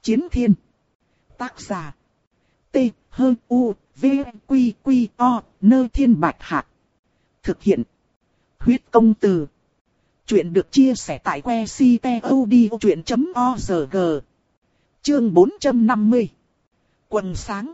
Chiến thiên. Tác giả. T-H-U-V-Q-Q-O, Thiên Bạch Hạc. Thực hiện. Huyết công từ. Chuyện được chia sẻ tại que ctod.org. Chương 450. Quần sáng.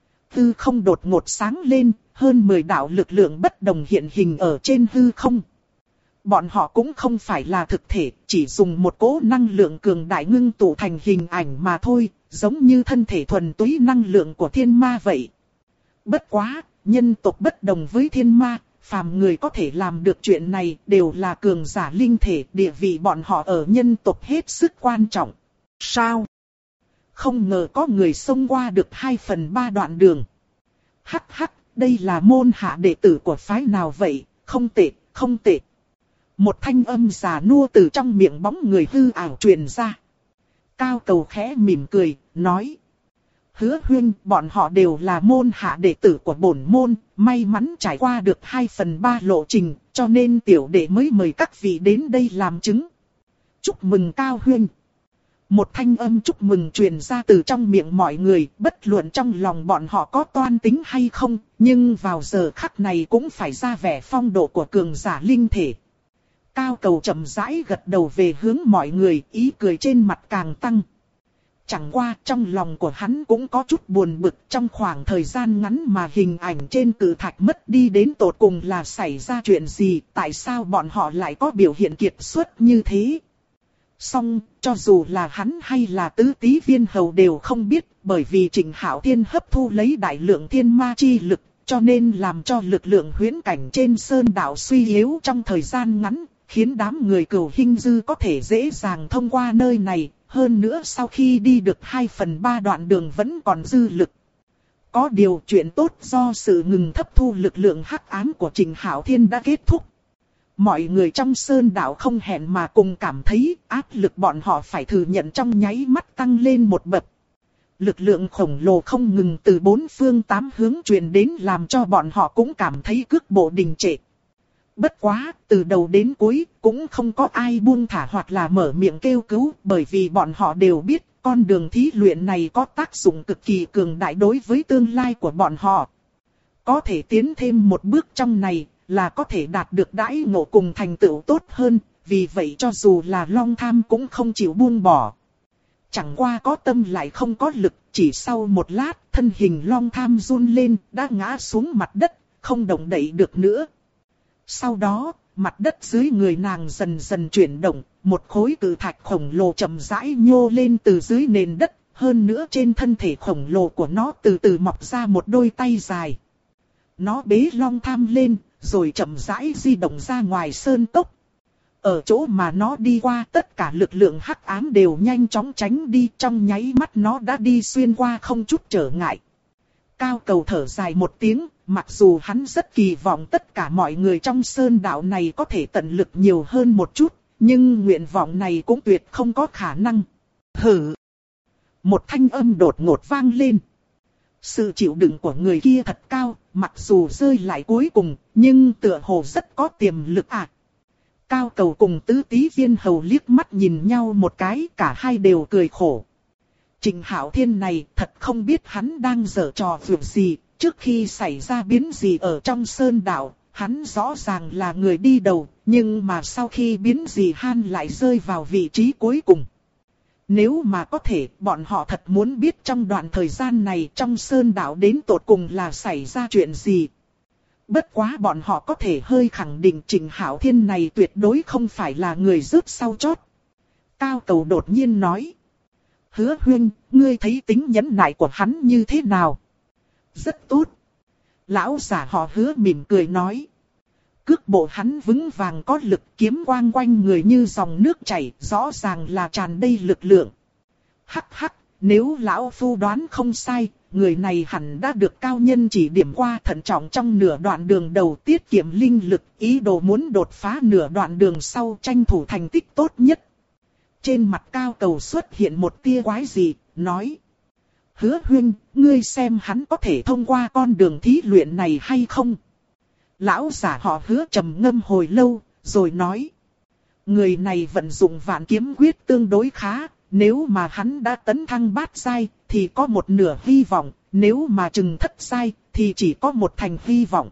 Hư không đột ngột sáng lên, hơn 10 đạo lực lượng bất đồng hiện hình ở trên hư không. Bọn họ cũng không phải là thực thể, chỉ dùng một cỗ năng lượng cường đại ngưng tụ thành hình ảnh mà thôi, giống như thân thể thuần túy năng lượng của thiên ma vậy. Bất quá, nhân tộc bất đồng với thiên ma, phàm người có thể làm được chuyện này đều là cường giả linh thể, địa vị bọn họ ở nhân tộc hết sức quan trọng. Sao? Không ngờ có người xông qua được 2/3 đoạn đường. Hắc hắc, đây là môn hạ đệ tử của phái nào vậy? Không tệ, không tệ. Một thanh âm già nua từ trong miệng bóng người hư ảo truyền ra. Cao Cầu khẽ mỉm cười, nói. Hứa Huyên, bọn họ đều là môn hạ đệ tử của bổn môn, may mắn trải qua được 2/3 lộ trình, cho nên tiểu đệ mới mời các vị đến đây làm chứng. Chúc mừng Cao Huyên. Một thanh âm chúc mừng truyền ra từ trong miệng mọi người, bất luận trong lòng bọn họ có toan tính hay không, nhưng vào giờ khắc này cũng phải ra vẻ phong độ của cường giả linh thể. Cao Cầu chậm rãi gật đầu về hướng mọi người, ý cười trên mặt càng tăng. Chẳng qua trong lòng của hắn cũng có chút buồn bực, trong khoảng thời gian ngắn mà hình ảnh trên cự thạch mất đi đến tột cùng là xảy ra chuyện gì, tại sao bọn họ lại có biểu hiện kiệt xuất như thế. Song, cho dù là hắn hay là Tứ Tí Viên Hầu đều không biết, bởi vì Trịnh Hạo Thiên hấp thu lấy đại lượng thiên ma chi lực, cho nên làm cho lực lượng huyễn cảnh trên sơn đảo suy yếu trong thời gian ngắn, khiến đám người Cửu Hinh Dư có thể dễ dàng thông qua nơi này, hơn nữa sau khi đi được 2/3 đoạn đường vẫn còn dư lực. Có điều chuyện tốt do sự ngừng hấp thu lực lượng hắc ám của Trịnh Hạo Thiên đã kết thúc. Mọi người trong sơn đảo không hẹn mà cùng cảm thấy áp lực bọn họ phải thừa nhận trong nháy mắt tăng lên một bậc. Lực lượng khổng lồ không ngừng từ 4 phương 8 hướng truyền đến làm cho bọn họ cũng cảm thấy cước bộ đình trệ. Bất quá, từ đầu đến cuối cũng không có ai buông thả hoặc là mở miệng kêu cứu, bởi vì bọn họ đều biết con đường thí luyện này có tác dụng cực kỳ cường đại đối với tương lai của bọn họ. Có thể tiến thêm một bước trong này là có thể đạt được đãi ngộ cùng thành tựu tốt hơn, vì vậy cho dù là Long Tham cũng không chịu buông bỏ. Chẳng qua có tâm lại không có lực, chỉ sau một lát, thân hình Long Tham run lên, đã ngã xuống mặt đất, không động đậy được nữa. Sau đó, mặt đất dưới người nàng dần dần chuyển động, một khối cự thạch khổng lồ chậm rãi nhô lên từ dưới nền đất, hơn nữa trên thân thể khổng lồ của nó từ từ mọc ra một đôi tay dài. Nó bế Long Tham lên, rồi chậm rãi di động ra ngoài sơn cốc. Ở chỗ mà nó đi qua, tất cả lực lượng hắc ám đều nhanh chóng tránh đi, trong nháy mắt nó đã đi xuyên qua không chút trở ngại. Cao Cầu thở dài một tiếng, mặc dù hắn rất kỳ vọng tất cả mọi người trong sơn đảo này có thể tận lực nhiều hơn một chút, nhưng nguyện vọng này cũng tuyệt không có khả năng. Hử! Một thanh âm đột ngột vang lên. Sự chịu đựng của người kia thật cao, mặc dù rơi lại cuối cùng, nhưng tựa hồ rất có tiềm lực à. Cao Cầu cùng Tứ Tí Viên Hầu liếc mắt nhìn nhau một cái, cả hai đều cười khổ. Trịnh Hạo Thiên này thật không biết hắn đang giở trò việc gì, trước khi xảy ra biến gì ở trong sơn đảo, hắn rõ ràng là người đi đầu, nhưng mà sau khi biến gì han lại rơi vào vị trí cuối cùng. Nếu mà có thể, bọn họ thật muốn biết trong đoạn thời gian này trong sơn đảo đến tột cùng là xảy ra chuyện gì. Bất quá bọn họ có thể hơi khẳng định Trịnh Hạo Thiên này tuyệt đối không phải là người rớt sau chót. Cao Cầu đột nhiên nói. Hứa Huyên, ngươi thấy tính nhẫn nại của hắn như thế nào? Rất tốt. Lão giả họ Hứa mỉm cười nói. Cước bộ hắn vững vàng có lực, kiếm quang quanh người như dòng nước chảy, rõ ràng là tràn đầy lực lượng. Hắc hắc, nếu lão phu đoán không sai, người này hẳn đã được cao nhân chỉ điểm qua thận trọng trong nửa đoạn đường đầu, tiết kiệm linh lực, ý đồ muốn đột phá nửa đoạn đường sau, tranh thủ thành tích tốt nhất. Trên mặt Cao Cầu xuất hiện một tia quái dị, nói. Hứa Huyên, ngươi xem hắn có thể thông qua con đường thí luyện này hay không? Lão giả họ Hứa trầm ngâm hồi lâu, rồi nói. Người này vận dụng vạn kiếm quyết tương đối khá, nếu mà hắn đã tấn thăng bát giai, thì có một nửa hy vọng, nếu mà chừng thất giai, thì chỉ có một thành hy vọng.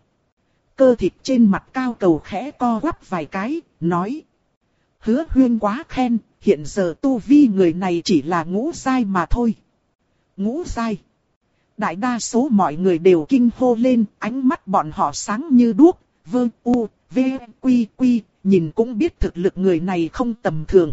Cơ thịt trên mặt Cao Cầu khẽ co quắp vài cái, nói. Hứa Huyên quá khen, hiện giờ tu vi người này chỉ là ngũ giai mà thôi. Ngũ giai. Đại đa số mọi người đều kinh hô lên, ánh mắt bọn họ sáng như đuốc, vơ u, v, quy quy, nhìn cũng biết thực lực người này không tầm thường.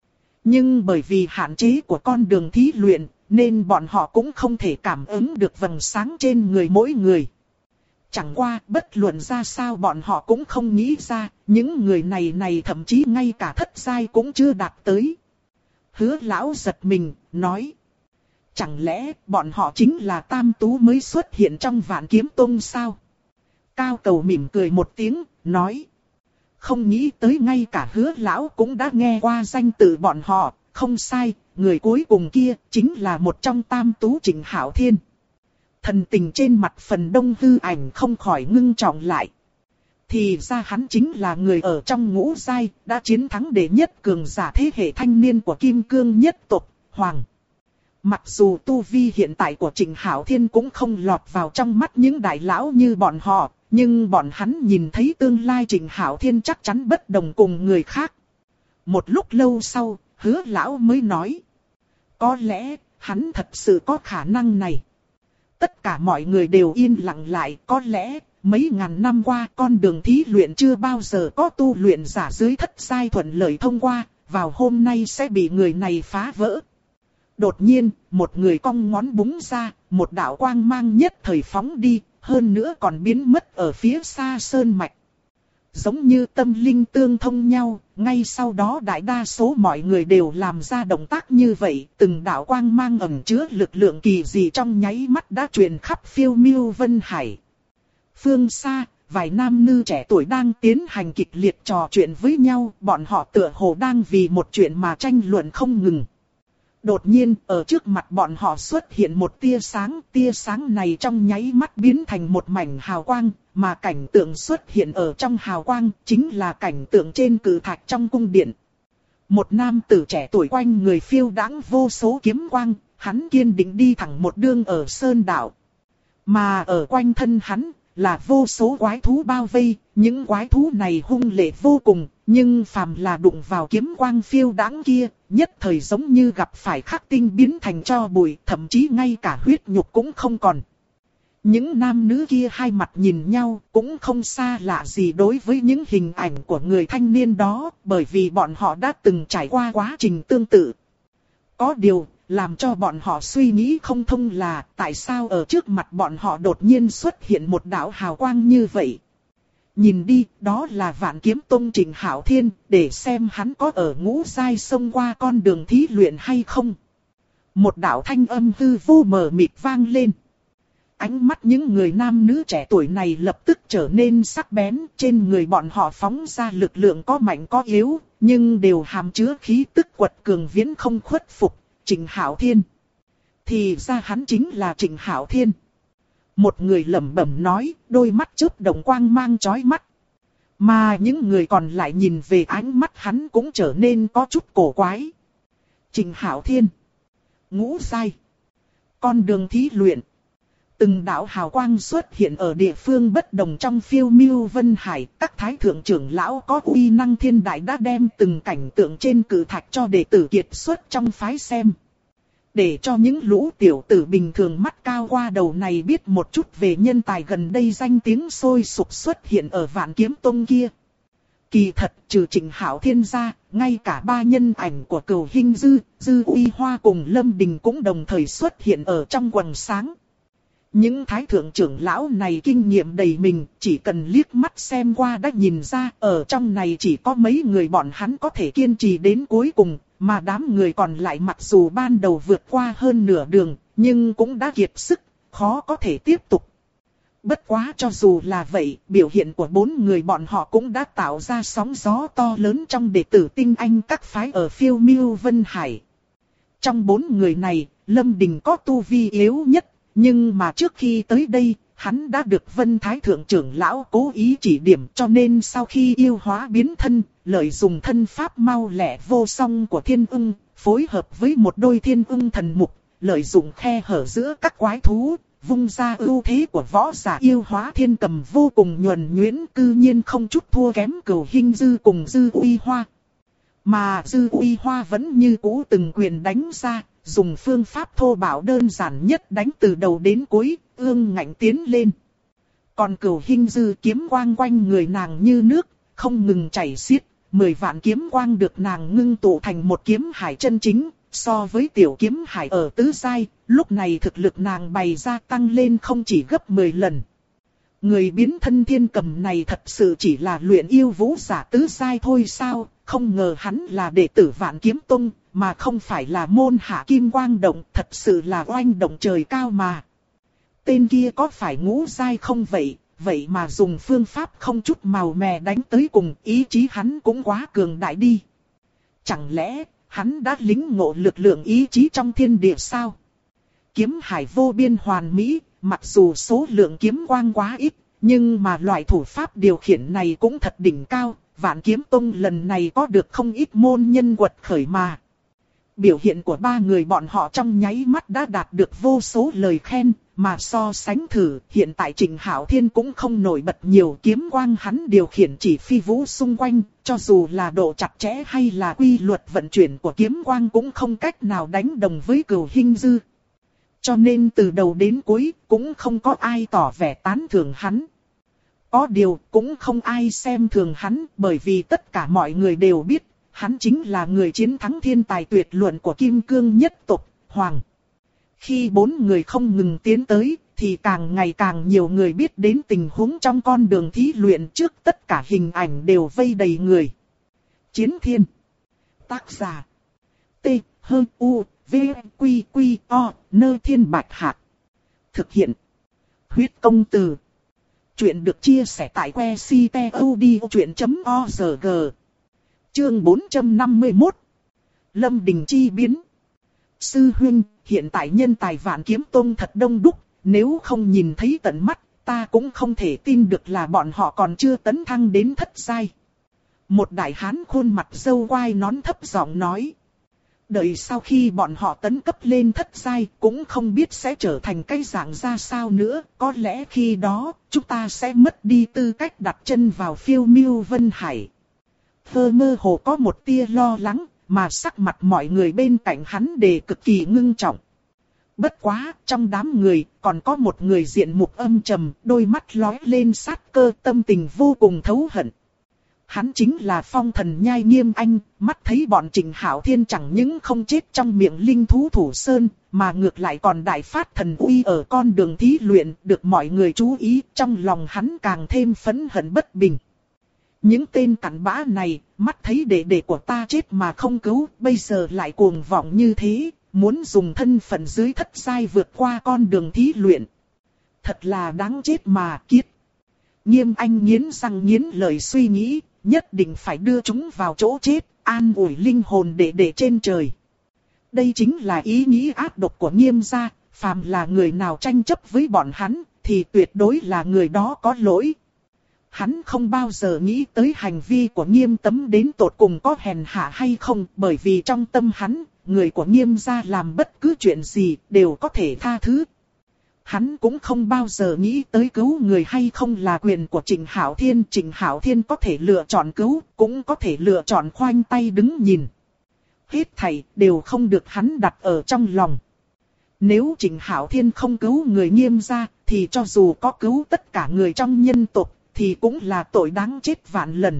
Nhưng bởi vì hạn chế của con đường thí luyện, nên bọn họ cũng không thể cảm ứng được vầng sáng trên người mỗi người. Chẳng qua, bất luận ra sao bọn họ cũng không nghĩ ra, những người này thậm chí ngay cả thất giai cũng chưa đạt tới. Hứa lão giật mình, nói. Chẳng lẽ bọn họ chính là tam tú mới xuất hiện trong Vạn Kiếm Tông sao? Cao Cầu mỉm cười một tiếng, nói. Không nghĩ tới ngay cả Hứa lão cũng đã nghe qua danh tự bọn họ, không sai, người cuối cùng kia chính là một trong tam tú Trịnh Hạo Thiên. Thần tình trên mặt Phần Đông hư ảnh không khỏi ngưng trọng lại. Thì ra hắn chính là người ở trong ngũ giai, đã chiến thắng đệ nhất cường giả thế hệ thanh niên của Kim Cương nhất tộc, Hoàng. Mặc dù tu vi hiện tại của Trịnh Hạo Thiên cũng không lọt vào trong mắt những đại lão như bọn họ, nhưng bọn hắn nhìn thấy tương lai Trịnh Hạo Thiên chắc chắn bất đồng cùng người khác. Một lúc lâu sau, Hứa lão mới nói. Có lẽ, hắn thật sự có khả năng này. Tất cả mọi người đều yên lặng lại, có lẽ, mấy ngàn năm qua con đường thí luyện chưa bao giờ có tu luyện giả dưới thất giai thuận lợi thông qua, vào hôm nay sẽ bị người này phá vỡ. Đột nhiên, một người cong ngón búng ra, một đạo quang mang nhất thời phóng đi, hơn nữa còn biến mất ở phía xa sơn mạch. Giống như tâm linh tương thông nhau, ngay sau đó đại đa số mọi người đều làm ra động tác như vậy, từng đạo quang mang ẩn chứa lực lượng kỳ dị trong nháy mắt đã truyền khắp phiêu miêu vân hải. Phương xa, vài nam nữ trẻ tuổi đang tiến hành kịch liệt trò chuyện với nhau, bọn họ tựa hồ đang vì một chuyện mà tranh luận không ngừng. Đột nhiên, ở trước mặt bọn họ xuất hiện một tia sáng này trong nháy mắt biến thành một mảnh hào quang, mà cảnh tượng xuất hiện ở trong hào quang chính là cảnh tượng trên cự thạch trong cung điện. Một nam tử trẻ tuổi quanh người phiêu đãng vô số kiếm quang, hắn kiên định đi thẳng một đường ở sơn đảo. Mà ở quanh thân hắn là vô số quái thú bao vây, những quái thú này hung lệ vô cùng, nhưng phàm là đụng vào kiếm quang phiêu đãng kia, nhất thời giống như gặp phải khắc tinh biến thành tro bụi, thậm chí ngay cả huyết nhục cũng không còn. Những nam nữ kia hai mặt nhìn nhau, cũng không xa lạ gì đối với những hình ảnh của người thanh niên đó, bởi vì bọn họ đã từng trải qua quá trình tương tự. Có điều, làm cho bọn họ suy nghĩ không thông là tại sao ở trước mặt bọn họ đột nhiên xuất hiện một đạo hào quang như vậy. Nhìn đi, đó là Vạn Kiếm Tông Trịnh Hạo Thiên, để xem hắn có ở ngũ giai xông qua con đường thí luyện hay không. Một đạo thanh âm hư vô mờ mịt vang lên. Ánh mắt những người nam nữ trẻ tuổi này lập tức trở nên sắc bén, trên người bọn họ phóng ra lực lượng có mạnh có yếu, nhưng đều hàm chứa khí tức quật cường viễn không khuất phục. Trịnh Hạo Thiên. Thì ra hắn chính là Trịnh Hạo Thiên. Một người lẩm bẩm nói, đôi mắt chớp động quang mang chói mắt. Mà những người còn lại nhìn về ánh mắt hắn cũng trở nên có chút cổ quái. Trịnh Hạo Thiên. Ngũ giai. Con đường thí luyện. Từng đạo hào quang xuất hiện ở địa phương bất đồng trong phiêu miêu vân hải. Các thái thượng trưởng lão có uy năng thiên đại đã đem từng cảnh tượng trên cự thạch cho đệ tử kiệt xuất trong phái xem. Để cho những lũ tiểu tử bình thường mắt cao qua đầu này biết một chút về nhân tài gần đây danh tiếng sôi sục xuất hiện ở Vạn Kiếm Tông kia. Kỳ thật trừ Trịnh Hạo Thiên ra, ngay cả ba nhân ảnh của Cửu Hinh Dư, Dư Uy Hoa cùng Lâm Đình cũng đồng thời xuất hiện ở trong quầng sáng. Những thái thượng trưởng lão này kinh nghiệm đầy mình, chỉ cần liếc mắt xem qua đã nhìn ra, ở trong này chỉ có mấy người bọn hắn có thể kiên trì đến cuối cùng, mà đám người còn lại mặc dù ban đầu vượt qua hơn nửa đường, nhưng cũng đã kiệt sức, khó có thể tiếp tục. Bất quá cho dù là vậy, biểu hiện của bốn người bọn họ cũng đã tạo ra sóng gió to lớn trong đệ tử tinh anh các phái ở phiêu miêu vân hải. Trong bốn người này, Lâm Đình có tu vi yếu nhất. Nhưng mà trước khi tới đây, hắn đã được Vân Thái Thượng trưởng lão cố ý chỉ điểm, cho nên sau khi yêu hóa biến thân, lợi dụng thân pháp mau lẹ vô song của Thiên Ưng, phối hợp với một đôi thiên ưng thần mục, lợi dụng khe hở giữa các quái thú, vung ra ưu thế của võ giả yêu hóa thiên cầm vô cùng nhuần nhuyễn, cư nhiên không chút thua kém Cửu Hinh Dư cùng Dư Uy Hoa. Mà Dư Uy Hoa vẫn như cũ từng quyền đánh ra, dùng phương pháp thô bạo đơn giản nhất đánh từ đầu đến cuối, ương ngạnh tiến lên. Còn Cửu Hinh Dư kiếm quang quanh người nàng như nước, không ngừng chảy xiết, 10 vạn kiếm quang được nàng ngưng tụ thành một kiếm hải chân chính, so với tiểu kiếm hải ở tứ giai, lúc này thực lực nàng bày ra tăng lên không chỉ gấp 10 lần. Người biến thân thiên cầm này thật sự chỉ là luyện yêu vũ giả tứ giai thôi sao, không ngờ hắn là đệ tử Vạn Kiếm Tông, mà không phải là môn hạ kim quang động, thật sự là oanh động trời cao mà. Tên kia có phải ngũ giai không vậy, vậy mà dùng phương pháp không chút màu mè đánh tới cùng, ý chí hắn cũng quá cường đại đi. Chẳng lẽ hắn đã lĩnh ngộ lực lượng ý chí trong thiên địa sao? Kiếm hải vô biên hoàn mỹ, mặc dù số lượng kiếm quang quá ít, nhưng mà loại thủ pháp điều khiển này cũng thật đỉnh cao. Vạn Kiếm Tông lần này có được không ít môn nhân quật khởi mà. Biểu hiện của ba người bọn họ trong nháy mắt đã đạt được vô số lời khen, mà so sánh thử, hiện tại Trịnh Hạo Thiên cũng không nổi bật nhiều, kiếm quang hắn điều khiển chỉ phi vũ xung quanh, cho dù là độ chặt chẽ hay là quy luật vận chuyển của kiếm quang cũng không cách nào đánh đồng với Cửu Hinh Dư. Cho nên từ đầu đến cuối cũng không có ai tỏ vẻ tán thưởng hắn. Có điều cũng không ai xem thường hắn, bởi vì tất cả mọi người đều biết, hắn chính là người chiến thắng thiên tài tuyệt luận của Kim Cương nhất tộc, Hoàng. Khi 4 người không ngừng tiến tới, thì càng ngày càng nhiều người biết đến tình huống trong con đường thí luyện, trước tất cả hình ảnh đều vây đầy người. Chiến Thiên. Tác giả. T. H. U. V. Q. Q. O. Nơ Thiên Bạch Hạc. Thực hiện. Huyết Công Từ. Chuyện được chia sẻ tại website.odchuyện.org. Chương 451. Lâm Đình chi biến. Sư huynh, hiện tại nhân tài Vạn Kiếm Tông thật đông đúc, nếu không nhìn thấy tận mắt, ta cũng không thể tin được là bọn họ còn chưa tấn thăng đến thất giai. Một đại hán khuôn mặt râu quai nón thấp giọng nói. Đợi sau khi bọn họ tấn cấp lên thất giai, cũng không biết sẽ trở thành cái dạng ra sao nữa, có lẽ khi đó, chúng ta sẽ mất đi tư cách đặt chân vào Phiêu Miêu Vân Hải. Mơ hồ có một tia lo lắng, mà sắc mặt mọi người bên cạnh hắn đều cực kỳ ngưng trọng. Bất quá, trong đám người, còn có một người diện mục âm trầm, đôi mắt lóe lên sát cơ, tâm tình vô cùng thấu hận. Hắn chính là Phong Thần Nhai Nghiêm Anh, mắt thấy bọn Trịnh Hạo Thiên chẳng những không chết trong miệng linh thú Thủ Sơn, mà ngược lại còn đại phát thần uy ở con đường thí luyện, được mọi người chú ý, trong lòng hắn càng thêm phẫn hận bất bình. Những tên cặn bã này, mắt thấy đệ đệ của ta chết mà không cứu, bây giờ lại cuồng vọng như thế, muốn dùng thân phận dưới thất giai vượt qua con đường thí luyện. Thật là đáng chết mà kiết. Nghiêm Anh nghiến răng nghiến lợi suy nghĩ, nhất định phải đưa chúng vào chỗ chết, an ủi linh hồn đệ đệ trên trời. Đây chính là ý nghĩ ác độc của Nghiêm gia, phàm là người nào tranh chấp với bọn hắn, thì tuyệt đối là người đó có lỗi. Hắn không bao giờ nghĩ tới hành vi của Nghiêm Tấm đến tột cùng có hèn hạ hay không, bởi vì trong tâm hắn, người của Nghiêm gia làm bất cứ chuyện gì đều có thể tha thứ. Hắn cũng không bao giờ nghĩ tới cứu người hay không là quyền của Trịnh Hạo Thiên. Trịnh Hạo Thiên có thể lựa chọn cứu, cũng có thể lựa chọn khoanh tay đứng nhìn. Hết thảy đều không được hắn đặt ở trong lòng. Nếu Trịnh Hạo Thiên không cứu người Nghiêm gia, thì cho dù có cứu tất cả người trong nhân tộc, thì cũng là tội đáng chết vạn lần.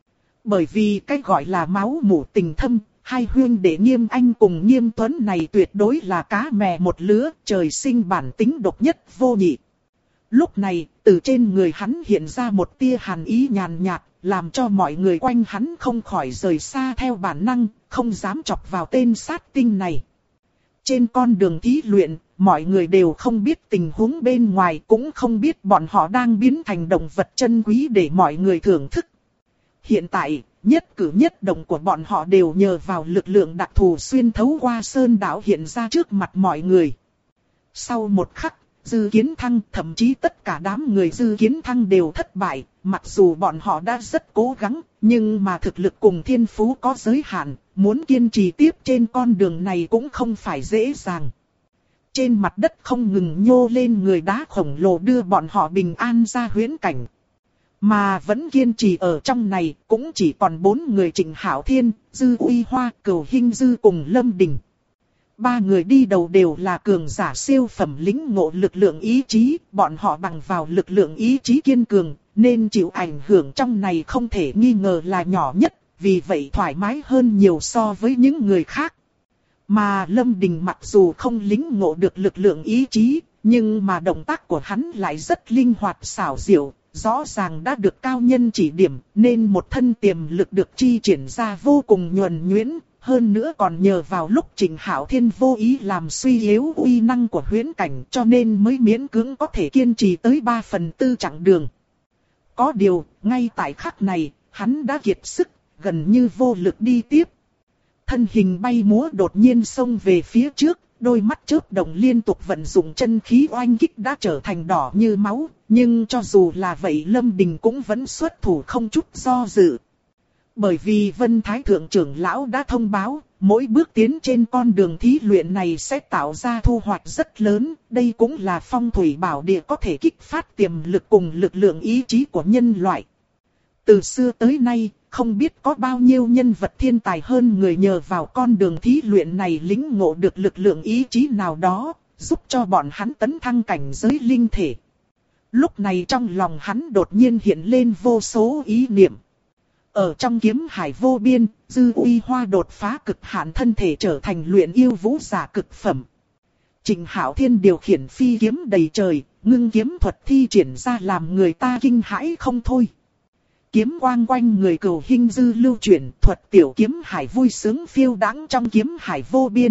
Bởi vì cái gọi là máu mủ tình thâm, hai huynh đệ Nghiêm Anh cùng Nghiêm Tuấn này tuyệt đối là cá mè một lứa, trời sinh bản tính độc nhất vô nhị. Lúc này, từ trên người hắn hiện ra một tia hàn ý nhàn nhạt, làm cho mọi người quanh hắn không khỏi rời xa theo bản năng, không dám chọc vào tên sát tinh này. Trên con đường thí luyện, mọi người đều không biết tình huống bên ngoài, cũng không biết bọn họ đang biến thành động vật chân quý để mọi người thưởng thức. Hiện tại, nhất cử nhất động của bọn họ đều nhờ vào lực lượng đặc thù xuyên thấu qua sơn đảo hiện ra trước mặt mọi người. Sau một khắc, Dư Kiến Thăng, thậm chí tất cả đám người Dư Kiến Thăng đều thất bại, mặc dù bọn họ đã rất cố gắng, nhưng mà thực lực cùng thiên phú có giới hạn, muốn kiên trì tiếp trên con đường này cũng không phải dễ dàng. Trên mặt đất không ngừng nhô lên người đá khổng lồ đưa bọn họ bình an ra huyễn cảnh. Mà vẫn kiên trì ở trong này cũng chỉ còn 4 người Trịnh Hạo Thiên, Dư Uy Hoa, Cửu Hinh Dư cùng Lâm Đình. 3 người đi đầu đều là cường giả siêu phẩm lĩnh ngộ lực lượng ý chí, bọn họ bằng vào lực lượng ý chí kiên cường, nên chịu ảnh hưởng trong này không thể nghi ngờ là nhỏ nhất, vì vậy thoải mái hơn nhiều so với những người khác. Mà Lâm Đình mặc dù không lĩnh ngộ được lực lượng ý chí, nhưng mà động tác của hắn lại rất linh hoạt xảo diệu, rõ ràng đã được cao nhân chỉ điểm, nên một thân tiềm lực được chi triển ra vô cùng nhuần nhuyễn. Hơn nữa còn nhờ vào lúc Trịnh Hạo Thiên vô ý làm suy yếu uy năng của huyễn cảnh cho nên mới miễn cưỡng có thể kiên trì tới 3/4 chặng đường. Có điều, ngay tại khắc này, hắn đã kiệt sức, gần như vô lực đi tiếp. Thân hình bay múa đột nhiên xông về phía trước, đôi mắt chớp động liên tục vận dụng chân khí oanh kích đã trở thành đỏ như máu, nhưng cho dù là vậy Lâm Đình cũng vẫn xuất thủ không chút do dự. Bởi vì Vân Thái Thượng trưởng lão đã thông báo, mỗi bước tiến trên con đường thí luyện này sẽ tạo ra thu hoạch rất lớn, đây cũng là phong thủy bảo địa có thể kích phát tiềm lực cùng lực lượng ý chí của nhân loại. Từ xưa tới nay, không biết có bao nhiêu nhân vật thiên tài hơn người nhờ vào con đường thí luyện này lĩnh ngộ được lực lượng ý chí nào đó, giúp cho bọn hắn tấn thăng cảnh giới linh thể. Lúc này trong lòng hắn đột nhiên hiện lên vô số ý niệm. Ở trong kiếm hải vô biên, Dư Uy Hoa đột phá cực hạn thân thể trở thành luyện yêu vũ giả cực phẩm. Trịnh Hạo Thiên điều khiển phi kiếm đầy trời, ngưng kiếm thuật thi triển ra làm người ta kinh hãi không thôi. Kiếm quang quanh người Cửu Hinh Dư lưu chuyển, thuật tiểu kiếm hải vui sướng phiêu đãng trong kiếm hải vô biên.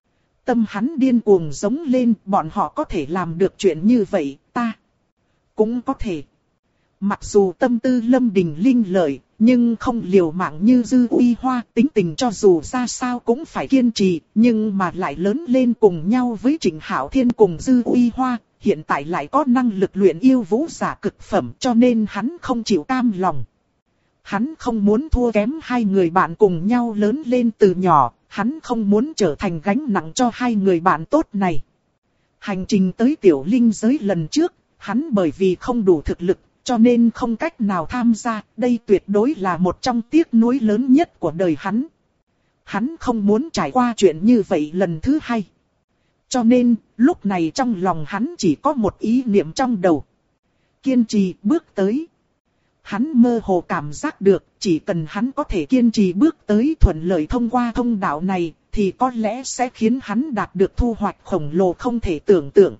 Tâm hắn điên cuồng giống lên, bọn họ có thể làm được chuyện như vậy, ta cũng có thể. Mặc dù tâm tư Lâm Đình linh lợi, nhưng không liều mạng như Dư Uy Hoa, tính tình cho dù ra sao cũng phải kiên trì, nhưng mà lại lớn lên cùng nhau với Trịnh Hạo Thiên cùng Dư Uy Hoa, hiện tại lại có năng lực luyện yêu vũ giả cực phẩm cho nên hắn không chịu cam lòng. Hắn không muốn thua kém hai người bạn cùng nhau lớn lên từ nhỏ, hắn không muốn trở thành gánh nặng cho hai người bạn tốt này. Hành trình tới tiểu linh giới lần trước, hắn bởi vì không đủ thực lực, cho nên không cách nào tham gia, đây tuyệt đối là một trong tiếc nuối lớn nhất của đời hắn. Hắn không muốn trải qua chuyện như vậy lần thứ hai. Cho nên, lúc này trong lòng hắn chỉ có một ý niệm trong đầu. Kiên trì bước tới. Hắn mơ hồ cảm giác được, chỉ cần hắn có thể kiên trì bước tới thuận lợi thông qua thông đạo này, thì có lẽ sẽ khiến hắn đạt được thu hoạch khổng lồ không thể tưởng tượng.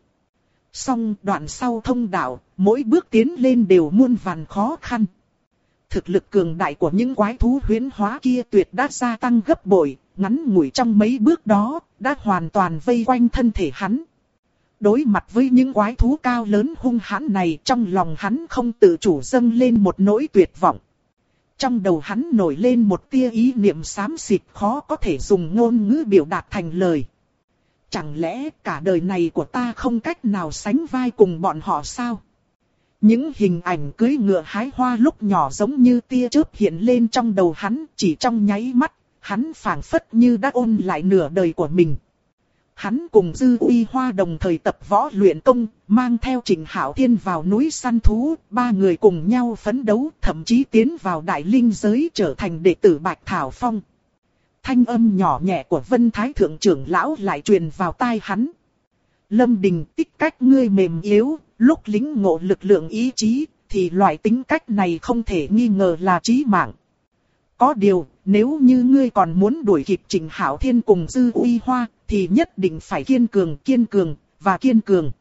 Song đoạn sau thông đạo, mỗi bước tiến lên đều muôn vàn khó khăn. Thực lực cường đại của những quái thú huyễn hóa kia tuyệt đã gia tăng gấp bội, ngắn ngủi trong mấy bước đó, đã hoàn toàn vây quanh thân thể hắn. Đối mặt với những quái thú cao lớn hung hãn này, trong lòng hắn không tự chủ dâng lên một nỗi tuyệt vọng. Trong đầu hắn nổi lên một tia ý niệm xám xịt khó có thể dùng ngôn ngữ biểu đạt thành lời. Chẳng lẽ cả đời này của ta không cách nào sánh vai cùng bọn họ sao? Những hình ảnh cưỡi ngựa hái hoa lúc nhỏ giống như tia chớp hiện lên trong đầu hắn, chỉ trong nháy mắt, hắn phảng phất như đã ôn lại nửa đời của mình. Hắn cùng Dư Uy Hoa đồng thời tập võ luyện công, mang theo Trịnh Hạo Thiên vào núi săn thú, ba người cùng nhau phấn đấu, thậm chí tiến vào đại linh giới trở thành đệ tử Bạch Thảo Phong. Thanh âm nhỏ nhẹ của Vân Thái Thượng trưởng lão lại truyền vào tai hắn. Lâm Đình, tích cách ngươi mềm yếu, lúc lĩnh ngộ lực lượng ý chí, thì loại tính cách này không thể nghi ngờ là chí mạng. Có điều, nếu như ngươi còn muốn đuổi kịp Trịnh Hạo Thiên cùng Dư Uy Hoa, thì nhất định phải kiên cường, và kiên cường.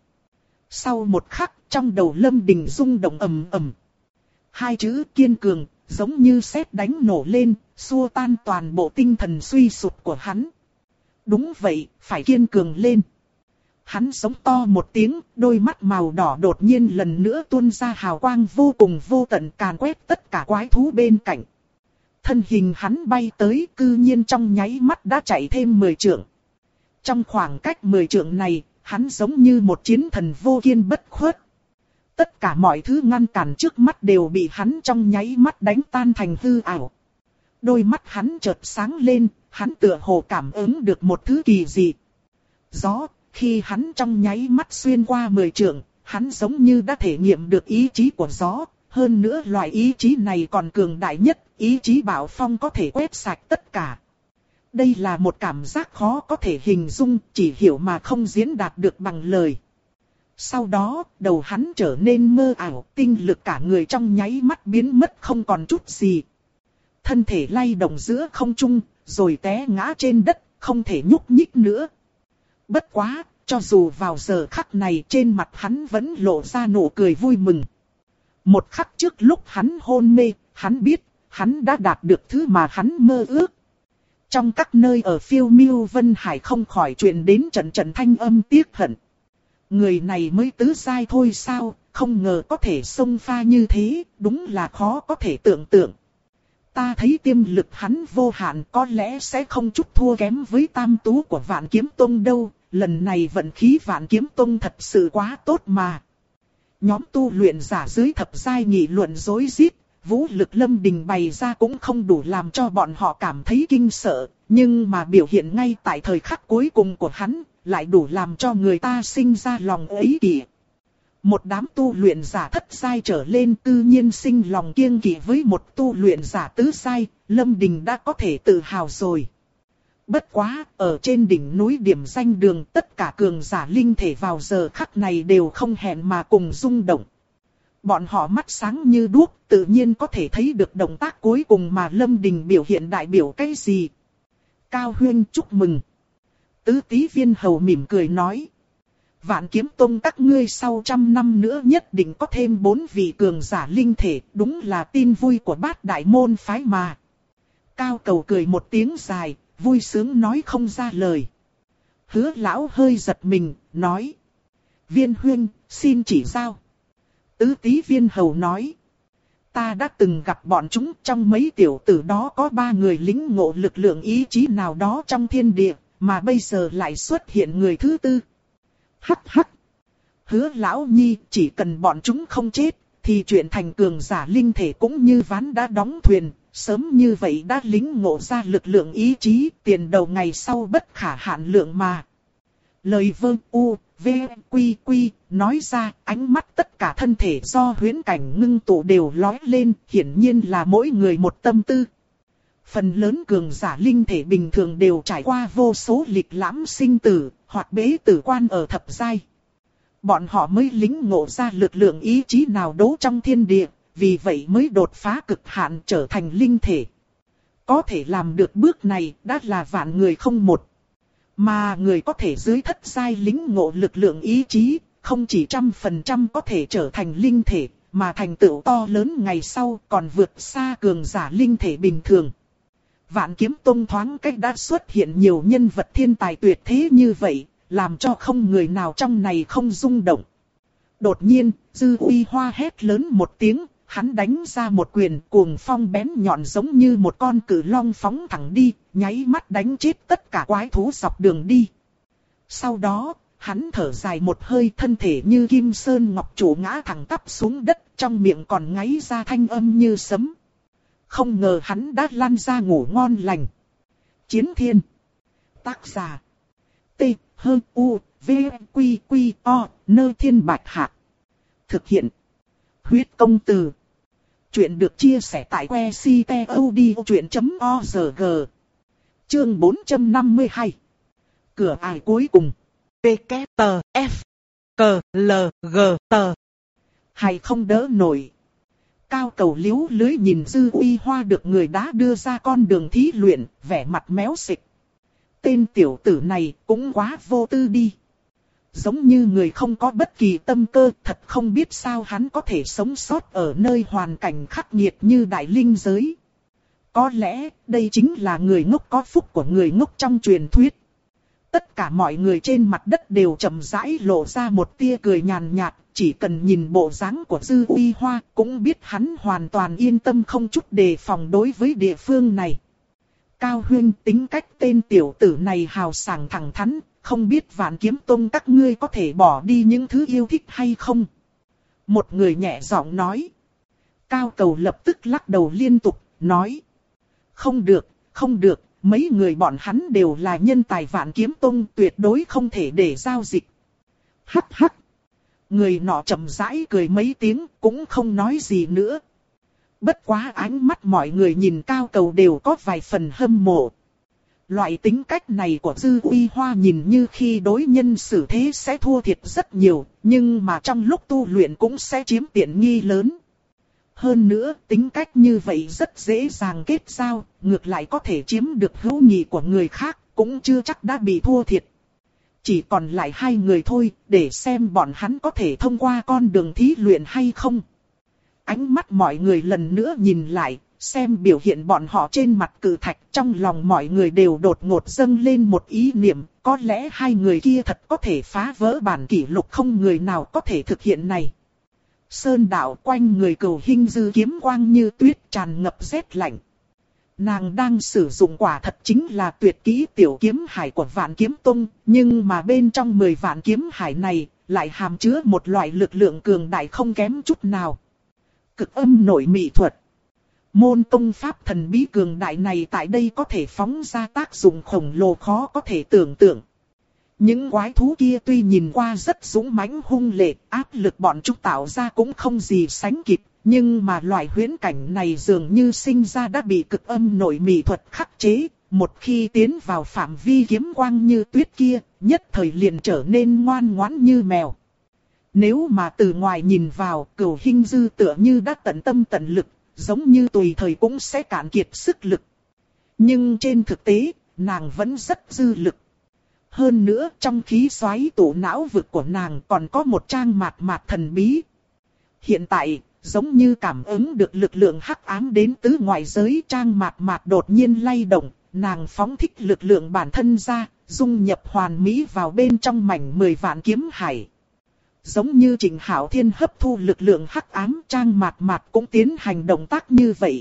Sau một khắc, trong đầu Lâm Đình rung động ầm ầm. Hai chữ kiên cường, giống như sét đánh nổ lên, xua tan toàn bộ tinh thần suy sụp của hắn. Đúng vậy, phải kiên cường lên. Hắn giống to một tiếng, đôi mắt màu đỏ đột nhiên lần nữa tuôn ra hào quang vô cùng vô tận càn quét tất cả quái thú bên cạnh. Thân hình hắn bay tới, cư nhiên trong nháy mắt đã chạy thêm 10 trượng. Trong khoảng cách 10 trượng này, hắn giống như một chiến thần vô kiên bất khuất. Tất cả mọi thứ ngăn cản trước mắt đều bị hắn trong nháy mắt đánh tan thành hư ảo. Đôi mắt hắn chợt sáng lên, hắn tựa hồ cảm ứng được một thứ kỳ dị. Gió, khi hắn trong nháy mắt xuyên qua 10 trượng, hắn giống như đã thể nghiệm được ý chí của gió. Hơn nữa loại ý chí này còn cường đại nhất, ý chí bạo phong có thể quét sạch tất cả. Đây là một cảm giác khó có thể hình dung, chỉ hiểu mà không diễn đạt được bằng lời. Sau đó, đầu hắn trở nên mơ ảo, tinh lực cả người trong nháy mắt biến mất không còn chút gì. Thân thể lay động giữa không trung, rồi té ngã trên đất, không thể nhúc nhích nữa. Bất quá, cho dù vào giờ khắc này trên mặt hắn vẫn lộ ra nụ cười vui mừng. Một khắc trước lúc hắn hôn mê, hắn biết, hắn đã đạt được thứ mà hắn mơ ước. Trong các nơi ở phiêu miêu Vân Hải không khỏi truyền đến trận trận thanh âm tiếc hận. Người này mới tứ giai thôi sao, không ngờ có thể xông pha như thế, đúng là khó có thể tưởng tượng. Ta thấy tiềm lực hắn vô hạn, có lẽ sẽ không chút thua kém với tam tú của Vạn Kiếm Tông đâu, lần này vận khí Vạn Kiếm Tông thật sự quá tốt mà. Nhóm tu luyện giả dưới thập giai nghị luận rối rít, vũ lực Lâm Đình bày ra cũng không đủ làm cho bọn họ cảm thấy kinh sợ, nhưng mà biểu hiện ngay tại thời khắc cuối cùng của hắn, lại đủ làm cho người ta sinh ra lòng ấy kỷ. Một đám tu luyện giả thất giai trở lên tự nhiên sinh lòng kiêng kỵ với một tu luyện giả tứ giai, Lâm Đình đã có thể tự hào rồi. Bất quá, ở trên đỉnh núi điểm danh đường tất cả cường giả linh thể vào giờ khắc này đều không hẹn mà cùng rung động. Bọn họ mắt sáng như đuốc, tự nhiên có thể thấy được động tác cuối cùng mà Lâm Đình biểu hiện đại biểu cái gì. Cao Huyên chúc mừng. Tứ Tí Viên Hầu mỉm cười nói. Vạn Kiếm Tông các ngươi sau 100 năm nữa nhất định có thêm 4 vị cường giả linh thể, đúng là tin vui của bát đại môn phái mà. Cao Cầu cười một tiếng dài, vui sướng nói không ra lời. Hứa lão hơi giật mình, nói. Viên Huyên, xin chỉ giao. Tứ Tí Viên Hầu nói. Ta đã từng gặp bọn chúng, trong mấy tiểu tử đó có 3 người lĩnh ngộ lực lượng ý chí nào đó trong thiên địa, mà bây giờ lại xuất hiện người thứ tư. Hắc hắc. Hứa lão nhi, chỉ cần bọn chúng không chết, thì chuyện thành cường giả linh thể cũng như ván đã đóng thuyền, sớm như vậy đã lĩnh ngộ ra lực lượng ý chí, tiền đầu ngày sau bất khả hạn lượng mà. Lời Vương U, V, Quy Quy, nói ra, ánh mắt tất cả thân thể do huyễn cảnh ngưng tụ đều lóe lên, hiển nhiên là mỗi người một tâm tư. Phần lớn cường giả linh thể bình thường đều trải qua vô số lịch lãm sinh tử, hoặc bế tử quan ở thập giai. Bọn họ mới lĩnh ngộ ra lực lượng ý chí nào đó trong thiên địa, vì vậy mới đột phá cực hạn trở thành linh thể. Có thể làm được bước này đã là vạn người không một. Mà người có thể dưới thất giai lĩnh ngộ lực lượng ý chí, không chỉ 100% có thể trở thành linh thể, mà thành tựu to lớn ngày sau còn vượt xa cường giả linh thể bình thường. Vạn Kiếm Tông thoáng cách đã xuất hiện nhiều nhân vật thiên tài tuyệt thế như vậy, làm cho không người nào trong này không rung động. Đột nhiên, Dư Uy Hoa hét lớn một tiếng, hắn đánh ra một quyền cuồng phong bén nhọn giống như một con cự long phóng thẳng đi, nháy mắt đánh chết tất cả quái thú dọc đường đi. Sau đó, hắn thở dài một hơi, thân thể như kim sơn ngọc trụ ngã thẳng tắp xuống đất, trong miệng còn ngáy ra thanh âm như sấm. Không ngờ hắn đã lăn ra ngủ ngon lành. Chiến Thiên. Tác giả. T, H, U, V, Quy, Quy, O, Nơ Thiên Bạch Hạc. Thực hiện. Huyết Công Từ. Chuyện được chia sẻ tại que ctod.org. Chương 452. Cửa ải cuối cùng. PKTF. KLGT. Hay không đỡ nổi. Cao Cầu liếu lưới nhìn Dư Uy Hoa được người đã đưa ra con đường thí luyện, vẻ mặt méo xịch. Tên tiểu tử này cũng quá vô tư đi. Giống như người không có bất kỳ tâm cơ, thật không biết sao hắn có thể sống sót ở nơi hoàn cảnh khắc nghiệt như đại linh giới. Có lẽ đây chính là người ngốc có phúc của người ngốc trong truyền thuyết. Tất cả mọi người trên mặt đất đều chậm rãi lộ ra một tia cười nhàn nhạt, chỉ cần nhìn bộ dáng của Dư Uy Hoa cũng biết hắn hoàn toàn yên tâm không chút đề phòng đối với địa phương này. Cao Huyên tính cách tên tiểu tử này hào sảng thẳng thắn, không biết Vạn Kiếm Tông các ngươi có thể bỏ đi những thứ yêu thích hay không? Một người nhẹ giọng nói. Cao Cầu lập tức lắc đầu liên tục, nói. Không được, không được, mấy người bọn hắn đều là nhân tài Vạn Kiếm Tông, tuyệt đối không thể để giao dịch. Hắc hắc. Người nọ chậm rãi cười mấy tiếng, cũng không nói gì nữa. Bất quá ánh mắt mọi người nhìn Cao Cầu đều có vài phần hâm mộ. Loại tính cách này của Dư Uy Hoa nhìn như khi đối nhân xử thế sẽ thua thiệt rất nhiều, nhưng mà trong lúc tu luyện cũng sẽ chiếm tiện nghi lớn. Hơn nữa, tính cách như vậy rất dễ dàng kết giao, ngược lại có thể chiếm được hữu nghị của người khác, cũng chưa chắc đã bị thua thiệt. Chỉ còn lại hai người thôi, để xem bọn hắn có thể thông qua con đường thí luyện hay không. Ánh mắt mọi người lần nữa nhìn lại, xem biểu hiện bọn họ trên mặt cự thạch, trong lòng mọi người đều đột ngột dâng lên một ý niệm, có lẽ hai người kia thật có thể phá vỡ bản kỷ lục không người nào có thể thực hiện này. Sơn đạo quanh người Cửu Hinh Dư kiếm quang như tuyết tràn ngập rét lạnh. Nàng đang sử dụng quả thật chính là tuyệt kỹ tiểu kiếm hải của Vạn Kiếm Tông, nhưng mà bên trong 10 vạn kiếm hải này lại hàm chứa một loại lực lượng cường đại không kém chút nào. Cực âm nội mị thuật. Môn công pháp thần bí cường đại này tại đây có thể phóng ra tác dụng khổng lồ khó có thể tưởng tượng. Những quái thú kia tuy nhìn qua rất dũng mãnh hung lệ, áp lực bọn chúng tạo ra cũng không gì sánh kịp, nhưng mà loại huyễn cảnh này dường như sinh ra đã bị cực âm nội mị thuật khắc chế, một khi tiến vào phạm vi kiếm quang như tuyết kia, nhất thời liền trở nên ngoan ngoãn như mèo. Nếu mà từ ngoài nhìn vào, Cửu Hinh Dư tựa như đã tận tâm tận lực, giống như tùy thời cũng sẽ cạn kiệt sức lực. Nhưng trên thực tế, nàng vẫn rất dư lực. Hơn nữa trong khí xoáy tụ não vực của nàng còn có một trang mạt mạt thần bí. Hiện tại, giống như cảm ứng được lực lượng hắc ám đến tứ ngoại giới, trang mạt mạt đột nhiên lay động, nàng phóng thích lực lượng bản thân ra, dung nhập hoàn mỹ vào bên trong mảnh 10 vạn kiếm hải. Giống như Trịnh Hạo Thiên hấp thu lực lượng hắc ám, trang mạt mạt cũng tiến hành động tác như vậy.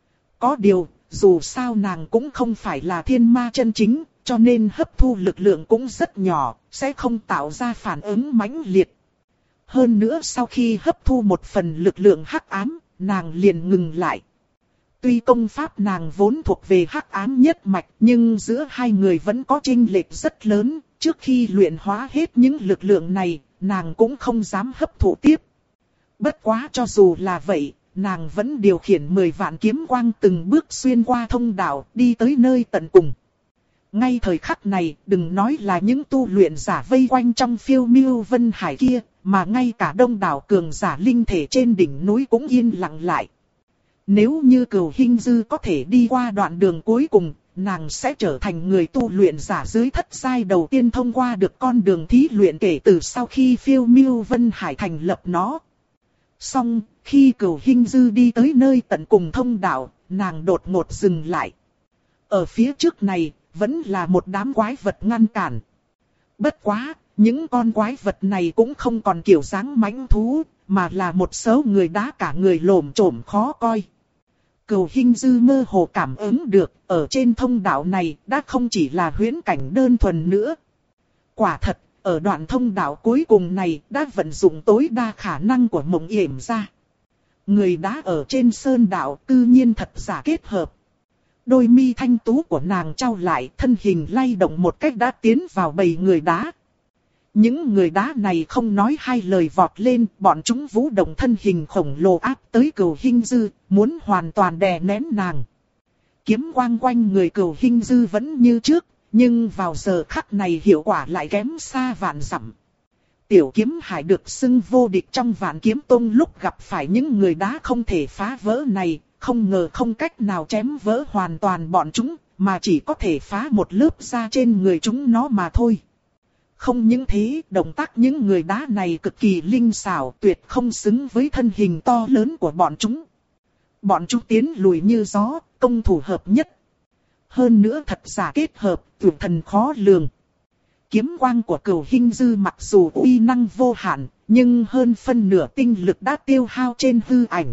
Có điều, dù sao nàng cũng không phải là thiên ma chân chính, cho nên hấp thu lực lượng cũng rất nhỏ, sẽ không tạo ra phản ứng mãnh liệt. Hơn nữa sau khi hấp thu một phần lực lượng hắc ám, nàng liền ngừng lại. Tuy công pháp nàng vốn thuộc về hắc ám nhất mạch, nhưng giữa hai người vẫn có chênh lệch rất lớn. Trước khi luyện hóa hết những lực lượng này, nàng cũng không dám hấp thụ tiếp. Bất quá cho dù là vậy, nàng vẫn điều khiển 10 vạn kiếm quang từng bước xuyên qua thông đạo, đi tới nơi tận cùng. Ngay thời khắc này, đừng nói là những tu luyện giả vây quanh trong phiêu miêu vân hải kia, mà ngay cả đông đảo cường giả linh thể trên đỉnh núi cũng yên lặng lại. Nếu như Cửu Hinh Dư có thể đi qua đoạn đường cuối cùng, nàng sẽ trở thành người tu luyện giả dưới thất giai đầu tiên thông qua được con đường thí luyện kể từ sau khi phiêu miêu vân hải thành lập nó. Song, khi Cửu Hinh Dư đi tới nơi tận cùng thông đạo, nàng đột ngột dừng lại. Ở phía trước này, vẫn là một đám quái vật ngăn cản. Bất quá, những con quái vật này cũng không còn kiểu dáng mãnh thú, mà là một số người đá cả người lồm chổm khó coi. Cửu Hinh Dư mơ hồ cảm ứng được, ở trên thông đạo này đã không chỉ là huyễn cảnh đơn thuần nữa. Quả thật, ở đoạn thông đạo cuối cùng này đã vận dụng tối đa khả năng của mộng yểm ra. Người đá ở trên sơn đạo cư nhiên thật giả kết hợp. Đôi mi thanh tú của nàng trao lại, thân hình lay động một cách đã tiến vào bầy người đá. Những người đá này không nói hai lời vọt lên, bọn chúng vũ động thân hình khổng lồ áp tới Cửu Hinh Dư, muốn hoàn toàn đè nén nàng. Kiếm quang quanh người Cửu Hinh Dư vẫn như trước, nhưng vào giờ khắc này hiệu quả lại kém xa vạn dặm. Tiểu kiếm hải được xưng vô địch trong Vạn Kiếm Tông, lúc gặp phải những người đá không thể phá vỡ này, không ngờ không cách nào chém vỡ hoàn toàn bọn chúng, mà chỉ có thể phá một lớp da trên người chúng nó mà thôi. Không những thế, động tác những người đá này cực kỳ linh xảo, tuyệt không xứng với thân hình to lớn của bọn chúng. Bọn chúng tiến lùi như gió, công thủ hợp nhất. Hơn nữa thật giả kết hợp, tuyệt thần khó lường. Kiếm quang của Cửu Hinh Dư mặc dù uy năng vô hạn, nhưng hơn phân nửa tinh lực đã tiêu hao trên hư ảnh.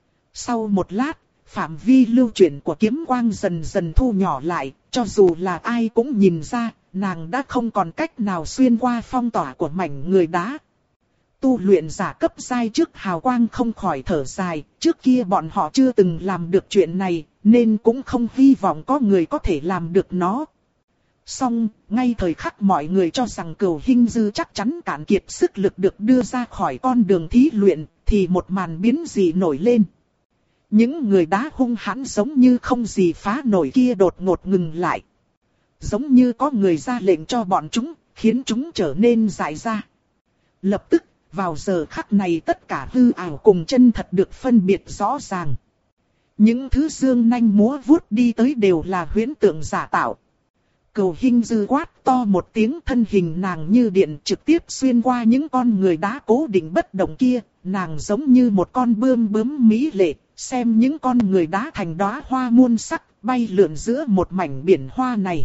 Sau một lát, phạm vi lưu chuyển của kiếm quang dần dần thu nhỏ lại, cho dù là ai cũng nhìn ra, nàng đã không còn cách nào xuyên qua phong tỏa của mảnh người đá. Tu luyện giả cấp giai trước hào quang không khỏi thở dài, trước kia bọn họ chưa từng làm được chuyện này, nên cũng không hy vọng có người có thể làm được nó. Song, ngay thời khắc mọi người cho rằng Cửu Hinh Dư chắc chắn cạn kiệt sức lực được đưa ra khỏi con đường thí luyện, thì một màn biến dị nổi lên. Những người đá hung hãn giống như không gì phá nổi kia đột ngột ngừng lại. Giống như có người ra lệnh cho bọn chúng, khiến chúng trở nên dại ra. Lập tức, vào giờ khắc này tất cả hư ảo cùng chân thật được phân biệt rõ ràng. Những thứ dương nanh múa vuốt đi tới đều là huyễn tượng giả tạo. Cửu Hinh Dư quát to một tiếng, thân hình nàng như điện trực tiếp xuyên qua những con người đá cố định bất động kia. Nàng giống như một con bươm bướm mỹ lệ, xem những con người đá thành đóa hoa muôn sắc, bay lượn giữa một mảnh biển hoa này.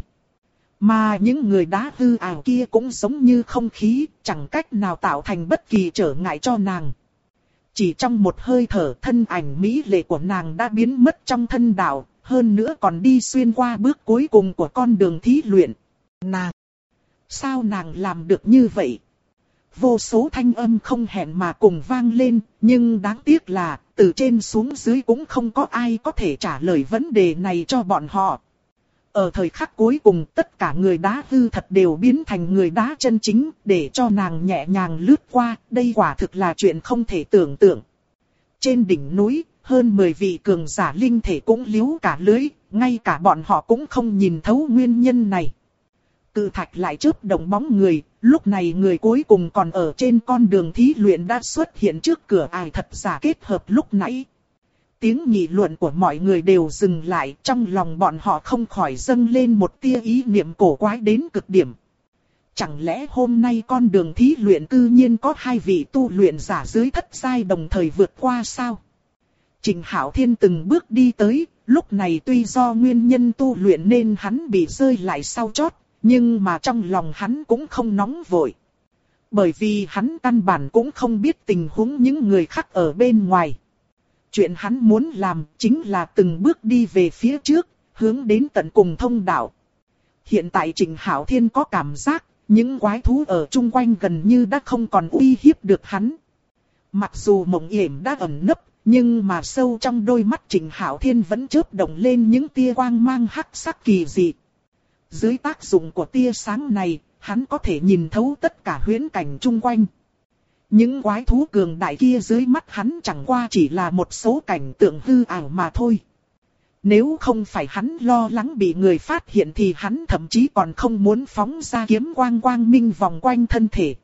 Mà những người đá hư ảo kia cũng giống như không khí, chẳng cách nào tạo thành bất kỳ trở ngại cho nàng. Chỉ trong một hơi thở, thân ảnh mỹ lệ của nàng đã biến mất trong thân đạo, hơn nữa còn đi xuyên qua bước cuối cùng của con đường thí luyện. Nàng! Sao nàng làm được như vậy? Vô số thanh âm không hẹn mà cùng vang lên, nhưng đáng tiếc là, từ trên xuống dưới cũng không có ai có thể trả lời vấn đề này cho bọn họ. Ở thời khắc cuối cùng, tất cả người đá hư thật đều biến thành người đá chân chính, để cho nàng nhẹ nhàng lướt qua, đây quả thực là chuyện không thể tưởng tượng. Trên đỉnh núi, hơn 10 vị cường giả linh thể cũng liếu cả lưới, ngay cả bọn họ cũng không nhìn thấu nguyên nhân này. Cự thạch lại chớp động bóng người, lúc này người cuối cùng còn ở trên con đường thí luyện đã xuất hiện trước cửa ải thật giả kết hợp lúc nãy. Tiếng nghị luận của mọi người đều dừng lại, trong lòng bọn họ không khỏi dâng lên một tia ý niệm cổ quái đến cực điểm. Chẳng lẽ hôm nay con đường thí luyện cư nhiên có 2 vị tu luyện giả dưới thất giai đồng thời vượt qua sao? Trình Hạo Thiên từng bước đi tới, lúc này tuy do nguyên nhân tu luyện nên hắn bị rơi lại sau chót, nhưng mà trong lòng hắn cũng không nóng vội. Bởi vì hắn căn bản cũng không biết tình huống những người khác ở bên ngoài. Chuyện hắn muốn làm chính là từng bước đi về phía trước, hướng đến tận cùng thông đạo. Hiện tại Trình Hạo Thiên có cảm giác, những quái thú ở chung quanh gần như đã không còn uy hiếp được hắn. Mặc dù Mộng Yểm đã ẩn nấp, nhưng mà sâu trong đôi mắt Trình Hạo Thiên vẫn chớp động lên những tia quang mang hắc sắc kỳ dị. Dưới tác dụng của tia sáng này, hắn có thể nhìn thấu tất cả huyễn cảnh chung quanh. Những quái thú cường đại kia dưới mắt hắn chẳng qua chỉ là một số cảnh tượng hư ảo mà thôi. Nếu không phải hắn lo lắng bị người phát hiện thì hắn thậm chí còn không muốn phóng ra kiếm quang quang minh vòng quanh thân thể.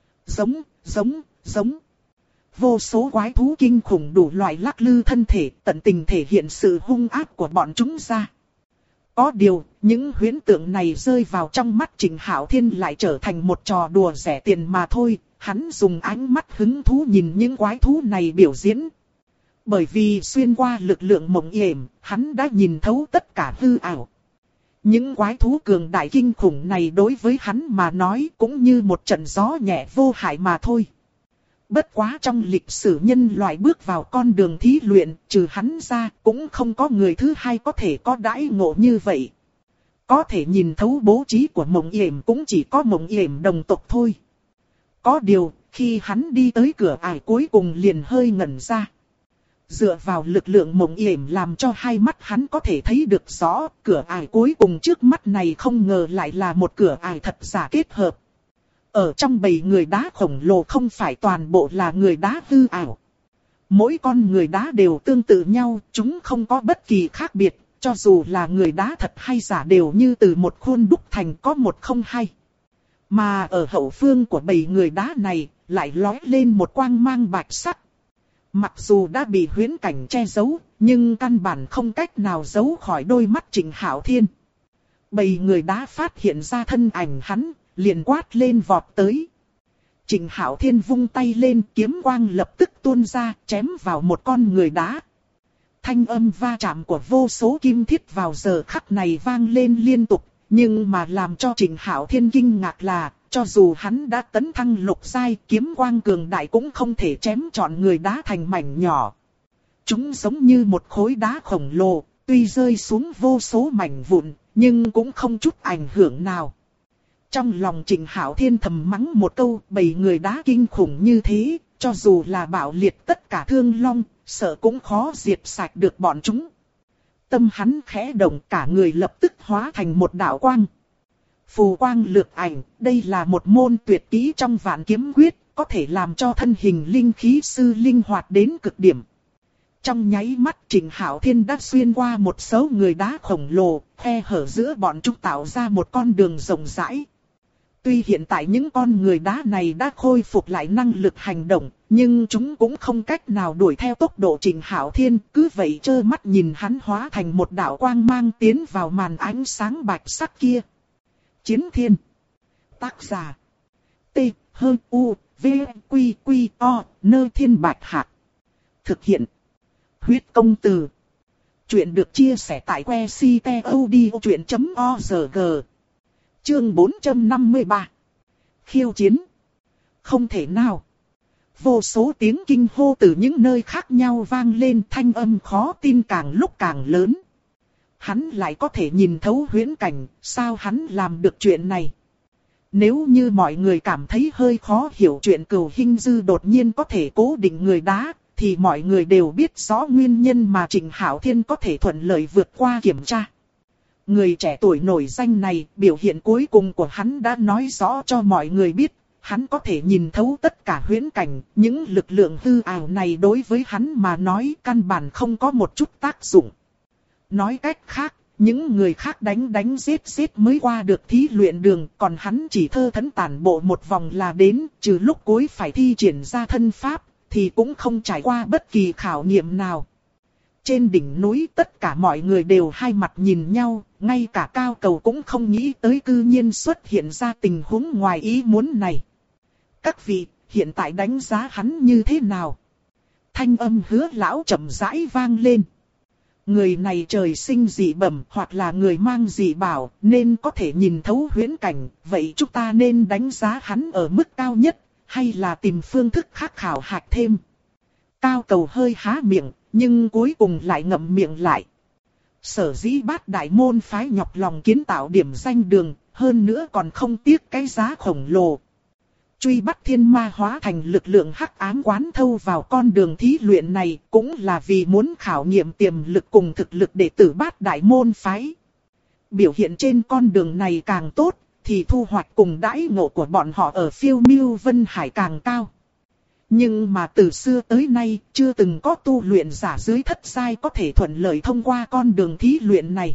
Giống. Vô số quái thú kinh khủng đủ loại lắc lư thân thể, tận tình thể hiện sự hung ác của bọn chúng ra. Có điều, những huyễn tượng này rơi vào trong mắt Trình Hạo Thiên lại trở thành một trò đùa rẻ tiền mà thôi. Hắn dùng ánh mắt hứng thú nhìn những quái thú này biểu diễn. Bởi vì xuyên qua lực lượng Mộng Yểm, hắn đã nhìn thấu tất cả hư ảo. Những quái thú cường đại kinh khủng này đối với hắn mà nói cũng như một trận gió nhẹ vô hại mà thôi. Bất quá trong lịch sử nhân loại bước vào con đường thí luyện, trừ hắn ra cũng không có người thứ hai có thể có đãi ngộ như vậy. Có thể nhìn thấu bố trí của Mộng Yểm cũng chỉ có Mộng Yểm đồng tộc thôi. Có điều, khi hắn đi tới cửa ải cuối cùng liền hơi ngẩn ra. Dựa vào lực lượng Mộng Yểm làm cho hai mắt hắn có thể thấy được rõ, cửa ải cuối cùng trước mắt này không ngờ lại là một cửa ải thật giả kết hợp. Ở trong bầy người đá khổng lồ không phải toàn bộ là người đá hư ảo. Mỗi con người đá đều tương tự nhau, chúng không có bất kỳ khác biệt, cho dù là người đá thật hay giả đều như từ một khuôn đúc thành có một không hai. Mà ở hậu phương của bầy người đá này, lại lóe lên một quang mang bạch sắc. Mặc dù đã bị huyễn cảnh che giấu, nhưng căn bản không cách nào giấu khỏi đôi mắt Trình Hạo Thiên. Bầy người đá phát hiện ra thân ảnh hắn, liền quát lên vọt tới. Trình Hạo Thiên vung tay lên, kiếm quang lập tức tuôn ra, chém vào một con người đá. Thanh âm va chạm của vô số kim thiết vào giờ khắc này vang lên liên tục. Nhưng mà làm cho Trình Hạo Thiên kinh ngạc là, cho dù hắn đã tấn thăng lục giai, kiếm quang cường đại cũng không thể chém trọn người đá thành mảnh nhỏ. Chúng giống như một khối đá khổng lồ, tuy rơi xuống vô số mảnh vụn, nhưng cũng không chút ảnh hưởng nào. Trong lòng Trịnh Hạo Thiên thầm mắng một câu, bầy người đá kinh khủng như thế, cho dù là bạo liệt tất cả thương long, sợ cũng khó diệt sạch được bọn chúng. Tâm hắn khẽ động, cả người lập tức hóa thành một đạo quang. Phù quang lược ảnh, đây là một môn tuyệt kỹ trong Vạn Kiếm Quyết, có thể làm cho thân hình linh khí sư linh hoạt đến cực điểm. Trong nháy mắt Trịnh Hạo Thiên đã xuyên qua một số người đá khổng lồ, khe hở giữa bọn chúng tạo ra một con đường rộng rãi. Tuy hiện tại những con người đá này đã khôi phục lại năng lực hành động, nhưng chúng cũng không cách nào đuổi theo tốc độ Trịnh Hạo Thiên, cứ vậy trơ mắt nhìn hắn hóa thành một đạo quang mang tiến vào màn ánh sáng bạch sắc kia. Chiến Thiên. Tác giả. T. H. U. V. Q. Q. O. Nơ Thiên Bạch Hạc. Thực hiện. Huyết Công Từ. Chuyện được chia sẻ tại website.odchuyện.org. Chương 453. Khiêu chiến. Không thể nào. Vô số tiếng kinh hô từ những nơi khác nhau vang lên, thanh âm khó tin càng lúc càng lớn. Hắn lại có thể nhìn thấu huyễn cảnh, sao hắn làm được chuyện này? Nếu như mọi người cảm thấy hơi khó hiểu chuyện Cửu Hinh Dư đột nhiên có thể cố định người đá, thì mọi người đều biết rõ nguyên nhân mà Trịnh Hạo Thiên có thể thuận lợi vượt qua kiểm tra. Người trẻ tuổi nổi danh này, biểu hiện cuối cùng của hắn đã nói rõ cho mọi người biết, hắn có thể nhìn thấu tất cả huyễn cảnh, những lực lượng hư ảo này đối với hắn mà nói căn bản không có một chút tác dụng. Nói cách khác, những người khác đánh giết mới qua được thí luyện đường, còn hắn chỉ thơ thẫn tản bộ một vòng là đến, trừ lúc cuối phải thi triển ra thân pháp, thì cũng không trải qua bất kỳ khảo nghiệm nào. Trên đỉnh núi tất cả mọi người đều hai mặt nhìn nhau, ngay cả Cao Cầu cũng không nghĩ tới cư nhiên xuất hiện ra tình huống ngoài ý muốn này. Các vị, hiện tại đánh giá hắn như thế nào? Thanh âm Hứa lão chậm rãi vang lên. Người này trời sinh dị bẩm hoặc là người mang dị bảo nên có thể nhìn thấu huyễn cảnh, vậy chúng ta nên đánh giá hắn ở mức cao nhất, hay là tìm phương thức khác khảo hạch thêm? Cao Cầu hơi há miệng, nhưng cuối cùng lại ngậm miệng lại. Sở dĩ Bát Đại môn phái nhọc lòng kiến tạo điểm danh đường, hơn nữa còn không tiếc cái giá khổng lồ. Truy bắt thiên ma hóa thành lực lượng hắc ám quán thâu vào con đường thí luyện này, cũng là vì muốn khảo nghiệm tiềm lực cùng thực lực đệ tử Bát Đại môn phái. Biểu hiện trên con đường này càng tốt, thì thu hoạch cùng đãi ngộ của bọn họ ở Phiêu Miêu Vân Hải càng cao. Nhưng mà từ xưa tới nay, chưa từng có tu luyện giả dưới thất giai có thể thuận lợi thông qua con đường thí luyện này.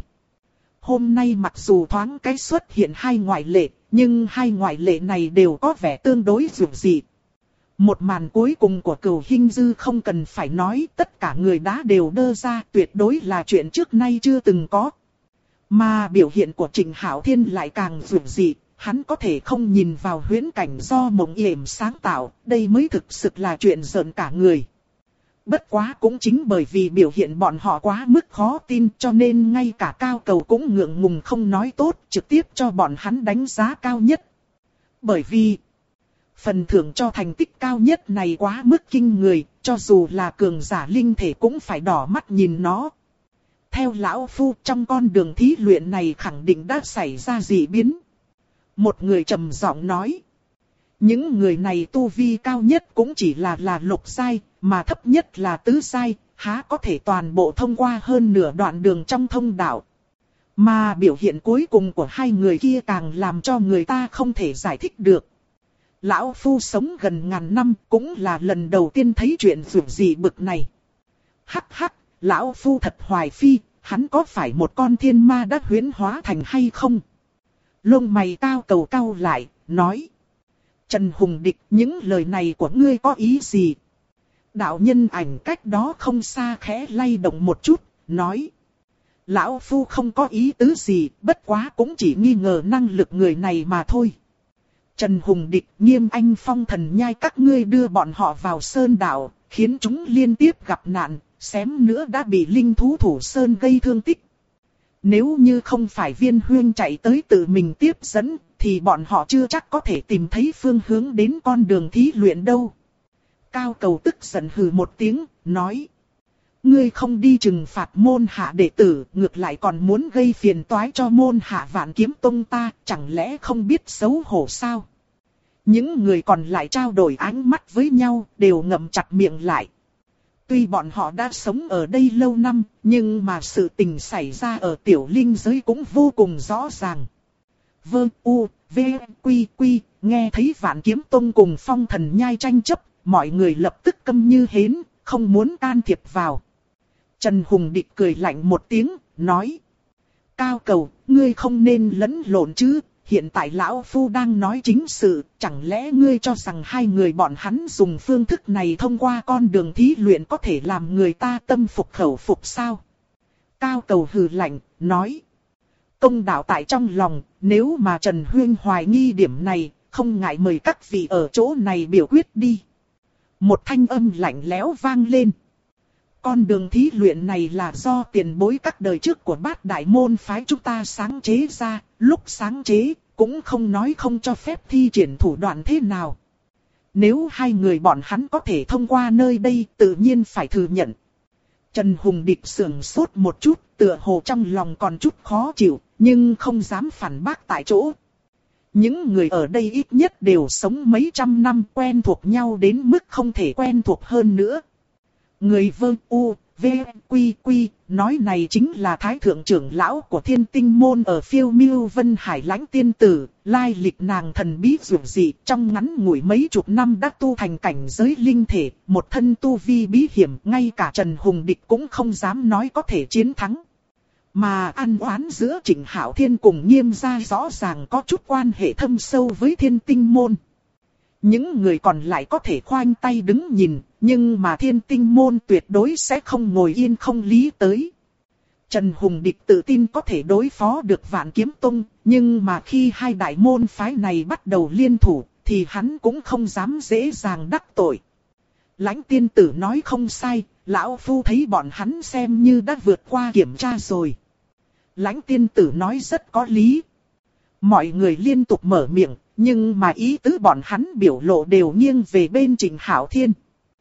Hôm nay mặc dù thoáng cái xuất hiện hai ngoại lệ, nhưng hai ngoại lệ này đều có vẻ tương đối dữ dị. Một màn cuối cùng của Cửu Hinh Dư không cần phải nói, tất cả người đá đều đơ ra, tuyệt đối là chuyện trước nay chưa từng có. Mà biểu hiện của Trịnh Hạo Thiên lại càng dữ dị. Hắn có thể không nhìn vào huyễn cảnh do mộng yểm sáng tạo, đây mới thực sự là chuyện giận cả người. Bất quá cũng chính bởi vì biểu hiện bọn họ quá mức khó tin cho nên ngay cả Cao Cầu cũng ngượng ngùng không nói tốt, trực tiếp cho bọn hắn đánh giá cao nhất. Bởi vì phần thưởng cho thành tích cao nhất này quá mức kinh người, cho dù là cường giả linh thể cũng phải đỏ mắt nhìn nó. Theo lão phu, trong con đường thí luyện này khẳng định đã xảy ra dị biến. Một người trầm giọng nói. Những người này tu vi cao nhất cũng chỉ là lục giai, mà thấp nhất là tứ giai, há có thể toàn bộ thông qua hơn nửa đoạn đường trong thông đạo. Mà biểu hiện cuối cùng của hai người kia càng làm cho người ta không thể giải thích được. Lão phu sống gần ngàn năm cũng là lần đầu tiên thấy chuyện dường gì bực này. Hắc hắc, lão phu thật hoài phi, hắn có phải một con thiên ma đã huyễn hóa thành hay không? Lông mày Cao Cầu cau lại, nói. Trần Hùng Địch, những lời này của ngươi có ý gì? Đạo nhân ảnh cách đó không xa khẽ lay động một chút, nói. Lão phu không có ý tứ gì, bất quá cũng chỉ nghi ngờ năng lực người này mà thôi. Trần Hùng Địch, Nghiêm Anh Phong Thần Nhai các ngươi đưa bọn họ vào sơn đạo, khiến chúng liên tiếp gặp nạn, xém nữa đã bị linh thú thủ sơn gây thương tích. Nếu như không phải Viên Huyên chạy tới tự mình tiếp dẫn, thì bọn họ chưa chắc có thể tìm thấy phương hướng đến con đường thí luyện đâu. Cao Cầu tức giận hừ một tiếng, nói. Ngươi không đi trừng phạt môn hạ đệ tử, ngược lại còn muốn gây phiền toái cho môn hạ Vạn Kiếm Tông ta, chẳng lẽ không biết xấu hổ sao? Những người còn lại trao đổi ánh mắt với nhau, đều ngậm chặt miệng lại. Tuy bọn họ đã sống ở đây lâu năm, nhưng mà sự tình xảy ra ở tiểu linh giới cũng vô cùng rõ ràng. Vâng, Quy, nghe thấy Vạn Kiếm Tông cùng Phong Thần Nhai tranh chấp, mọi người lập tức câm như hến, không muốn can thiệp vào. Trần Hùng Địch cười lạnh một tiếng, nói. Cao Cầu, ngươi không nên lẫn lộn chứ, hiện tại Lão Phu đang nói chính sự, chẳng lẽ ngươi cho rằng hai người bọn hắn dùng phương thức này thông qua con đường thí luyện có thể làm người ta tâm phục khẩu phục sao? Cao Cầu hừ lạnh, nói. Công đạo tại trong lòng, nếu mà Trần Huyên hoài nghi điểm này, không ngại mời các vị ở chỗ này biểu quyết đi. Một thanh âm lạnh lẽo vang lên. Con đường thí luyện này là do tiền bối các đời trước của Bát Đại môn phái chúng ta sáng chế ra, lúc sáng chế, cũng không nói không cho phép thi triển thủ đoạn thế nào. Nếu hai người bọn hắn có thể thông qua nơi đây, tự nhiên phải thừa nhận. Trần Hùng Địch sườn sốt một chút, tựa hồ trong lòng còn chút khó chịu, nhưng không dám phản bác tại chỗ. Những người ở đây ít nhất đều sống mấy trăm năm, quen thuộc nhau đến mức không thể quen thuộc hơn nữa. Người Quy, nói này chính là Thái Thượng trưởng lão của Thiên Tinh Môn ở Phiêu Miêu Vân Hải Lãnh Tiên Tử, lai lịch nàng thần bí dữ dị, trong ngắn ngủi mấy chục năm đã tu thành cảnh giới linh thể, một thân tu vi bí hiểm, ngay cả Trần Hùng Địch cũng không dám nói có thể chiến thắng. Mà ăn oán giữa Trịnh Hạo Thiên cùng Nghiêm gia rõ ràng có chút quan hệ thâm sâu với Thiên Tinh Môn. Những người còn lại có thể khoanh tay đứng nhìn, nhưng mà Thiên Tinh Môn tuyệt đối sẽ không ngồi yên không lý tới. Trần Hùng Địch tự tin có thể đối phó được Vạn Kiếm Tông, nhưng mà khi hai đại môn phái này bắt đầu liên thủ, thì hắn cũng không dám dễ dàng đắc tội. Lãnh Tiên Tử nói không sai, lão phu thấy bọn hắn xem như đã vượt qua kiểm tra rồi. Lãnh Tiên Tử nói rất có lý. Mọi người liên tục mở miệng, nhưng mà ý tứ bọn hắn biểu lộ đều nghiêng về bên Trịnh Hạo Thiên.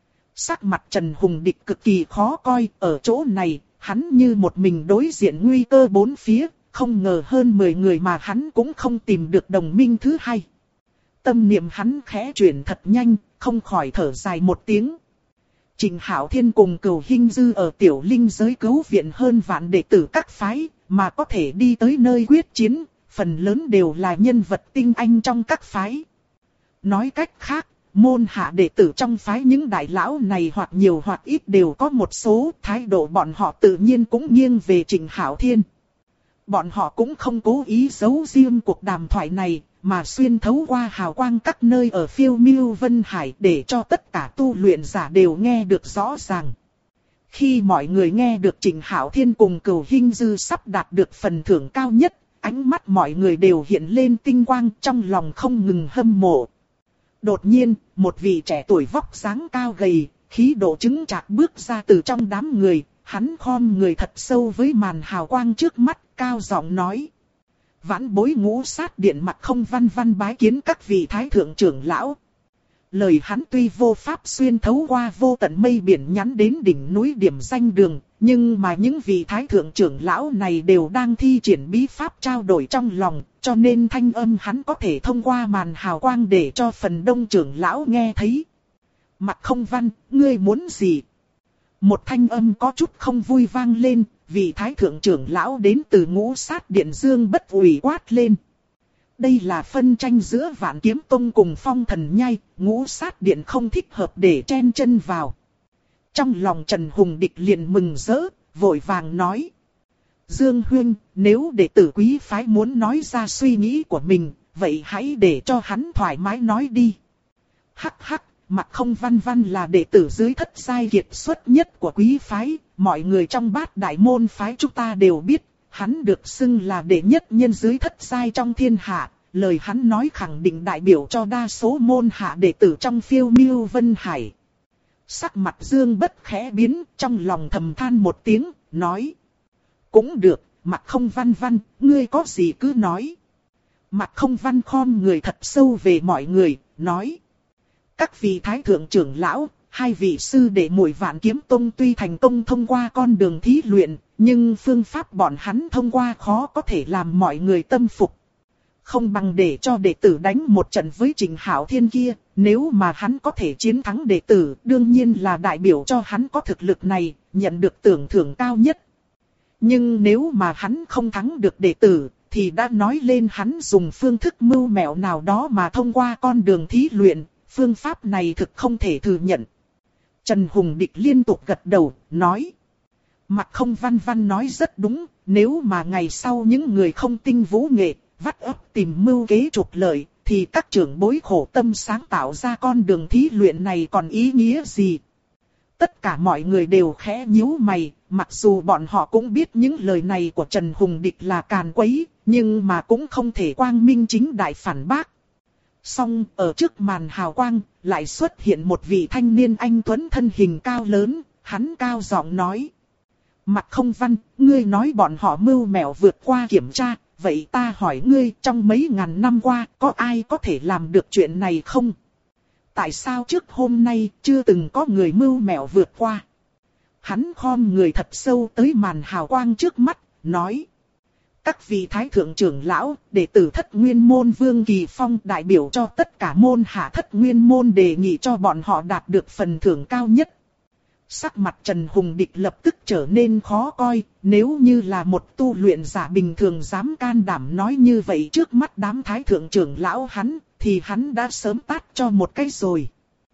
Sắc mặt Trần Hùng Địch cực kỳ khó coi, ở chỗ này, hắn như một mình đối diện nguy cơ bốn phía, không ngờ hơn 10 người mà hắn cũng không tìm được đồng minh thứ hai. Tâm niệm hắn khẽ chuyển thật nhanh, không khỏi thở dài một tiếng. Trịnh Hạo Thiên cùng Cửu Hinh Dư ở tiểu linh giới cứu viện hơn vạn đệ tử các phái, mà có thể đi tới nơi quyết chiến, phần lớn đều là nhân vật tinh anh trong các phái. Nói cách khác, môn hạ đệ tử trong phái những đại lão này hoặc nhiều hoặc ít đều có một số thái độ, bọn họ tự nhiên cũng nghiêng về Trịnh Hạo Thiên. Bọn họ cũng không cố ý giấu riêng cuộc đàm thoại này, mà xuyên thấu qua hào quang các nơi ở Phiêu Miêu Vân Hải để cho tất cả tu luyện giả đều nghe được rõ ràng. Khi mọi người nghe được Trịnh Hạo Thiên cùng Cửu Hinh Dư sắp đạt được phần thưởng cao nhất, ánh mắt mọi người đều hiện lên tinh quang, trong lòng không ngừng hâm mộ. Đột nhiên, một vị trẻ tuổi vóc dáng cao gầy, khí độ chứng chạc bước ra từ trong đám người, hắn khom người thật sâu với màn hào quang trước mắt, cao giọng nói. Vãn bối Ngũ Sát Điện Mặt Không Văn Văn bái kiến các vị thái thượng trưởng lão. Lời hắn tuy vô pháp xuyên thấu qua vô tận mây biển nhắn đến đỉnh núi điểm danh đường, nhưng mà những vị thái thượng trưởng lão này đều đang thi triển bí pháp trao đổi trong lòng, cho nên thanh âm hắn có thể thông qua màn hào quang để cho phần đông trưởng lão nghe thấy. Mặt Không Văn, ngươi muốn gì? Một thanh âm có chút không vui vang lên, vị thái thượng trưởng lão đến từ Ngũ Sát Điện Dương bất ủy quát lên. Đây là phân tranh giữa Vạn Kiếm Tông cùng Phong Thần Nhai, Ngũ Sát Điện không thích hợp để chen chân vào. Trong lòng Trần Hùng Địch liền mừng rỡ, vội vàng nói. Dương Huynh, nếu đệ tử quý phái muốn nói ra suy nghĩ của mình, vậy hãy để cho hắn thoải mái nói đi. Hắc hắc, Mặt Không Văn Văn là đệ tử dưới thất giai kiệt xuất nhất của quý phái, mọi người trong Bát Đại môn phái chúng ta đều biết. Hắn được xưng là đệ nhất nhân dưới thất giai trong thiên hạ, lời hắn nói khẳng định đại biểu cho đa số môn hạ đệ tử trong Phiêu Miêu Vân Hải. Sắc mặt Dương Bất khẽ biến, trong lòng thầm than một tiếng, nói. Cũng được, Mặt Không Văn Văn, ngươi có gì cứ nói. Mặt Không Văn khom người thật sâu về mọi người, nói. Các vị thái thượng trưởng lão, hai vị sư đệ muội Vạn Kiếm Tông tuy thành công thông qua con đường thí luyện, nhưng phương pháp bọn hắn thông qua khó có thể làm mọi người tâm phục. Không bằng để cho đệ tử đánh một trận với Trình Hạo Thiên kia, nếu mà hắn có thể chiến thắng đệ tử, đương nhiên là đại biểu cho hắn có thực lực này, nhận được tưởng thưởng cao nhất. Nhưng nếu mà hắn không thắng được đệ tử, thì đã nói lên hắn dùng phương thức mưu mẹo nào đó mà thông qua con đường thí luyện, phương pháp này thực không thể thừa nhận. Trần Hùng Địch liên tục gật đầu, nói. Mạc Không Văn Văn nói rất đúng, nếu mà ngày sau những người không tinh vũ nghệ, vắt óc tìm mưu kế trục lợi, thì các trưởng bối khổ tâm sáng tạo ra con đường thí luyện này còn ý nghĩa gì? Tất cả mọi người đều khẽ nhíu mày, mặc dù bọn họ cũng biết những lời này của Trần Hùng Địch là càn quấy, nhưng mà cũng không thể quang minh chính đại phản bác. Song ở trước màn hào quang, lại xuất hiện một vị thanh niên anh tuấn thân hình cao lớn, hắn cao giọng nói. Mạc Không Văn, ngươi nói bọn họ mưu mẹo vượt qua kiểm tra, vậy ta hỏi ngươi trong mấy ngàn năm qua có ai có thể làm được chuyện này không? Tại sao trước hôm nay chưa từng có người mưu mẹo vượt qua? Hắn khom người thật sâu tới màn hào quang trước mắt, nói. Các vị thái thượng trưởng lão, đệ tử Thất Nguyên môn Vương Kỳ Phong đại biểu cho tất cả môn hạ Thất Nguyên môn đề nghị cho bọn họ đạt được phần thưởng cao nhất. Sắc mặt Trần Hùng Địch lập tức trở nên khó coi, nếu như là một tu luyện giả bình thường dám can đảm nói như vậy trước mắt đám thái thượng trưởng lão hắn, thì hắn đã sớm tát cho một cái rồi.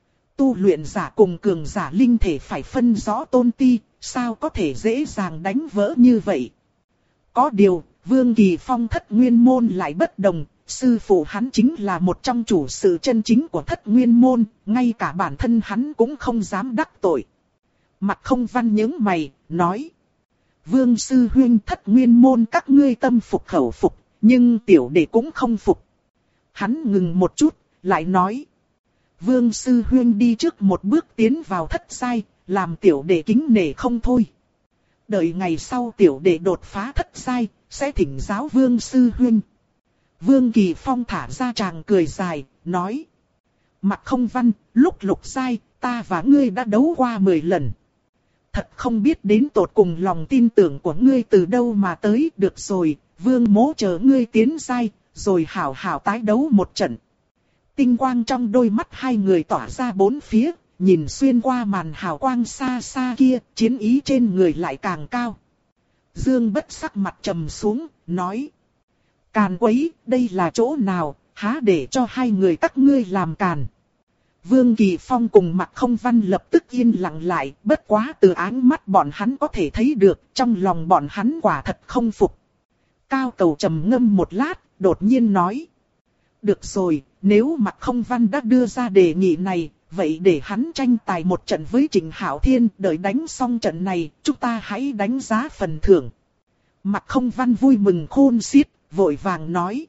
Tu luyện giả cùng cường giả linh thể phải phân rõ tôn ti, sao có thể dễ dàng đánh vỡ như vậy. Có điều, Vương Kỳ Phong Thất Nguyên môn lại bất đồng, sư phụ hắn chính là một trong chủ sự chân chính của Thất Nguyên môn, ngay cả bản thân hắn cũng không dám đắc tội. Mạc Không Văn nhướng mày, nói. Vương sư huynh Thất Nguyên môn các ngươi tâm phục khẩu phục, nhưng tiểu đệ cũng không phục. Hắn ngừng một chút, lại nói. Vương sư huynh đi trước một bước tiến vào thất giai, làm tiểu đệ kính nể không thôi. Đợi ngày sau tiểu đệ đột phá thất giai, sẽ thỉnh giáo Vương sư huynh. Vương Kỳ Phong thả ra tràng cười dài, nói. Mạc Không Văn, lúc lục giai, ta và ngươi đã đấu qua 10 lần. Thật không biết đến tột cùng lòng tin tưởng của ngươi từ đâu mà tới. Được rồi, Vương mỗ chờ ngươi tiến giai, rồi hảo hảo tái đấu một trận. Tinh quang trong đôi mắt hai người tỏa ra bốn phía, nhìn xuyên qua màn hào quang xa xa kia, chiến ý trên người lại càng cao. Dương Bất sắc mặt trầm xuống, nói. Càn quấy, đây là chỗ nào, há để cho hai người các ngươi làm càn. Vương Kỳ Phong cùng Mạc Không Văn lập tức yên lặng lại, bất quá từ ánh mắt bọn hắn có thể thấy được, trong lòng bọn hắn quả thật không phục. Cao Cầu trầm ngâm một lát, đột nhiên nói. Được rồi, nếu Mạc Không Văn đã đưa ra đề nghị này, vậy để hắn tranh tài một trận với Trình Hạo Thiên, đợi đánh xong trận này, chúng ta hãy đánh giá phần thưởng. Mạc Không Văn vui mừng khôn xiết, vội vàng nói.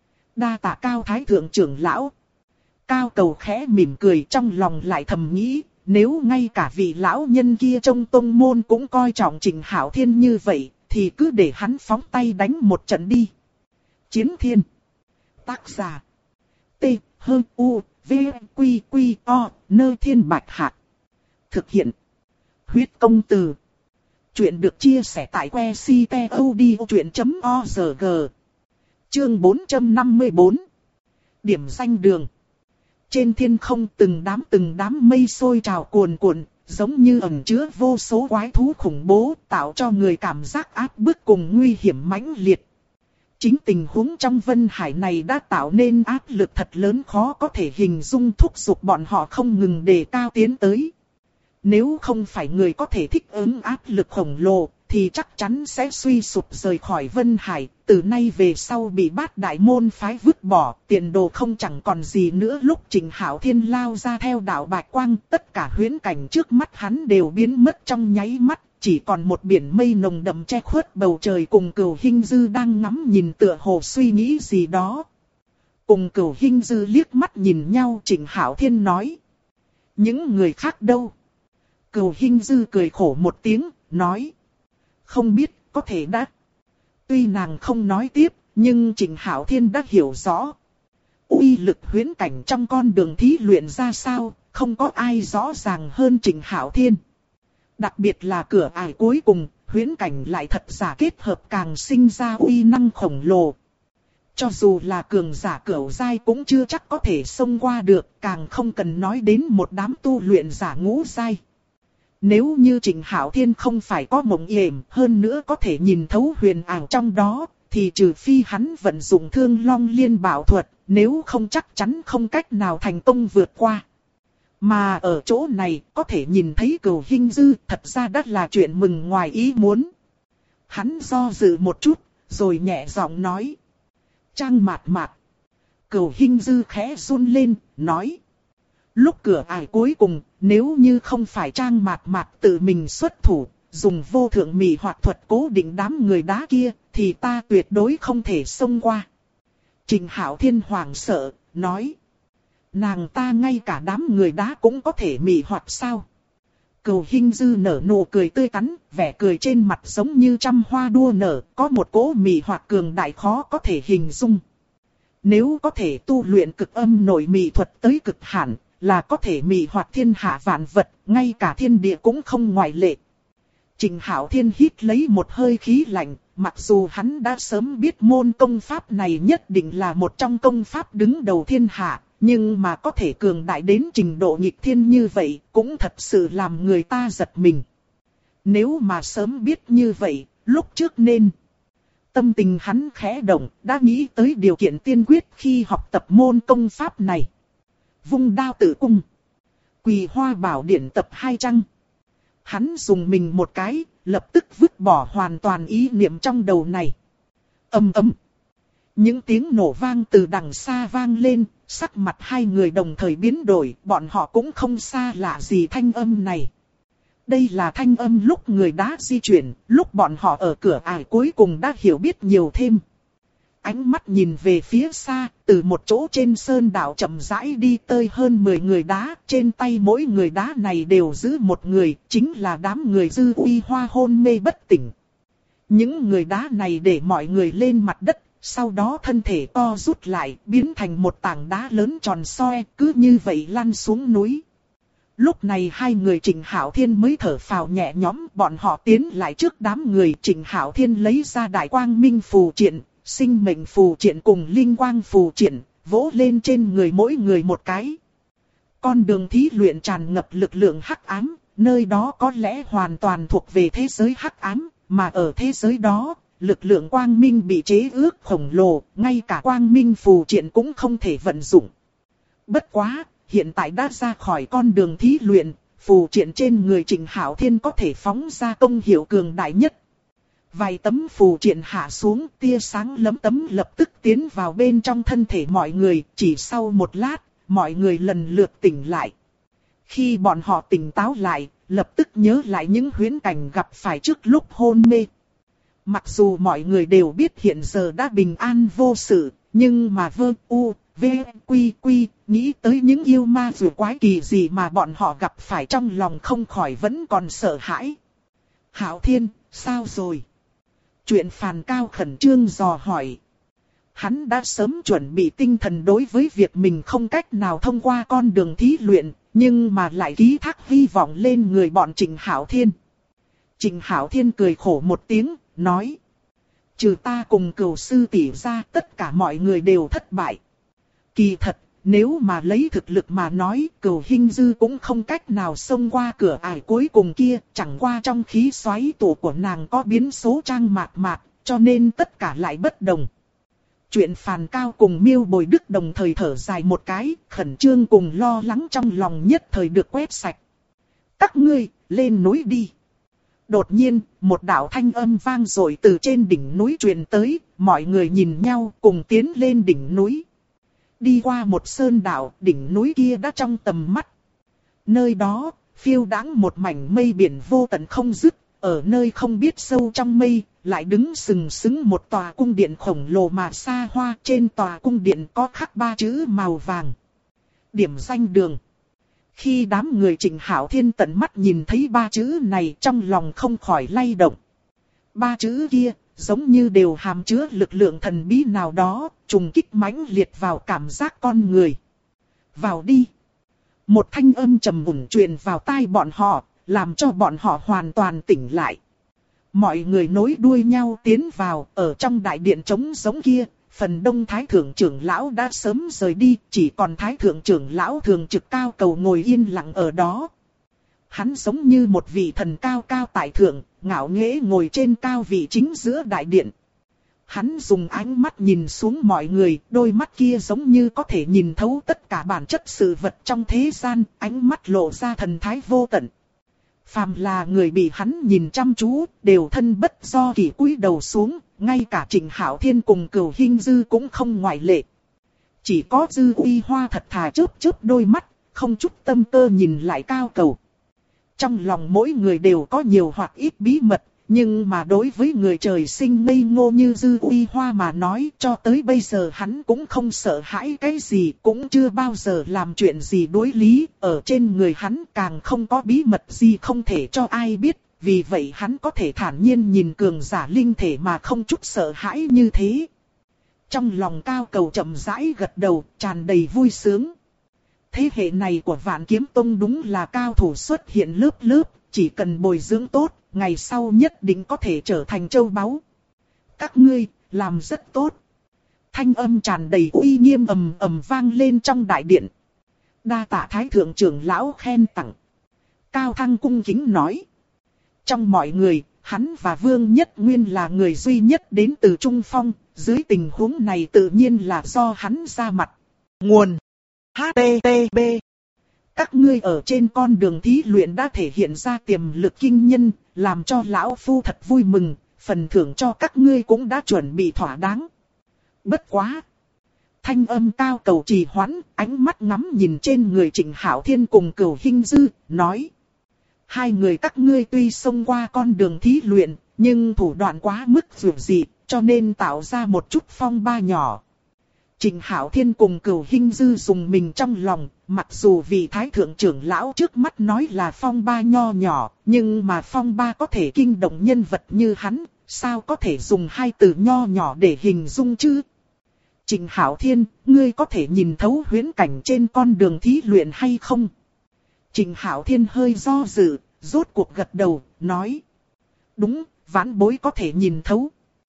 Đa tạ Cao Thái Thượng trưởng lão. Cao Cầu khẽ mỉm cười, trong lòng lại thầm nghĩ, nếu ngay cả vị lão nhân kia trong tông môn cũng coi trọng Trình Hạo Thiên như vậy, thì cứ để hắn phóng tay đánh một trận đi. Chiến Thiên. Tác giả. T. H. U. V. Q. Q. O. Nơi Thiên Bạch Hạc. Thực hiện. Huyết công từ. Chuyện được chia sẻ tại que ctod.org. Chương 454. Điểm danh đường. Trên thiên không từng đám mây sôi trào cuồn cuộn, giống như ẩn chứa vô số quái thú khủng bố, tạo cho người cảm giác áp bức cùng nguy hiểm mãnh liệt. Chính tình huống trong Vân Hải này đã tạo nên áp lực thật lớn khó có thể hình dung, thúc giục bọn họ không ngừng đề cao tiến tới. Nếu không phải người có thể thích ứng áp lực khổng lồ, thì chắc chắn sẽ suy sụp rời khỏi Vân Hải, từ nay về sau bị Bát Đại môn phái vứt bỏ, tiền đồ không chẳng còn gì nữa. Lúc Trình Hạo Thiên lao ra theo đạo Bạch Quang, tất cả huyễn cảnh trước mắt hắn đều biến mất trong nháy mắt, chỉ còn một biển mây nồng đậm che khuất bầu trời, cùng Cửu Hinh Dư đang ngắm nhìn tựa hồ suy nghĩ gì đó. Cùng Cửu Hinh Dư liếc mắt nhìn nhau, Trình Hạo Thiên nói. Những người khác đâu? Cửu Hinh Dư cười khổ một tiếng, nói. Không biết, có thể đã. Tuy nàng không nói tiếp, nhưng Trình Hạo Thiên đã hiểu rõ. Uy lực huyễn cảnh trong con đường thí luyện ra sao, không có ai rõ ràng hơn Trịnh Hạo Thiên. Đặc biệt là cửa ải cuối cùng, huyễn cảnh lại thật giả kết hợp càng sinh ra uy năng khổng lồ. Cho dù là cường giả cửu giai cũng chưa chắc có thể xông qua được, càng không cần nói đến một đám tu luyện giả ngũ giai. Nếu như Trịnh Hạo Thiên không phải có mộng yểm, hơn nữa có thể nhìn thấu huyền ảo trong đó, thì trừ phi hắn vận dụng Thương Long Liên Bảo thuật, nếu không chắc chắn không cách nào thành công vượt qua. Mà ở chỗ này, có thể nhìn thấy Cửu Hinh Dư, thật ra đã là chuyện mừng ngoài ý muốn. Hắn do dự một chút, rồi nhẹ giọng nói. Trang mạt mạt. Cửu Hinh Dư khẽ run lên, nói. Lúc cửa ải cuối cùng, nếu như không phải Trang mạt mạt tự mình xuất thủ, dùng vô thượng mị hoạt thuật cố định đám người đá kia, thì ta tuyệt đối không thể xông qua. Trịnh Hạo Thiên hoảng sợ, nói. Nàng ta ngay cả đám người đá cũng có thể mị hoạt sao? Cửu Hinh Dư nở nụ cười tươi tắn, vẻ cười trên mặt giống như trăm hoa đua nở, có một cỗ mị hoạt cường đại khó có thể hình dung. Nếu có thể tu luyện cực âm nội mị thuật tới cực hạn, là có thể mị hoạt thiên hạ vạn vật, ngay cả thiên địa cũng không ngoại lệ. Trịnh Hạo Thiên hít lấy một hơi khí lạnh, mặc dù hắn đã sớm biết môn công pháp này nhất định là một trong công pháp đứng đầu thiên hạ, nhưng mà có thể cường đại đến trình độ nghịch thiên như vậy, cũng thật sự làm người ta giật mình. Nếu mà sớm biết như vậy, lúc trước nên. Tâm tình hắn khẽ động, đã nghĩ tới điều kiện tiên quyết khi học tập môn công pháp này. Vung đao tự cung. Quỳ Hoa Bảo Điển tập 2 trang. Hắn dùng mình một cái, lập tức vứt bỏ hoàn toàn ý niệm trong đầu này. Ầm ầm. Những tiếng nổ vang từ đằng xa vang lên, sắc mặt hai người đồng thời biến đổi, bọn họ cũng không xa lạ gì thanh âm này. Đây là thanh âm lúc người đá di chuyển, lúc bọn họ ở cửa ải cuối cùng đã hiểu biết nhiều thêm. Ánh mắt nhìn về phía xa, từ một chỗ trên sơn đảo chậm rãi đi tới hơn 10 người đá, trên tay mỗi người đá này đều giữ một người, chính là đám người Dư Uy Hoa hôn mê bất tỉnh. Những người đá này để mọi người lên mặt đất, sau đó thân thể co rút lại, biến thành một tảng đá lớn tròn xoe, cứ như vậy lăn xuống núi. Lúc này hai người Trịnh Hạo Thiên mới thở phào nhẹ nhõm, bọn họ tiến lại trước đám người. Trịnh Hạo Thiên lấy ra Đại Quang Minh phù triện, Sinh Mệnh phù triện cùng Linh Quang phù triện, vỗ lên trên người mỗi người một cái. Con đường thí luyện tràn ngập lực lượng hắc ám, nơi đó có lẽ hoàn toàn thuộc về thế giới hắc ám, mà ở thế giới đó, lực lượng quang minh bị chế ước khổng lồ, ngay cả quang minh phù triện cũng không thể vận dụng. Bất quá, hiện tại đã ra khỏi con đường thí luyện, phù triện trên người Trịnh Hạo Thiên có thể phóng ra công hiệu cường đại nhất. Vài tấm phù triện hạ xuống, tia sáng lấm tấm lập tức tiến vào bên trong thân thể mọi người, chỉ sau một lát, mọi người lần lượt tỉnh lại. Khi bọn họ tỉnh táo lại, lập tức nhớ lại những huyễn cảnh gặp phải trước lúc hôn mê. Mặc dù mọi người đều biết hiện giờ đã bình an vô sự, nhưng mà nghĩ tới những yêu ma dù quái kỳ gì mà bọn họ gặp phải trong lòng không khỏi vẫn còn sợ hãi. Hạo Thiên, sao rồi? Chuyện Phàn Cao khẩn trương dò hỏi. Hắn đã sớm chuẩn bị tinh thần đối với việc mình không cách nào thông qua con đường thí luyện, nhưng mà lại ký thác hy vọng lên người bọn Trịnh Hạo Thiên. Trịnh Hạo Thiên cười khổ một tiếng, nói. Trừ ta cùng Cửu sư tỷ ra, tất cả mọi người đều thất bại. Kỳ thật, nếu mà lấy thực lực mà nói, Cửu Hinh Dư cũng không cách nào xông qua cửa ải cuối cùng kia, chẳng qua trong khí xoáy tổ của nàng có biến số Trang mạt mạt, cho nên tất cả lại bất đồng. Chuyện Phàn Cao cùng Miêu Bồi Đức đồng thời thở dài một cái, khẩn trương cùng lo lắng trong lòng nhất thời được quét sạch. Các ngươi, lên núi đi. Đột nhiên, một đạo thanh âm vang dội từ trên đỉnh núi truyền tới, mọi người nhìn nhau cùng tiến lên đỉnh núi. Đi qua một sơn đảo, đỉnh núi kia đã trong tầm mắt. Nơi đó, phiêu đãng một mảnh mây biển vô tận không dứt, ở nơi không biết sâu trong mây, lại đứng sừng sững một tòa cung điện khổng lồ mà xa hoa. Trên tòa cung điện có khắc 3 chữ màu vàng. Điểm danh đường. Khi đám người Trịnh Hạo Thiên tận mắt nhìn thấy 3 chữ này, trong lòng không khỏi lay động. 3 chữ kia, giống như đều hàm chứa lực lượng thần bí nào đó, trùng kích mãnh liệt vào cảm giác con người. Vào đi. Một thanh âm trầm ổn truyền vào tai bọn họ, làm cho bọn họ hoàn toàn tỉnh lại. Mọi người nối đuôi nhau tiến vào, ở trong đại điện trống giống kia, phần đông thái thượng trưởng lão đã sớm rời đi, chỉ còn thái thượng trưởng lão thường trực Cao Cầu ngồi yên lặng ở đó. Hắn giống như một vị thần cao cao tại thượng, ngạo nghễ ngồi trên cao vị chính giữa đại điện. Hắn dùng ánh mắt nhìn xuống mọi người, đôi mắt kia giống như có thể nhìn thấu tất cả bản chất sự vật trong thế gian, ánh mắt lộ ra thần thái vô tận. Phàm là người bị hắn nhìn chăm chú, đều thân bất do kỷ cúi đầu xuống, ngay cả Trịnh Hạo Thiên cùng Cửu Hinh Dư cũng không ngoại lệ. Chỉ có Dư Uy Hoa thật thà chớp chớp đôi mắt, không chút tâm cơ nhìn lại Cao Cầu. Trong lòng mỗi người đều có nhiều hoặc ít bí mật, nhưng mà đối với người trời sinh ngây ngô như Dư Uy Hoa mà nói, cho tới bây giờ hắn cũng không sợ hãi cái gì, cũng chưa bao giờ làm chuyện gì đối lý, ở trên người hắn càng không có bí mật gì không thể cho ai biết, vì vậy hắn có thể thản nhiên nhìn cường giả linh thể mà không chút sợ hãi như thế. Trong lòng Cao Cầu chậm rãi gật đầu, tràn đầy vui sướng. Thế hệ này của Vạn Kiếm Tông đúng là cao thủ xuất hiện lớp lớp, chỉ cần bồi dưỡng tốt, ngày sau nhất định có thể trở thành châu báu. Các ngươi, làm rất tốt. Thanh âm tràn đầy uy nghiêm ầm ầm vang lên trong đại điện. Đa tạ thái thượng trưởng lão khen tặng. Cao Thăng cung kính nói. Trong mọi người, hắn và Vương Nhất Nguyên là người duy nhất đến từ Trung Phong, dưới tình huống này tự nhiên là do hắn ra mặt. Nguồn HTTP. Các ngươi ở trên con đường thí luyện đã thể hiện ra tiềm lực kinh nhân, làm cho lão phu thật vui mừng, phần thưởng cho các ngươi cũng đã chuẩn bị thỏa đáng. Bất quá. Thanh âm Cao Cầu trì hoãn, ánh mắt ngắm nhìn trên người Trịnh Hạo Thiên cùng Cửu Hinh Dư, nói. Hai người các ngươi tuy xông qua con đường thí luyện, nhưng thủ đoạn quá mức dường dị, cho nên tạo ra một chút phong ba nhỏ. Trịnh Hạo Thiên cùng Cửu Hinh Dư dùng mình trong lòng, mặc dù vị thái thượng trưởng lão trước mắt nói là phong ba nho nhỏ, nhưng mà phong ba có thể kinh động nhân vật như hắn, sao có thể dùng hai từ nho nhỏ để hình dung chứ? Trịnh Hạo Thiên, ngươi có thể nhìn thấu huyễn cảnh trên con đường thí luyện hay không? Trịnh Hạo Thiên hơi do dự, rốt cuộc gật đầu, nói. Đúng, vãn bối có thể nhìn thấu.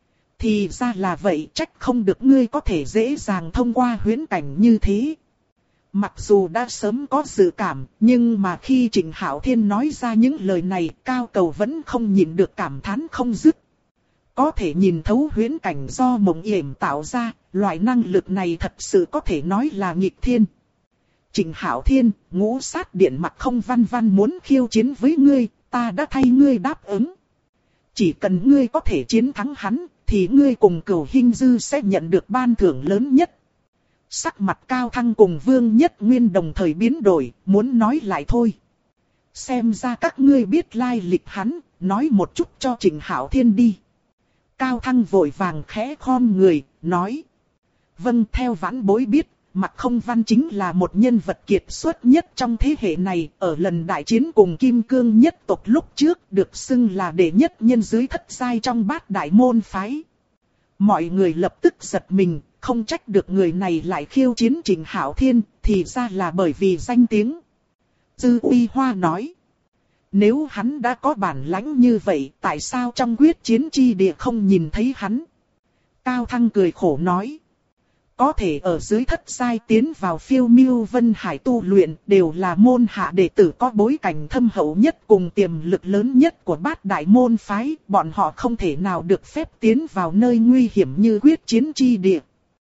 Thì ra là vậy, trách không được ngươi có thể dễ dàng thông qua huyễn cảnh như thế. Mặc dù đã sớm có dự cảm, nhưng mà khi Trịnh Hạo Thiên nói ra những lời này, Cao Cầu vẫn không nhịn được cảm thán không dứt. Có thể nhìn thấu huyễn cảnh do mộng yểm tạo ra, loại năng lực này thật sự có thể nói là nghịch thiên. Trịnh Hạo Thiên, Ngũ Sát Điện Mặc Không Văn Văn muốn khiêu chiến với ngươi, ta đã thay ngươi đáp ứng. Chỉ cần ngươi có thể chiến thắng hắn, thì ngươi cùng Cửu Hinh Dư sẽ nhận được ban thưởng lớn nhất. Sắc mặt Cao Thăng cùng Vương Nhất Nguyên đồng thời biến đổi, muốn nói lại thôi. Xem ra các ngươi biết lai lịch hắn, nói một chút cho Trịnh Hạo Thiên đi. Cao Thăng vội vàng khẽ khom người, nói. Vâng, theo vãn bối biết, Mặc Không Văn chính là một nhân vật kiệt xuất nhất trong thế hệ này, ở lần đại chiến cùng Kim Cương nhất tộc lúc trước được xưng là đệ nhất nhân dưới thất giai trong bát đại môn phái. Mọi người lập tức giật mình, không trách được người này lại khiêu chiến Trịnh Hạo Thiên, thì ra là bởi vì danh tiếng. Dư Uy Hoa nói, nếu hắn đã có bản lãnh như vậy, tại sao trong quyết chiến chi địa không nhìn thấy hắn? Cao Thăng cười khổ nói, có thể ở dưới thất giai tiến vào Phiêu Miêu Vân Hải tu luyện đều là môn hạ đệ tử có bối cảnh thâm hậu nhất cùng tiềm lực lớn nhất của bát đại môn phái, bọn họ không thể nào được phép tiến vào nơi nguy hiểm như quyết chiến chi địa.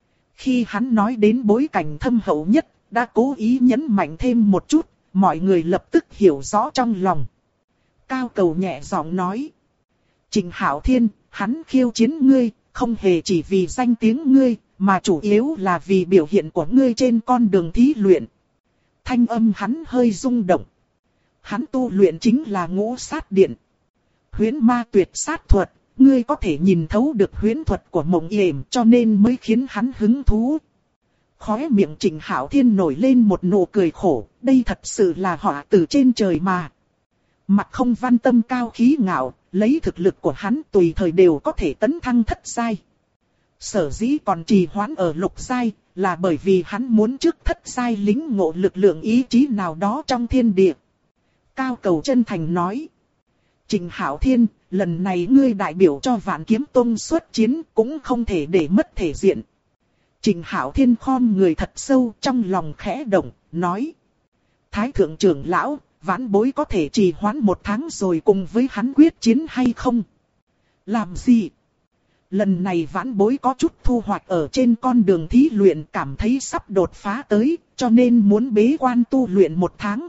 Khi hắn nói đến bối cảnh thâm hậu nhất, đã cố ý nhấn mạnh thêm một chút, mọi người lập tức hiểu rõ trong lòng. Cao Cầu nhẹ giọng nói, Trịnh Hạo Thiên, hắn khiêu chiến ngươi, không hề chỉ vì danh tiếng ngươi, mà chủ yếu là vì biểu hiện của ngươi trên con đường thí luyện. Thanh âm hắn hơi rung động. Hắn tu luyện chính là Ngũ Sát Điện. Huyễn ma tuyệt sát thuật, ngươi có thể nhìn thấu được huyễn thuật của mộng yểm cho nên mới khiến hắn hứng thú. Khóe miệng Trịnh Hạo Thiên nổi lên một nụ cười khổ, đây thật sự là họa từ trên trời mà. Mặc Không Văn tâm cao khí ngạo, lấy thực lực của hắn tùy thời đều có thể tấn thăng thất giai. Sở dĩ còn trì hoãn ở lục giai, là bởi vì hắn muốn trước thất giai lĩnh ngộ lực lượng ý chí nào đó trong thiên địa. Cao Cầu chân thành nói. Trình Hạo Thiên, lần này ngươi đại biểu cho Vạn Kiếm Tông xuất chiến cũng không thể để mất thể diện. Trình Hạo Thiên khom người thật sâu trong lòng khẽ động, nói. Thái thượng trưởng lão, vãn bối có thể trì hoãn 1 tháng rồi cùng với hắn quyết chiến hay không? Làm gì? Lần này vãn bối có chút thu hoạch ở trên con đường thí luyện, cảm thấy sắp đột phá tới, cho nên muốn bế quan tu luyện 1 tháng.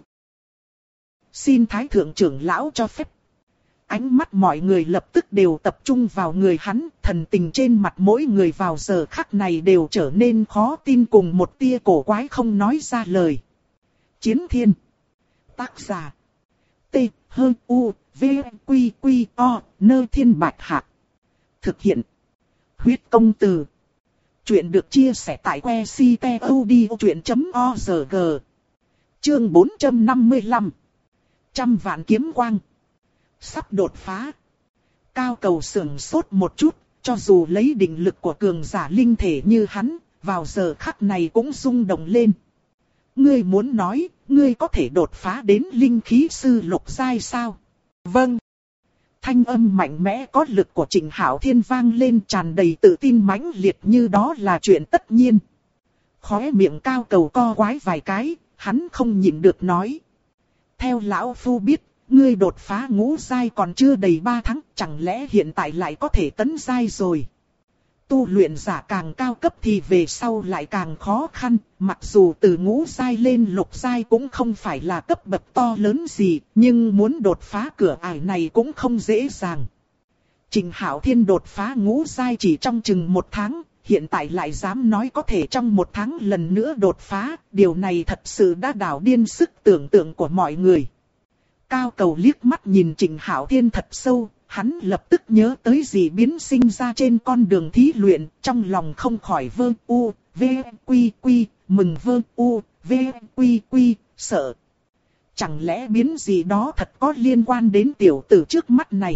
Xin Thái thượng trưởng lão cho phép. Ánh mắt mọi người lập tức đều tập trung vào người hắn, thần tình trên mặt mỗi người vào giờ khắc này đều trở nên khó tin cùng một tia cổ quái không nói ra lời. Chiến Thiên. Tác giả. T. H. U. V. Q. Q. O. Nơ Thiên Bạch Hạc. Thực hiện. Huyết Công Từ. Chuyện được chia sẻ tại que ctod.org. Chương 455. Trăm vạn kiếm quang. Sắp đột phá. Cao Cầu sửng sốt một chút, cho dù lấy định lực của cường giả linh thể như hắn, vào giờ khắc này cũng rung động lên. Ngươi muốn nói, ngươi có thể đột phá đến linh khí sư lục giai sao? Vâng. Thanh âm mạnh mẽ có lực của Trình Hạo Thiên vang lên tràn đầy tự tin mãnh liệt như đó là chuyện tất nhiên. Khóe miệng Cao Cầu co quái vài cái, hắn không nhịn được nói. Theo lão phu biết, ngươi đột phá ngũ giai còn chưa đầy 3 tháng, chẳng lẽ hiện tại lại có thể tấn giai rồi? Tu luyện giả càng cao cấp thì về sau lại càng khó khăn, mặc dù từ ngũ giai lên lục giai cũng không phải là cấp bậc to lớn gì, nhưng muốn đột phá cửa ải này cũng không dễ dàng. Trình Hạo Thiên đột phá ngũ giai chỉ trong chừng 1 tháng, hiện tại lại dám nói có thể trong 1 tháng lần nữa đột phá, điều này thật sự đã đảo điên sức tưởng tượng của mọi người. Cao Cầu liếc mắt nhìn Trình Hạo Thiên thật sâu, hắn lập tức nhớ tới gì biến sinh ra trên con đường thí luyện, trong lòng không khỏi vơ u, v, quy quy, mừng vơ u, v, quy quy, sợ. Chẳng lẽ biến gì đó thật có liên quan đến tiểu tử trước mắt này?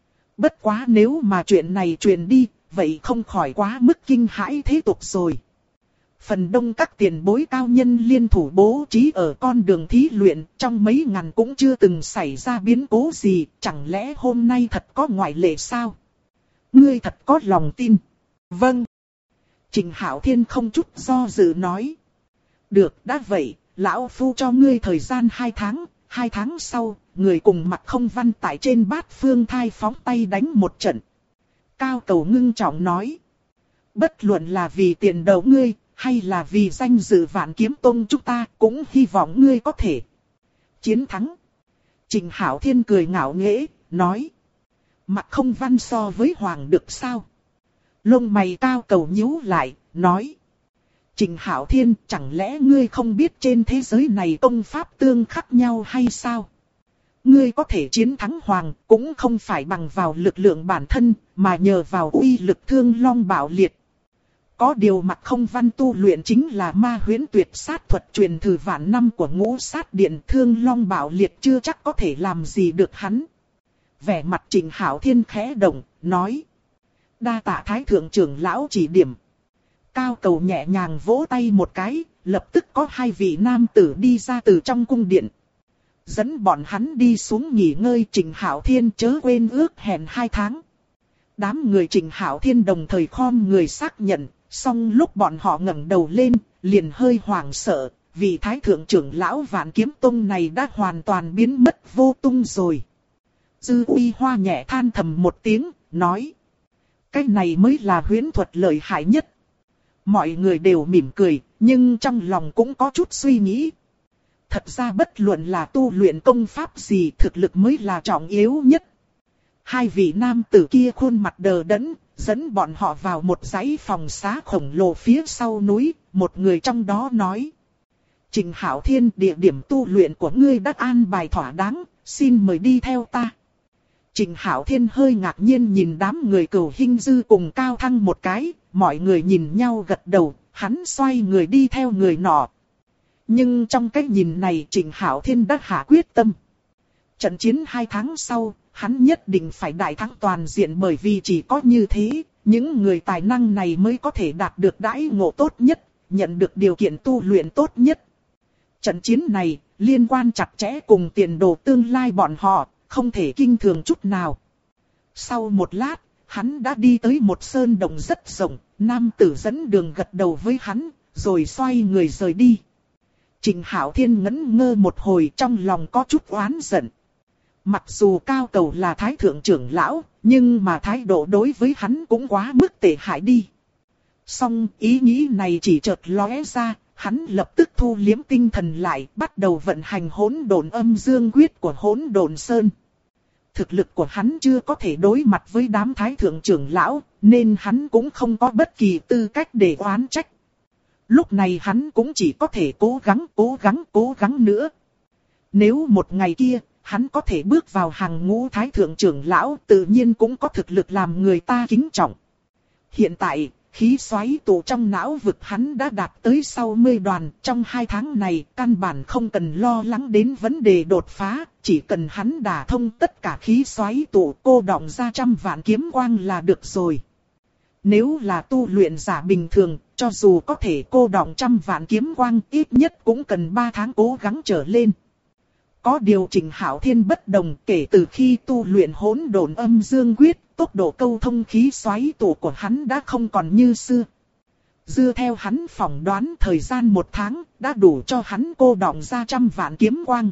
Bất quá nếu mà chuyện này truyền đi, vậy không khỏi quá mức kinh hãi thế tục rồi. Phần đông các tiền bối cao nhân liên thủ bố trí ở con đường thí luyện, trong mấy ngàn cũng chưa từng xảy ra biến cố gì, chẳng lẽ hôm nay thật có ngoại lệ sao? Ngươi thật có lòng tin. Vâng. Trình Hạo Thiên không chút do dự nói. Được, đã vậy, lão phu cho ngươi thời gian 2 tháng, 2 tháng sau, người cùng Mặc Không Văn tại trên Bát Phương Thai phóng tay đánh một trận. Cao Cầu ngưng trọng nói. Bất luận là vì tiền đầu ngươi, hay là vì danh dự Vạn Kiếm Tông chúng ta, cũng hy vọng ngươi có thể chiến thắng. Trình Hạo Thiên cười ngạo nghễ, nói. Mặc Không Văn so với Hoàng được sao? Lông mày Cao Cầu nhíu lại, nói. Trình Hạo Thiên, chẳng lẽ ngươi không biết trên thế giới này công pháp tương khắc nhau hay sao? Ngươi có thể chiến thắng Hoàng, cũng không phải bằng vào lực lượng bản thân, mà nhờ vào uy lực Thương Long Bảo Liệt. Có điều Mặc Không Văn tu luyện chính là ma huyễn tuyệt sát thuật truyền từ vạn năm của Ngũ Sát Điện, Thương Long Bảo Liệt chưa chắc có thể làm gì được hắn. Vẻ mặt Trình Hạo Thiên khẽ động, nói. Đa tạ Thái thượng trưởng lão chỉ điểm. Cao Cầu nhẹ nhàng vỗ tay một cái, lập tức có 2 vị nam tử đi ra từ trong cung điện. Dẫn bọn hắn đi xuống nghỉ ngơi. Trình Hạo Thiên chớ quên ước hẹn 2 tháng. Đám người Trình Hạo Thiên đồng thời khom người xác nhận. Song lúc bọn họ ngẩng đầu lên, liền hơi hoảng sợ, vì Thái thượng trưởng lão Vạn Kiếm Tông này đã hoàn toàn biến mất vô tung rồi. Dư Uy Hoa nhẹ than thầm một tiếng, nói. Cái này mới là huyễn thuật lợi hại nhất. Mọi người đều mỉm cười, nhưng trong lòng cũng có chút suy nghĩ. Thật ra bất luận là tu luyện công pháp gì, thực lực mới là trọng yếu nhất. 2 vị nam tử kia khuôn mặt đờ đẫn, dẫn bọn họ vào một dãy phòng xá khổng lồ phía sau núi, một người trong đó nói. Trình Hạo Thiên, địa điểm tu luyện của ngươi đã an bài thỏa đáng, xin mời đi theo ta. Trình Hạo Thiên hơi ngạc nhiên nhìn đám người Cửu Hinh Dư cùng Cao Thăng một cái, mọi người nhìn nhau gật đầu, hắn xoay người đi theo người nọ. Nhưng trong cái nhìn này Trình Hạo Thiên đã hạ quyết tâm. Trận chiến 2 tháng sau, hắn nhất định phải đại thắng toàn diện, bởi vì chỉ có như thế, Những người tài năng này mới có thể đạt được đãi ngộ tốt nhất, nhận được điều kiện tu luyện tốt nhất. Trận chiến này liên quan chặt chẽ cùng tiền đồ tương lai bọn họ, không thể kinh thường chút nào. Sau một lát, hắn đã đi tới một sơn động rất rộng, nam tử dẫn đường gật đầu với hắn, rồi xoay người rời đi. Trịnh Hạo Thiên ngẩn ngơ một hồi, trong lòng có chút oán giận. Mặc dù Cao Cầu là thái thượng trưởng lão, nhưng mà thái độ đối với hắn cũng quá mức tệ hại đi. Song ý nghĩ này chỉ chợt lóe ra, hắn lập tức thu liếm tinh thần lại, bắt đầu vận hành hỗn độn âm dương quyết của hỗn độn sơn. Thực lực của hắn chưa có thể đối mặt với đám thái thượng trưởng lão, nên hắn cũng không có bất kỳ tư cách để oán trách. Lúc này hắn cũng chỉ có thể cố gắng nữa. Nếu một ngày kia, hắn có thể bước vào hàng ngũ thái thượng trưởng lão, tự nhiên cũng có thực lực làm người ta kính trọng. Hiện tại, khí xoáy tụ trong não vực hắn đã đạt tới 60 đoàn, trong 2 tháng này căn bản không cần lo lắng đến vấn đề đột phá, chỉ cần hắn đả thông tất cả khí xoáy tụ cô đọng ra 100 vạn kiếm quang là được rồi. Nếu là tu luyện giả bình thường, cho dù có thể cô đọng 100 vạn kiếm quang, ít nhất cũng cần 3 tháng cố gắng trở lên. Có điều Trịnh Hạo Thiên bất đồng, kể từ khi tu luyện hỗn độn âm dương quyết, tốc độ câu thông khí xoáy tụ của hắn đã không còn như xưa. Dựa theo hắn phỏng đoán thời gian 1 tháng, đã đủ cho hắn cô đọng ra 100 vạn kiếm quang.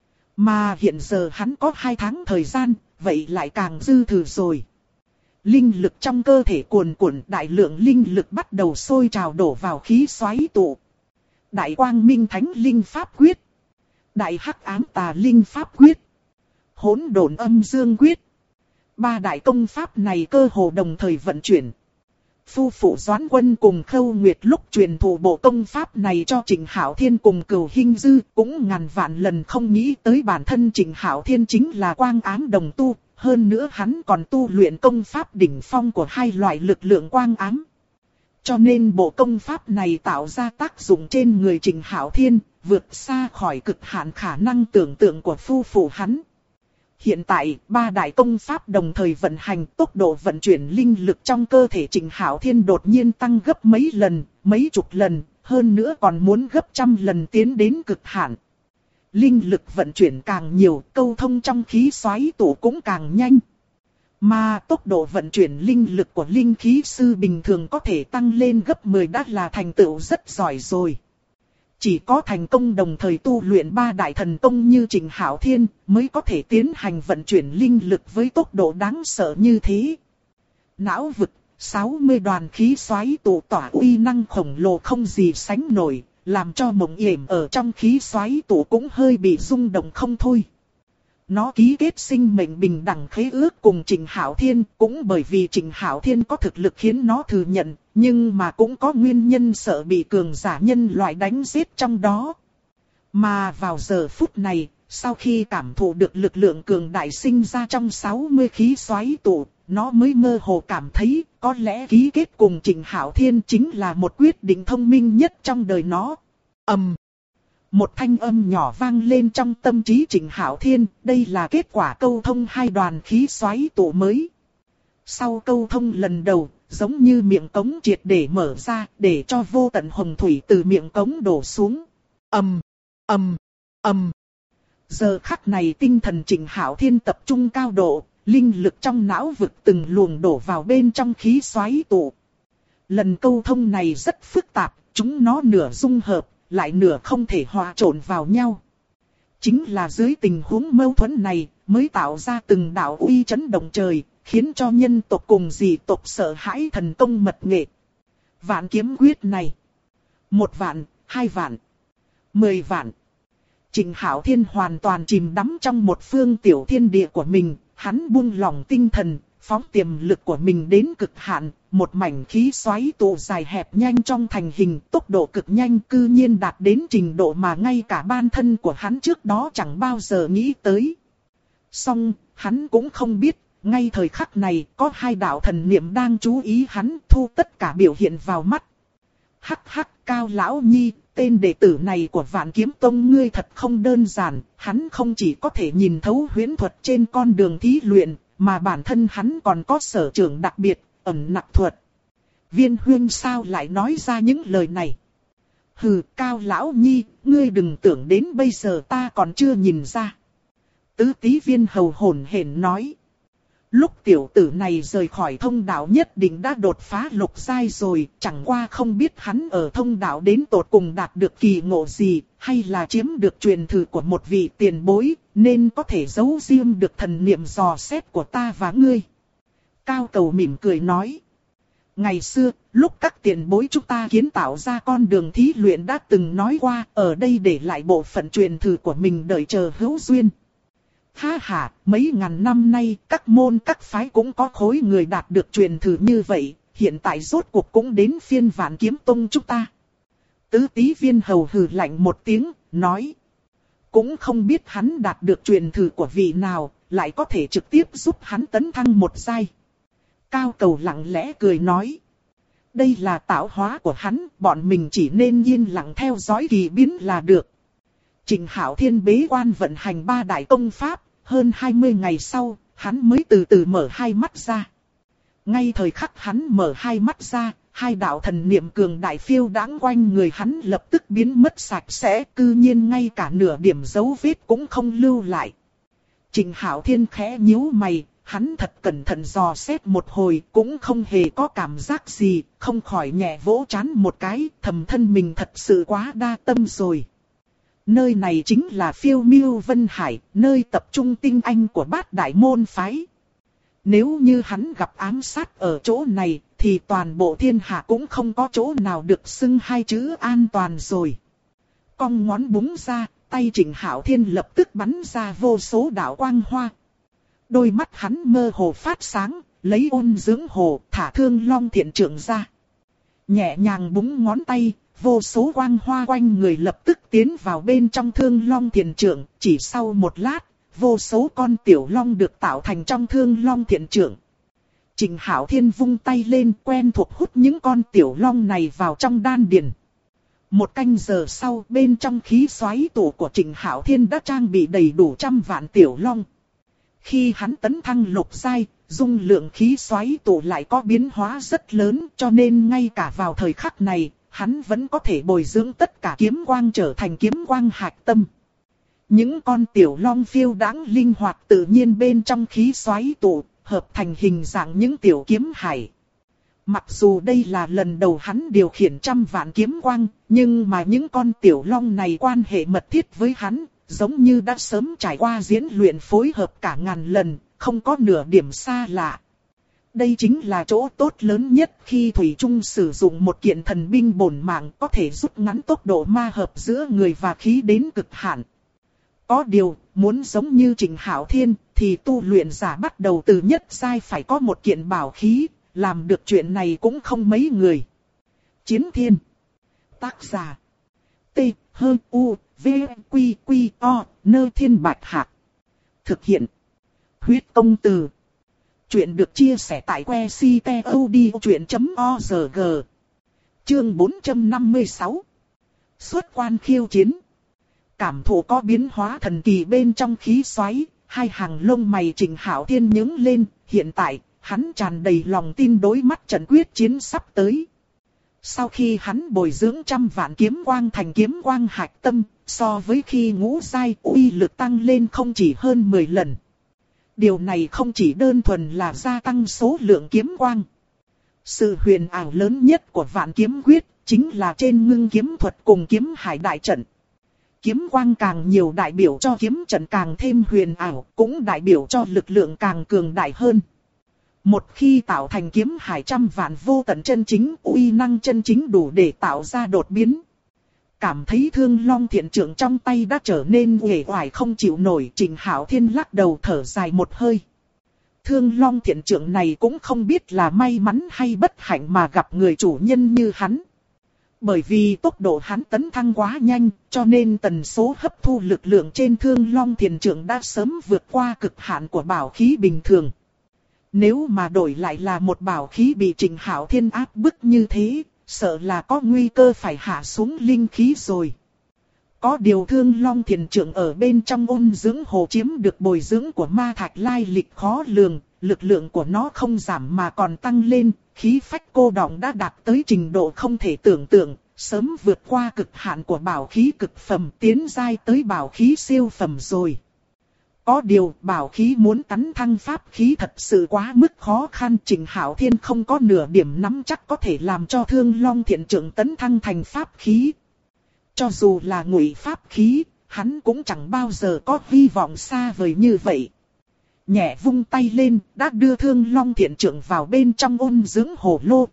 Mà hiện giờ hắn có 2 tháng thời gian, vậy lại càng dư thừa rồi. Linh lực trong cơ thể cuồn cuộn, đại lượng linh lực bắt đầu sôi trào đổ vào khí xoáy tụ. Đại Quang Minh Thánh Linh Pháp Quyết, Đại Hắc Ám Tà Linh Pháp Quyết, Hỗn Độn Âm Dương Quyết. 3 đại công pháp này cơ hồ đồng thời vận chuyển. Phu phụ Doãn Quân cùng Khâu Nguyệt lúc truyền thụ bộ công pháp này cho Trịnh Hạo Thiên cùng Cửu Hinh Dư, cũng ngàn vạn lần không nghĩ tới bản thân Trịnh Hạo Thiên chính là quang ám đồng tu, hơn nữa hắn còn tu luyện công pháp đỉnh phong của 2 loại lực lượng quang ám. Cho nên bộ công pháp này tạo ra tác dụng trên người Trịnh Hạo Thiên, vượt xa khỏi cực hạn khả năng tưởng tượng của phu phụ hắn. Hiện tại, 3 đại công pháp đồng thời vận hành, tốc độ vận chuyển linh lực trong cơ thể Trịnh Hạo Thiên đột nhiên tăng gấp mấy lần, mấy chục lần, hơn nữa còn muốn gấp 100 lần tiến đến cực hạn. Linh lực vận chuyển càng nhiều, câu thông trong khí xoáy tụ cũng càng nhanh. Mà tốc độ vận chuyển linh lực của linh khí sư bình thường có thể tăng lên gấp 10 đã là thành tựu rất giỏi rồi. Chỉ có thành công đồng thời tu luyện 3 đại thần công như Trịnh Hạo Thiên mới có thể tiến hành vận chuyển linh lực với tốc độ đáng sợ như thế. Não vực, 60 đoàn khí xoáy tụ tỏa uy năng khổng lồ không gì sánh nổi, làm cho Mộng Yểm ở trong khí xoáy tụ cũng hơi bị rung động không thôi. Nó ký kết sinh mệnh bình đẳng khế ước cùng Trịnh Hạo Thiên, cũng bởi vì Trịnh Hạo Thiên có thực lực khiến nó thừa nhận, nhưng mà cũng có nguyên nhân sợ bị cường giả nhân loại đánh giết trong đó. Mà vào giờ phút này, sau khi cảm thụ được lực lượng cường đại sinh ra trong 60 khí xoáy tụ, nó mới mơ hồ cảm thấy có lẽ ký kết cùng Trịnh Hạo Thiên chính là một quyết định thông minh nhất trong đời nó. Một thanh âm nhỏ vang lên trong tâm trí Trịnh Hạo Thiên, đây là kết quả câu thông 2 đoàn khí xoáy tụ mới. Sau câu thông lần đầu, giống như miệng cống triệt để mở ra, để cho vô tận hồng thủy từ miệng cống đổ xuống. Giờ khắc này tinh thần Trịnh Hạo Thiên tập trung cao độ, linh lực trong não vực từng luồng đổ vào bên trong khí xoáy tụ. Lần câu thông này rất phức tạp, chúng nó nửa dung hợp, lại nửa không thể hòa trộn vào nhau. Chính là dưới tình huống mâu thuẫn này, mới tạo ra từng đạo uy chấn động trời, khiến cho nhân tộc cùng dị tộc sợ hãi thần công mật nghệ. Vạn kiếm quyết này. 1 vạn, 2 vạn, 10 vạn. Trịnh Hạo Thiên hoàn toàn chìm đắm trong một phương tiểu thiên địa của mình, hắn buông lỏng tinh thần, phóng tiềm lực của mình đến cực hạn, một mảnh khí xoáy tụ dài hẹp nhanh trong thành hình, tốc độ cực nhanh cư nhiên đạt đến trình độ mà ngay cả bản thân của hắn trước đó chẳng bao giờ nghĩ tới. Song, hắn cũng không biết, ngay thời khắc này có 2 đạo thần niệm đang chú ý hắn, thu tất cả biểu hiện vào mắt. Hắc Cao Lão Nhi, tên đệ tử này của Vạn Kiếm Tông ngươi thật không đơn giản, hắn không chỉ có thể nhìn thấu huyễn thuật trên con đường thí luyện, mà bản thân hắn còn có sở trường đặc biệt, ẩn nặc thuật. Viên huynh sao lại nói ra những lời này? Hừ, Cao lão nhi, ngươi đừng tưởng đến bây giờ ta còn chưa nhìn ra. Tứ Tí Viên hầu hổn hển nói. Lúc tiểu tử này rời khỏi thông đạo nhất định đã đột phá lục giai rồi, chẳng qua không biết hắn ở thông đạo đến tột cùng đạt được kỳ ngộ gì, hay là chiếm được truyền thừa của một vị tiền bối, nên có thể giấu riêng được thần niệm dò xét của ta và ngươi. Cao Cầu mỉm cười nói. Ngày xưa, lúc các tiền bối chúng ta kiến tạo ra con đường thí luyện đã từng nói qua, ở đây để lại bộ phận truyền thừa của mình đợi chờ hữu duyên. Ha ha, mấy ngàn năm nay, các môn các phái cũng có khối người đạt được truyền thừa như vậy, hiện tại rốt cuộc cũng đến phiên Vạn Kiếm Tông chúng ta. Tứ Tí Viên hầu hừ lạnh một tiếng, nói. Cũng không biết hắn đạt được truyền thừa của vị nào, lại có thể trực tiếp giúp hắn tấn thăng một giai. Cao Cầu lặng lẽ cười nói. Đây là tạo hóa của hắn, bọn mình chỉ nên yên lặng theo dõi kỳ biến là được. Trịnh Hạo Thiên bế quan vận hành 3 đại công pháp, hơn 20 ngày sau, hắn mới từ từ mở hai mắt ra. Ngay thời khắc hắn mở hai mắt ra, hai đạo thần niệm cường đại phiêu đãng quanh người hắn lập tức biến mất sạch sẽ, cư nhiên ngay cả nửa điểm dấu vết cũng không lưu lại. Trịnh Hạo Thiên khẽ nhíu mày, hắn thật cẩn thận dò xét một hồi cũng không hề có cảm giác gì, không khỏi nhẹ vỗ trán một cái, thầm thân mình thật sự quá đa tâm rồi. Nơi này chính là Phiêu Miêu Vân Hải, nơi tập trung tinh anh của bát đại môn phái. Nếu như hắn gặp ám sát ở chỗ này, thì toàn bộ thiên hạ cũng không có chỗ nào được xưng hai chữ an toàn rồi. Cong ngón búng ra, tay Trịnh Hạo Thiên lập tức bắn ra vô số đạo quang hoa. Đôi mắt hắn mơ hồ phát sáng, lấy ôn dưỡng hồ, thả Thương Long Thiện Trượng ra. Nhẹ nhàng búng ngón tay, vô số quang hoa quanh người lập tức tiến vào bên trong Thương Long Thiện Trượng, chỉ sau một lát, vô số con tiểu long được tạo thành trong Thương Long Thiện Trượng. Trịnh Hạo Thiên vung tay lên, quen thuộc hút những con tiểu long này vào trong đan điền. Một canh giờ sau, bên trong khí xoáy tổ của Trịnh Hạo Thiên đã trang bị đầy đủ 100 vạn tiểu long. Khi hắn tấn thăng lục giai, dung lượng khí xoáy tổ lại có biến hóa rất lớn, cho nên ngay cả vào thời khắc này, hắn vẫn có thể bồi dưỡng tất cả kiếm quang trở thành kiếm quang hạch tâm. Những con tiểu long phiêu đãng linh hoạt tự nhiên bên trong khí xoáy tổ, hợp thành hình dạng những tiểu kiếm hải. Mặc dù đây là lần đầu hắn điều khiển 100 vạn kiếm quang, nhưng mà những con tiểu long này quan hệ mật thiết với hắn, giống như đã sớm trải qua diễn luyện phối hợp cả ngàn lần, không có nửa điểm xa lạ. Đây chính là chỗ tốt lớn nhất khi Thủy Trung sử dụng một kiện thần binh bổn mạng, có thể rút ngắn tốc độ ma hợp giữa người và khí đến cực hạn. Có điều, muốn giống như Trịnh Hạo Thiên, thì tu luyện giả bắt đầu từ nhất giai phải có một kiện bảo khí, làm được chuyện này cũng không mấy người. Chiến Thiên. Tác giả. T, H, U, V, Quy, Quy, O, Nơ Thiên Bạch Hạc. Thực hiện. Huyết Công Từ. Chuyện được chia sẻ tại que ctod.org. Chương 456. Xuất quan khiêu chiến. Cảm thụ có biến hóa thần kỳ bên trong khí xoáy, hai hàng lông mày Trịnh Hạo Thiên nhướng lên, hiện tại, hắn tràn đầy lòng tin đối mắt trận quyết chiến sắp tới. Sau khi hắn bồi dưỡng 100 vạn kiếm quang thành kiếm quang hạch tâm, so với khi ngũ giai uy lực tăng lên không chỉ hơn 10 lần. Điều này không chỉ đơn thuần là gia tăng số lượng kiếm quang. Sự huyền ảo lớn nhất của Vạn Kiếm Quyết chính là trên ngưng kiếm thuật cùng kiếm hải đại trận. Kiếm quang càng nhiều đại biểu cho kiếm trận càng thêm huyền ảo, cũng đại biểu cho lực lượng càng cường đại hơn. Một khi tạo thành kiếm hải 100 vạn vô tận chân chính, uy năng chân chính đủ để tạo ra đột biến. Cảm thấy Thương Long Thiện Trượng trong tay đã trở nên uể oải không chịu nổi, Trịnh Hạo Thiên lắc đầu thở dài một hơi. Thương Long Thiện Trượng này cũng không biết là may mắn hay bất hạnh mà gặp người chủ nhân như hắn. Bởi vì tốc độ hắn tấn thăng quá nhanh, cho nên tần số hấp thu lực lượng trên Thương Long Thiện Trượng đã sớm vượt qua cực hạn của bảo khí bình thường. Nếu mà đổi lại là một bảo khí bị Trịnh Hạo Thiên áp bức như thế, sợ là có nguy cơ phải hạ xuống linh khí rồi. Có điều Thương Long Thiện Trượng ở bên trong ôn dưỡng hồ chiếm được bồi dưỡng của ma thạch lai lịch khó lường, lực lượng của nó không giảm mà còn tăng lên, khí phách cô đọng đã đạt tới trình độ không thể tưởng tượng, sớm vượt qua cực hạn của bảo khí cực phẩm tiến giai tới bảo khí siêu phẩm rồi. Có điều bảo khí muốn tấn thăng pháp khí thật sự quá mức khó khăn, Trịnh Hạo Thiên không có nửa điểm nắm chắc có thể làm cho Thương Long Thiện Trượng tấn thăng thành pháp khí. Cho dù là ngụy pháp khí, hắn cũng chẳng bao giờ có hy vọng xa vời như vậy. Nhẹ vung tay lên, đã đưa Thương Long Thiện Trượng vào bên trong ôn dưỡng hồ lô.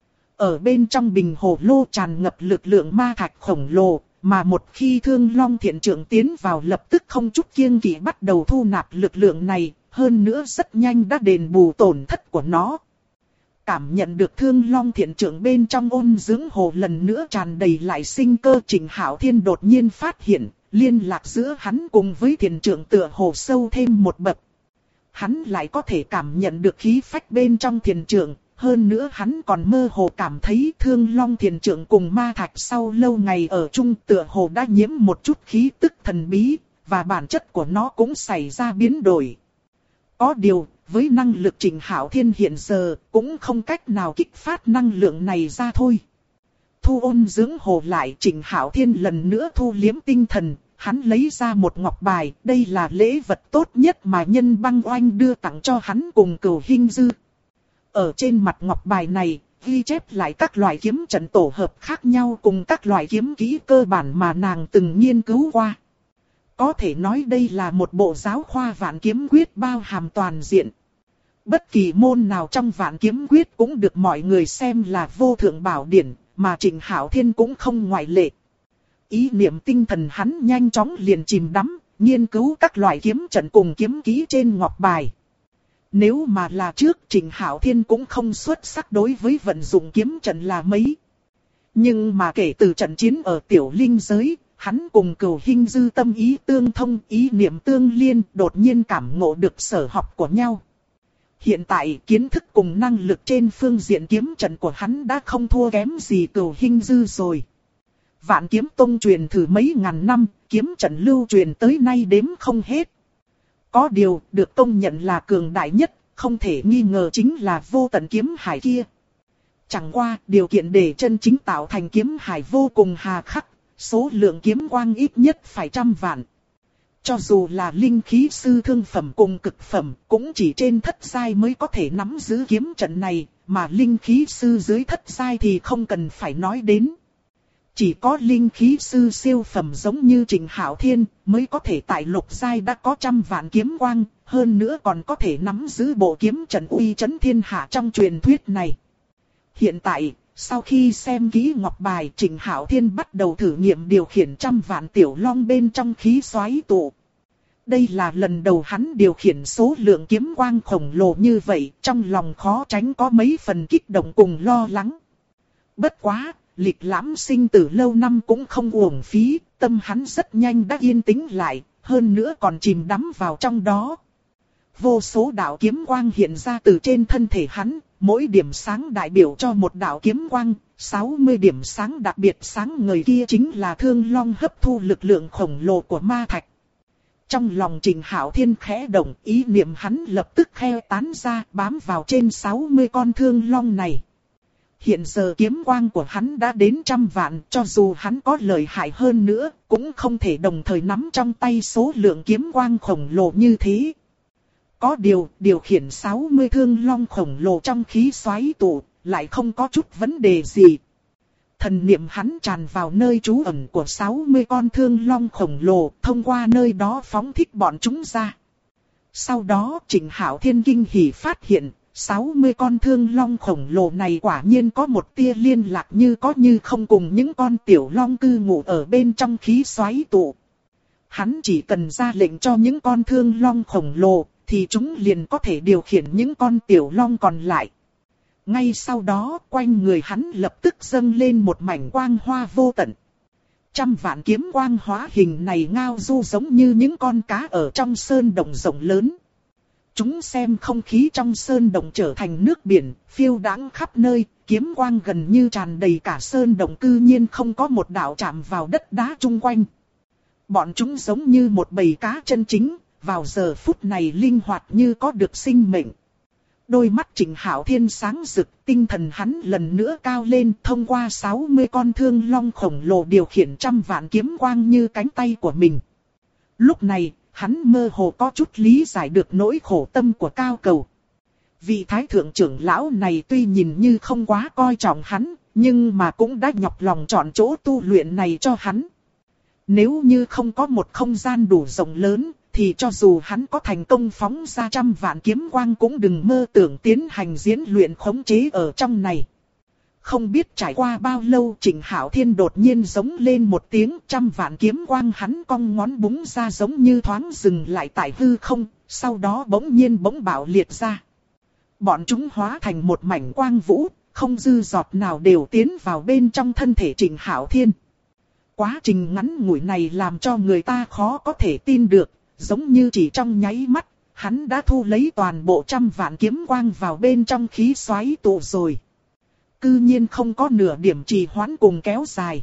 Ở bên trong bình hồ lô tràn ngập lực lượng ma thạch khổng lồ, mà một khi Thương Long Thiện Trượng tiến vào lập tức không chút kiêng kỵ bắt đầu thu nạp lực lượng này, hơn nữa rất nhanh đã đền bù tổn thất của nó. Cảm nhận được Thương Long Thiện Trượng bên trong ôn dưỡng hồ lần nữa tràn đầy lại sinh cơ, Trịnh Hạo Thiên đột nhiên phát hiện, liên lạc giữa hắn cùng với Thiện Trượng tựa hồ sâu thêm một bậc. Hắn lại có thể cảm nhận được khí phách bên trong Thiện Trượng. Hơn nữa hắn còn mơ hồ cảm thấy Thương Long Thiện Trượng cùng ma thạch sau lâu ngày ở chung tựa hồ đã nhiễm một chút khí tức thần bí, và bản chất của nó cũng xảy ra biến đổi. Có điều, với năng lực Trịnh Hạo Thiên hiện giờ, cũng không cách nào kích phát năng lượng này ra thôi. Thu ôn dưỡng hồ lại, Trịnh Hạo Thiên lần nữa thu liếm tinh thần, hắn lấy ra một ngọc bài, đây là lễ vật tốt nhất mà Nhân Băng Oanh đưa tặng cho hắn cùng Cửu Hinh Dư. Ở trên mặt ngọc bài này, ghi chép lại các loại kiếm trận tổ hợp khác nhau cùng các loại kiếm kỹ cơ bản mà nàng từng nghiên cứu qua. Có thể nói đây là một bộ giáo khoa vạn kiếm quyết bao hàm toàn diện. Bất kỳ môn nào trong vạn kiếm quyết cũng được mọi người xem là vô thượng bảo điển, mà Trịnh Hạo Thiên cũng không ngoại lệ. Ý niệm tinh thần hắn nhanh chóng liền chìm đắm, nghiên cứu các loại kiếm trận cùng kiếm kỹ trên ngọc bài. Nếu mà là trước, Trịnh Hạo Thiên cũng không xuất sắc đối với vận dụng kiếm trận là mấy. Nhưng mà kể từ trận chiến ở Tiểu Linh giới, hắn cùng Cửu Hinh Dư tâm ý tương thông, ý niệm tương liên, đột nhiên cảm ngộ được sở học của nhau. Hiện tại kiến thức cùng năng lực trên phương diện kiếm trận của hắn đã không thua kém gì Cửu Hinh Dư rồi. Vạn Kiếm Tông truyền thử mấy ngàn năm, kiếm trận lưu truyền tới nay đếm không hết. Có điều, được công nhận là cường đại nhất, không thể nghi ngờ chính là vô tận kiếm hải kia. Chẳng qua, điều kiện để chân chính tạo thành kiếm hải vô cùng hà khắc, số lượng kiếm quang ít nhất phải 100 vạn. Cho dù là linh khí sư thương phẩm cùng cực phẩm, cũng chỉ trên thất giai mới có thể nắm giữ kiếm trận này, mà linh khí sư dưới thất giai thì không cần phải nói đến. Chỉ có linh khí sư siêu phẩm giống như Trịnh Hạo Thiên mới có thể tại lục giai đã có 100 vạn kiếm quang, hơn nữa còn có thể nắm giữ bộ kiếm trận uy chấn thiên hạ trong truyền thuyết này. Hiện tại, sau khi xem kỹ ngọc bài, Trịnh Hạo Thiên bắt đầu thử nghiệm điều khiển 100 vạn tiểu long bên trong khí xoáy tụ. Đây là lần đầu hắn điều khiển số lượng kiếm quang khổng lồ như vậy, trong lòng khó tránh có mấy phần kích động cùng lo lắng. Bất quá, lịch lãm sinh tử lâu năm cũng không uổng phí, tâm hắn rất nhanh đã yên tĩnh lại, hơn nữa còn chìm đắm vào trong đó. Vô số đạo kiếm quang hiện ra từ trên thân thể hắn, mỗi điểm sáng đại biểu cho một đạo kiếm quang, 60 điểm sáng đặc biệt sáng ngời kia chính là Thương Long hấp thu lực lượng khổng lồ của ma thạch. Trong lòng Trịnh Hạo Thiên khẽ động, ý niệm hắn lập tức khe tán ra, bám vào trên 60 con Thương Long này. Hiện giờ kiếm quang của hắn đã đến 100 vạn, cho dù hắn có lợi hại hơn nữa, cũng không thể đồng thời nắm trong tay số lượng kiếm quang khổng lồ như thế. Có điều khiển 60 Thương Long khổng lồ trong khí xoáy tụ, lại không có chút vấn đề gì. Thần niệm hắn tràn vào nơi trú ẩn của 60 con Thương Long khổng lồ, thông qua nơi đó phóng thích bọn chúng ra. Sau đó Trịnh Hạo Thiên kinh hỉ phát hiện, 60 con Thương Long khổng lồ này quả nhiên có một tia liên lạc như có như không cùng những con tiểu long cư ngụ ở bên trong khí xoáy tụ. Hắn chỉ cần ra lệnh cho những con Thương Long khổng lồ, thì chúng liền có thể điều khiển những con tiểu long còn lại. Ngay sau đó, quanh người hắn lập tức dâng lên một mảnh quang hoa vô tận. 100 vạn kiếm quang hóa hình này ngao du giống như những con cá ở trong sơn động rộng lớn. Chúng xem không khí trong sơn động trở thành nước biển, phiêu đãng khắp nơi, kiếm quang gần như tràn đầy cả sơn động, cư nhiên không có một đạo chạm vào đất đá chung quanh. Bọn chúng giống như một bầy cá chân chính, vào giờ phút này linh hoạt như có được sinh mệnh. Đôi mắt Trịnh Hạo Thiên sáng rực, tinh thần hắn lần nữa cao lên, thông qua 60 con thương long khổng lồ điều khiển trăm vạn kiếm quang như cánh tay của mình. Lúc này, hắn mơ hồ có chút lý giải được nỗi khổ tâm của Cao Cầu. Vị thái thượng trưởng lão này tuy nhìn như không quá coi trọng hắn, nhưng mà cũng đã nhọc lòng chọn chỗ tu luyện này cho hắn. Nếu như không có một không gian đủ rộng lớn, thì cho dù hắn có thành công phóng ra trăm vạn kiếm quang cũng đừng mơ tưởng tiến hành diễn luyện khống chế ở trong này. Không biết trải qua bao lâu, Trịnh Hạo Thiên đột nhiên giống lên một tiếng, trăm vạn kiếm quang hắn cong ngón búng ra giống như thoáng dừng lại tại hư không, sau đó bỗng nhiên bỗng bạo liệt ra. Bọn chúng hóa thành một mảnh quang vũ, không dư giọt nào đều tiến vào bên trong thân thể Trịnh Hạo Thiên. Quá trình ngắn ngủi này làm cho người ta khó có thể tin được, giống như chỉ trong nháy mắt, hắn đã thu lấy toàn bộ trăm vạn kiếm quang vào bên trong khí xoáy tụ rồi. Cư nhiên không có nửa điểm trì hoãn cùng kéo dài.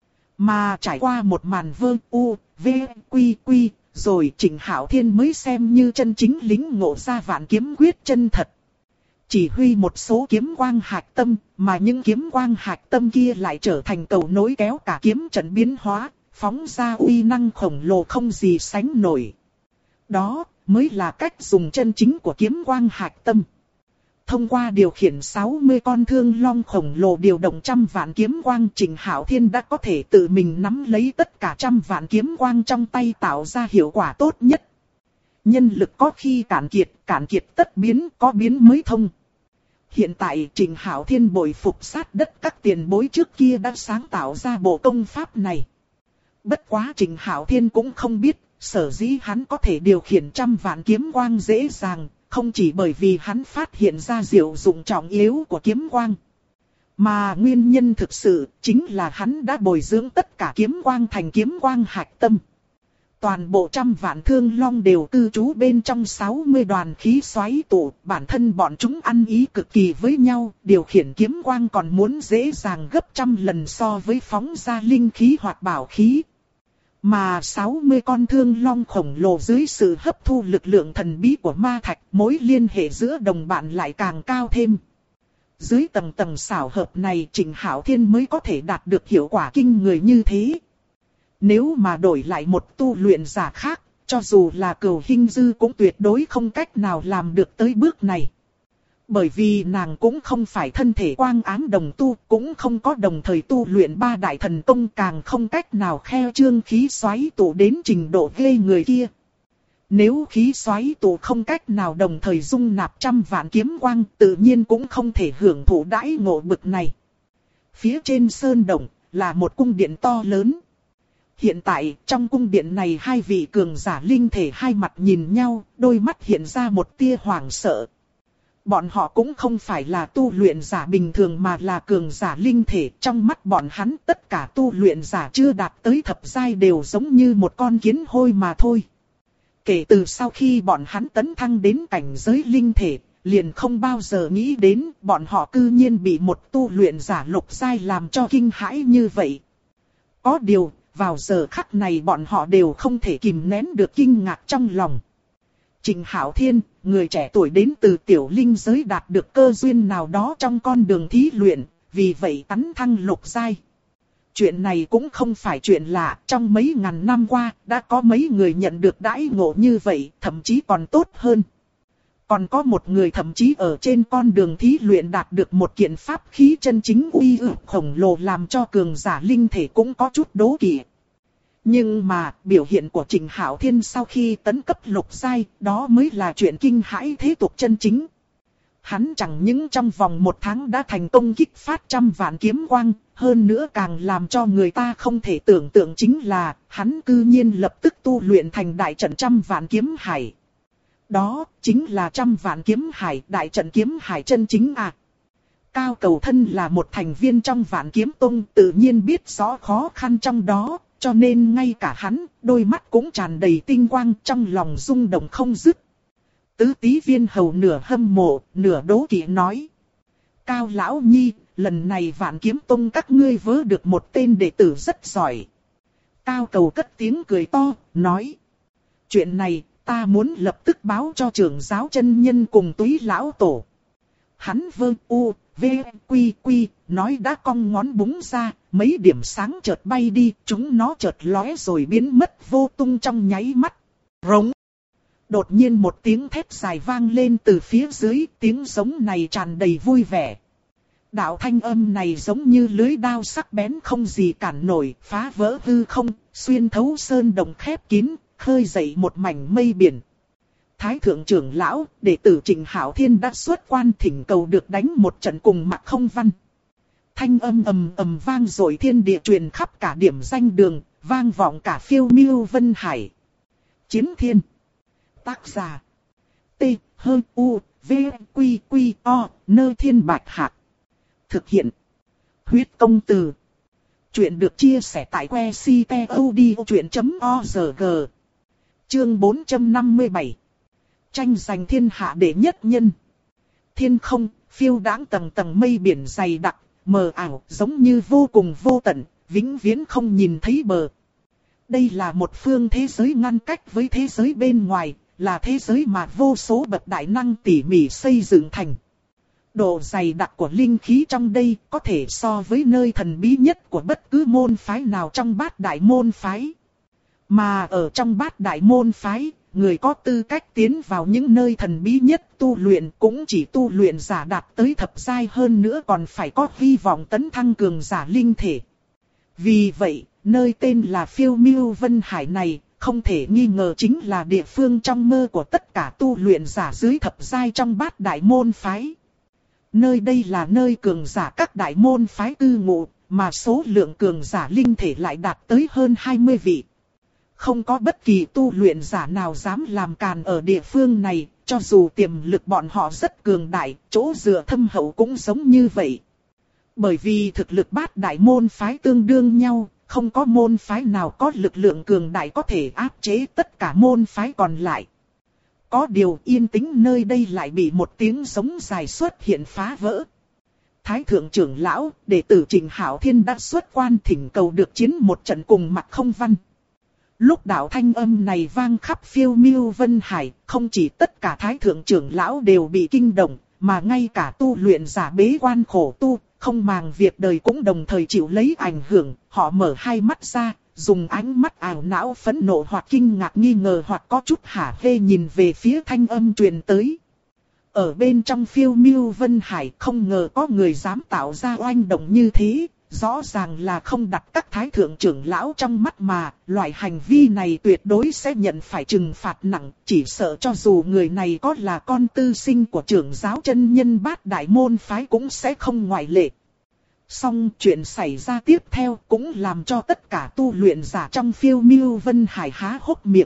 Mà trải qua một màn vơ u, v, quy quy, rồi Trịnh Hạo Thiên mới xem như chân chính lĩnh ngộ ra vạn kiếm quyết chân thật. Chỉ huy một số kiếm quang hạch tâm, mà những kiếm quang hạch tâm kia lại trở thành cầu nối kéo cả kiếm trận biến hóa, phóng ra uy năng khổng lồ không gì sánh nổi. Đó mới là cách dùng chân chính của kiếm quang hạch tâm. Thông qua điều khiển 60 con thương long khổng lồ điều động trăm vạn kiếm quang, Trịnh Hạo Thiên đã có thể tự mình nắm lấy tất cả trăm vạn kiếm quang trong tay tạo ra hiệu quả tốt nhất. Nhân lực có khi cạn kiệt tất biến, có biến mới thông. Hiện tại Trịnh Hạo Thiên bội phục sát đất các tiền bối trước kia đã sáng tạo ra bộ công pháp này. Bất quá Trịnh Hạo Thiên cũng không biết, sở dĩ hắn có thể điều khiển trăm vạn kiếm quang dễ dàng, không chỉ bởi vì hắn phát hiện ra diệu dụng trọng yếu của kiếm quang. Mà nguyên nhân thực sự chính là hắn đã bồi dưỡng tất cả kiếm quang thành kiếm quang hạch tâm. Toàn bộ trăm vạn thương long đều cư trú bên trong 60 đoàn khí xoáy tụ, bản thân bọn chúng ăn ý cực kỳ với nhau, điều khiển kiếm quang còn muốn dễ dàng gấp trăm lần so với phóng ra linh khí hoặc bảo khí. Mà 60 con thương long khổng lồ dưới sự hấp thu lực lượng thần bí của ma thạch, mối liên hệ giữa đồng bạn lại càng cao thêm. Dưới tầng tầng xảo hợp này Trịnh Hạo Thiên mới có thể đạt được hiệu quả kinh người như thế. Nếu mà đổi lại một tu luyện giả khác, cho dù là Cửu Hinh Dư cũng tuyệt đối không cách nào làm được tới bước này. Bởi vì nàng cũng không phải thân thể quang ám đồng tu, cũng không có đồng thời tu luyện ba đại thần công, càng không cách nào khe trương khí xoáy tụ đến trình độ ghê người kia. Nếu khí xoáy tụ không cách nào đồng thời dung nạp trăm vạn kiếm quang, tự nhiên cũng không thể hưởng thụ đãi ngộ bực này. Phía trên sơn động là một cung điện to lớn. Hiện tại, trong cung điện này hai vị cường giả linh thể hai mặt nhìn nhau, đôi mắt hiện ra một tia hoảng sợ. Bọn họ cũng không phải là tu luyện giả bình thường mà là cường giả linh thể. Trong mắt bọn hắn tất cả tu luyện giả chưa đạt tới thập giai đều giống như một con kiến hôi mà thôi. Kể từ sau khi bọn hắn tấn thăng đến cảnh giới linh thể, liền không bao giờ nghĩ đến bọn họ cư nhiên bị một tu luyện giả lục giai làm cho kinh hãi như vậy. Có điều, vào giờ khắc này bọn họ đều không thể kìm nén được kinh ngạc trong lòng. Trịnh Hạo Thiên, người trẻ tuổi đến từ tiểu linh giới đạt được cơ duyên nào đó trong con đường thí luyện, vì vậy tấn thăng lục giai. Chuyện này cũng không phải chuyện lạ, trong mấy ngàn năm qua, đã có mấy người nhận được đãi ngộ như vậy, thậm chí còn tốt hơn. Còn có một người thậm chí ở trên con đường thí luyện đạt được một kiện pháp khí chân chính uy lực khổng lồ làm cho cường giả linh thể cũng có chút đố kỵ. Nhưng mà, biểu hiện của Trịnh Hạo Thiên sau khi tấn cấp lục giai, đó mới là chuyện kinh hãi thế tục chân chính. Hắn chẳng những trong vòng một tháng đã thành công kích phát trăm vạn kiếm quang, hơn nữa càng làm cho người ta không thể tưởng tượng chính là, hắn cư nhiên lập tức tu luyện thành đại trận trăm vạn kiếm hải. Đó chính là trăm vạn kiếm hải, đại trận kiếm hải chân chính à. Cao Cầu thân là một thành viên trong Vạn Kiếm Tông, tự nhiên biết rõ khó khăn trong đó, cho nên ngay cả hắn, đôi mắt cũng tràn đầy tinh quang, trong lòng rung động không dứt. Tứ Tí Viên Hầu nửa hâm mộ, nửa đố kỵ nói: Cao Lão Nhi, lần này Vạn Kiếm Tông các ngươi vớ được một tên đệ tử rất giỏi. Cao Cầu cất tiếng cười to, nói: Chuyện này, ta muốn lập tức báo cho trưởng giáo chân nhân cùng Túy Lão Tổ. Hắn vơ u, v, quy quy, nói đã cong ngón búng ra, mấy điểm sáng chợt bay đi, chúng nó chợt lóe rồi biến mất vô tung trong nháy mắt. Rống. Đột nhiên một tiếng thét dài vang lên từ phía dưới, tiếng giống này tràn đầy vui vẻ. Đạo thanh âm này giống như lưới đao sắc bén không gì cản nổi, phá vỡ hư không, xuyên thấu sơn đồng khép kín, khơi dậy một mảnh mây biển. Thái thượng trưởng lão, đệ tử Trịnh Hạo Thiên đã xuất quan thỉnh cầu được đánh một trận cùng Mạc Không Văn. Thanh âm ầm ầm vang rồi thiên địa truyền khắp cả điểm danh đường, vang vọng cả phiêu miêu vân hải. Chiến thiên. Tác giả. T, H, U, V, Quy, Quy, O, Nơ Thiên Bạch Hạc. Thực hiện. Huyết công từ. Chuyện được chia sẻ tại que ctod.org. Chương 457. Tranh giành thiên hạ đệ nhất nhân. Thiên không, phiêu đãng tầng tầng mây biển dày đặc, mờ ảo, giống như vô cùng vô tận, vĩnh viễn không nhìn thấy bờ. Đây là một phương thế giới ngăn cách với thế giới bên ngoài, là thế giới mà vô số bậc đại năng tỉ mỉ xây dựng thành. Độ dày đặc của linh khí trong đây có thể so với nơi thần bí nhất của bất cứ môn phái nào trong bát đại môn phái. Mà ở trong bát đại môn phái, người có tư cách tiến vào những nơi thần bí nhất tu luyện cũng chỉ tu luyện giả đạt tới thập giai, hơn nữa còn phải có hy vọng tấn thăng cường giả linh thể. Vì vậy, nơi tên là Phiêu Miêu Vân Hải này, không thể nghi ngờ chính là địa phương trong mơ của tất cả tu luyện giả dưới thập giai trong bát đại môn phái. Nơi đây là nơi cường giả các đại môn phái cư ngụ, mà số lượng cường giả linh thể lại đạt tới hơn 20 vị. Không có bất kỳ tu luyện giả nào dám làm càn ở địa phương này, cho dù tiềm lực bọn họ rất cường đại, chỗ dựa thâm hậu cũng giống như vậy. Bởi vì thực lực bát đại môn phái tương đương nhau, không có môn phái nào có lực lượng cường đại có thể áp chế tất cả môn phái còn lại. Có điều yên tĩnh nơi đây lại bị một tiếng giống dài xuất hiện phá vỡ. Thái thượng trưởng lão, đệ tử Trịnh Hạo Thiên đã xuất quan thỉnh cầu được chiến một trận cùng Mạc Không Văn. Lúc đạo thanh âm này vang khắp phiêu miêu vân hải, không chỉ tất cả thái thượng trưởng lão đều bị kinh động, mà ngay cả tu luyện giả bế quan khổ tu, không màng việc đời cũng đồng thời chịu lấy ảnh hưởng. Họ mở hai mắt ra, dùng ánh mắt ảo não phẫn nộ hoặc kinh ngạc nghi ngờ hoặc có chút hả hê nhìn về phía thanh âm truyền tới. Ở bên trong phiêu miêu vân hải không ngờ có người dám tạo ra oanh động như thế. Rõ ràng là không đặt các thái thượng trưởng lão trong mắt mà, loại hành vi này tuyệt đối sẽ nhận phải trừng phạt nặng, chỉ sợ cho dù người này có là con tư sinh của trưởng giáo chân nhân bát đại môn phái cũng sẽ không ngoại lệ. Song chuyện xảy ra tiếp theo cũng làm cho tất cả tu luyện giả trong phiêu miêu vân hải há hốc miệng.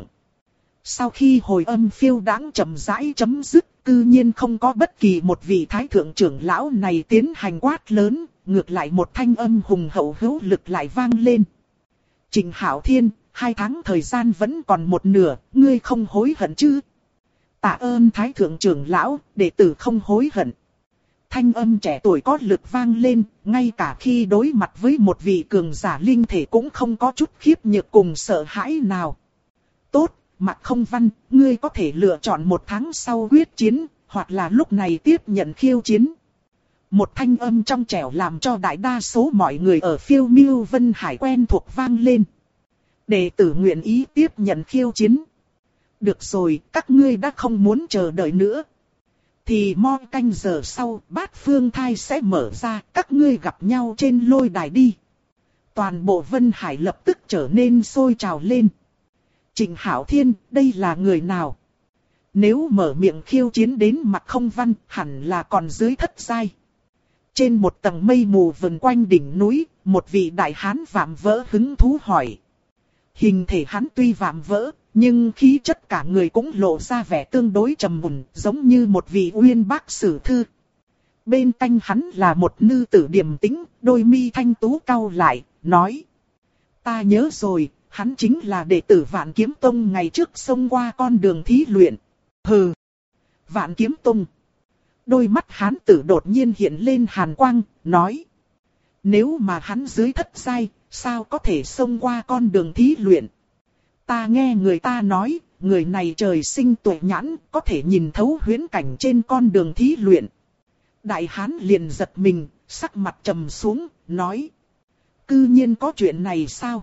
Sau khi hồi âm phiêu đãng chậm rãi chấm dứt, cư nhiên không có bất kỳ một vị thái thượng trưởng lão này tiến hành quát lớn. Ngược lại một thanh âm hùng hậu hữu lực lại vang lên. Trịnh Hạo Thiên, 2 tháng thời gian vẫn còn một nửa, ngươi không hối hận chứ? Tạ ơn thái thượng trưởng lão, đệ tử không hối hận. Thanh âm trẻ tuổi có lực vang lên, ngay cả khi đối mặt với một vị cường giả linh thể cũng không có chút khiếp nhược cùng sợ hãi nào. Tốt, Mạc Không Văn, ngươi có thể lựa chọn 1 tháng sau quyết chiến, hoặc là lúc này tiếp nhận khiêu chiến. Một thanh âm trong trẻo làm cho đại đa số mọi người ở phiêu miêu vân hải quen thuộc vang lên. Đệ tử nguyện ý tiếp nhận khiêu chiến. Được rồi, các ngươi đã không muốn chờ đợi nữa. Thì mo canh giờ sau, Bát Phương Thai sẽ mở ra, các ngươi gặp nhau trên lôi đài đi. Toàn bộ vân hải lập tức trở nên sôi trào lên. Trịnh Hạo Thiên, đây là người nào? Nếu mở miệng khiêu chiến đến Mạc Không Văn, hẳn là còn dưới thất giai. Trên một tầng mây mù vần quanh đỉnh núi, một vị đại hán vạm vỡ hứng thú hỏi. Hình thể hắn tuy vạm vỡ, nhưng khí chất cả người cũng lộ ra vẻ tương đối trầm mùn, giống như một vị uyên bác sử thư. Bên cạnh hắn là một nữ tử điềm tĩnh, đôi mi thanh tú cau lại, nói. Ta nhớ rồi, hắn chính là đệ tử Vạn Kiếm Tông ngày trước xông qua con đường thí luyện. Hừ, Vạn Kiếm Tông. Đôi mắt hán tử đột nhiên hiện lên hàn quang, nói. Nếu mà hắn dưới thất giai, sao có thể xông qua con đường thí luyện? Ta nghe người ta nói, người này trời sinh tuệ nhãn, có thể nhìn thấu huyễn cảnh trên con đường thí luyện. Đại hán liền giật mình, sắc mặt trầm xuống, nói. Cư nhiên có chuyện này sao?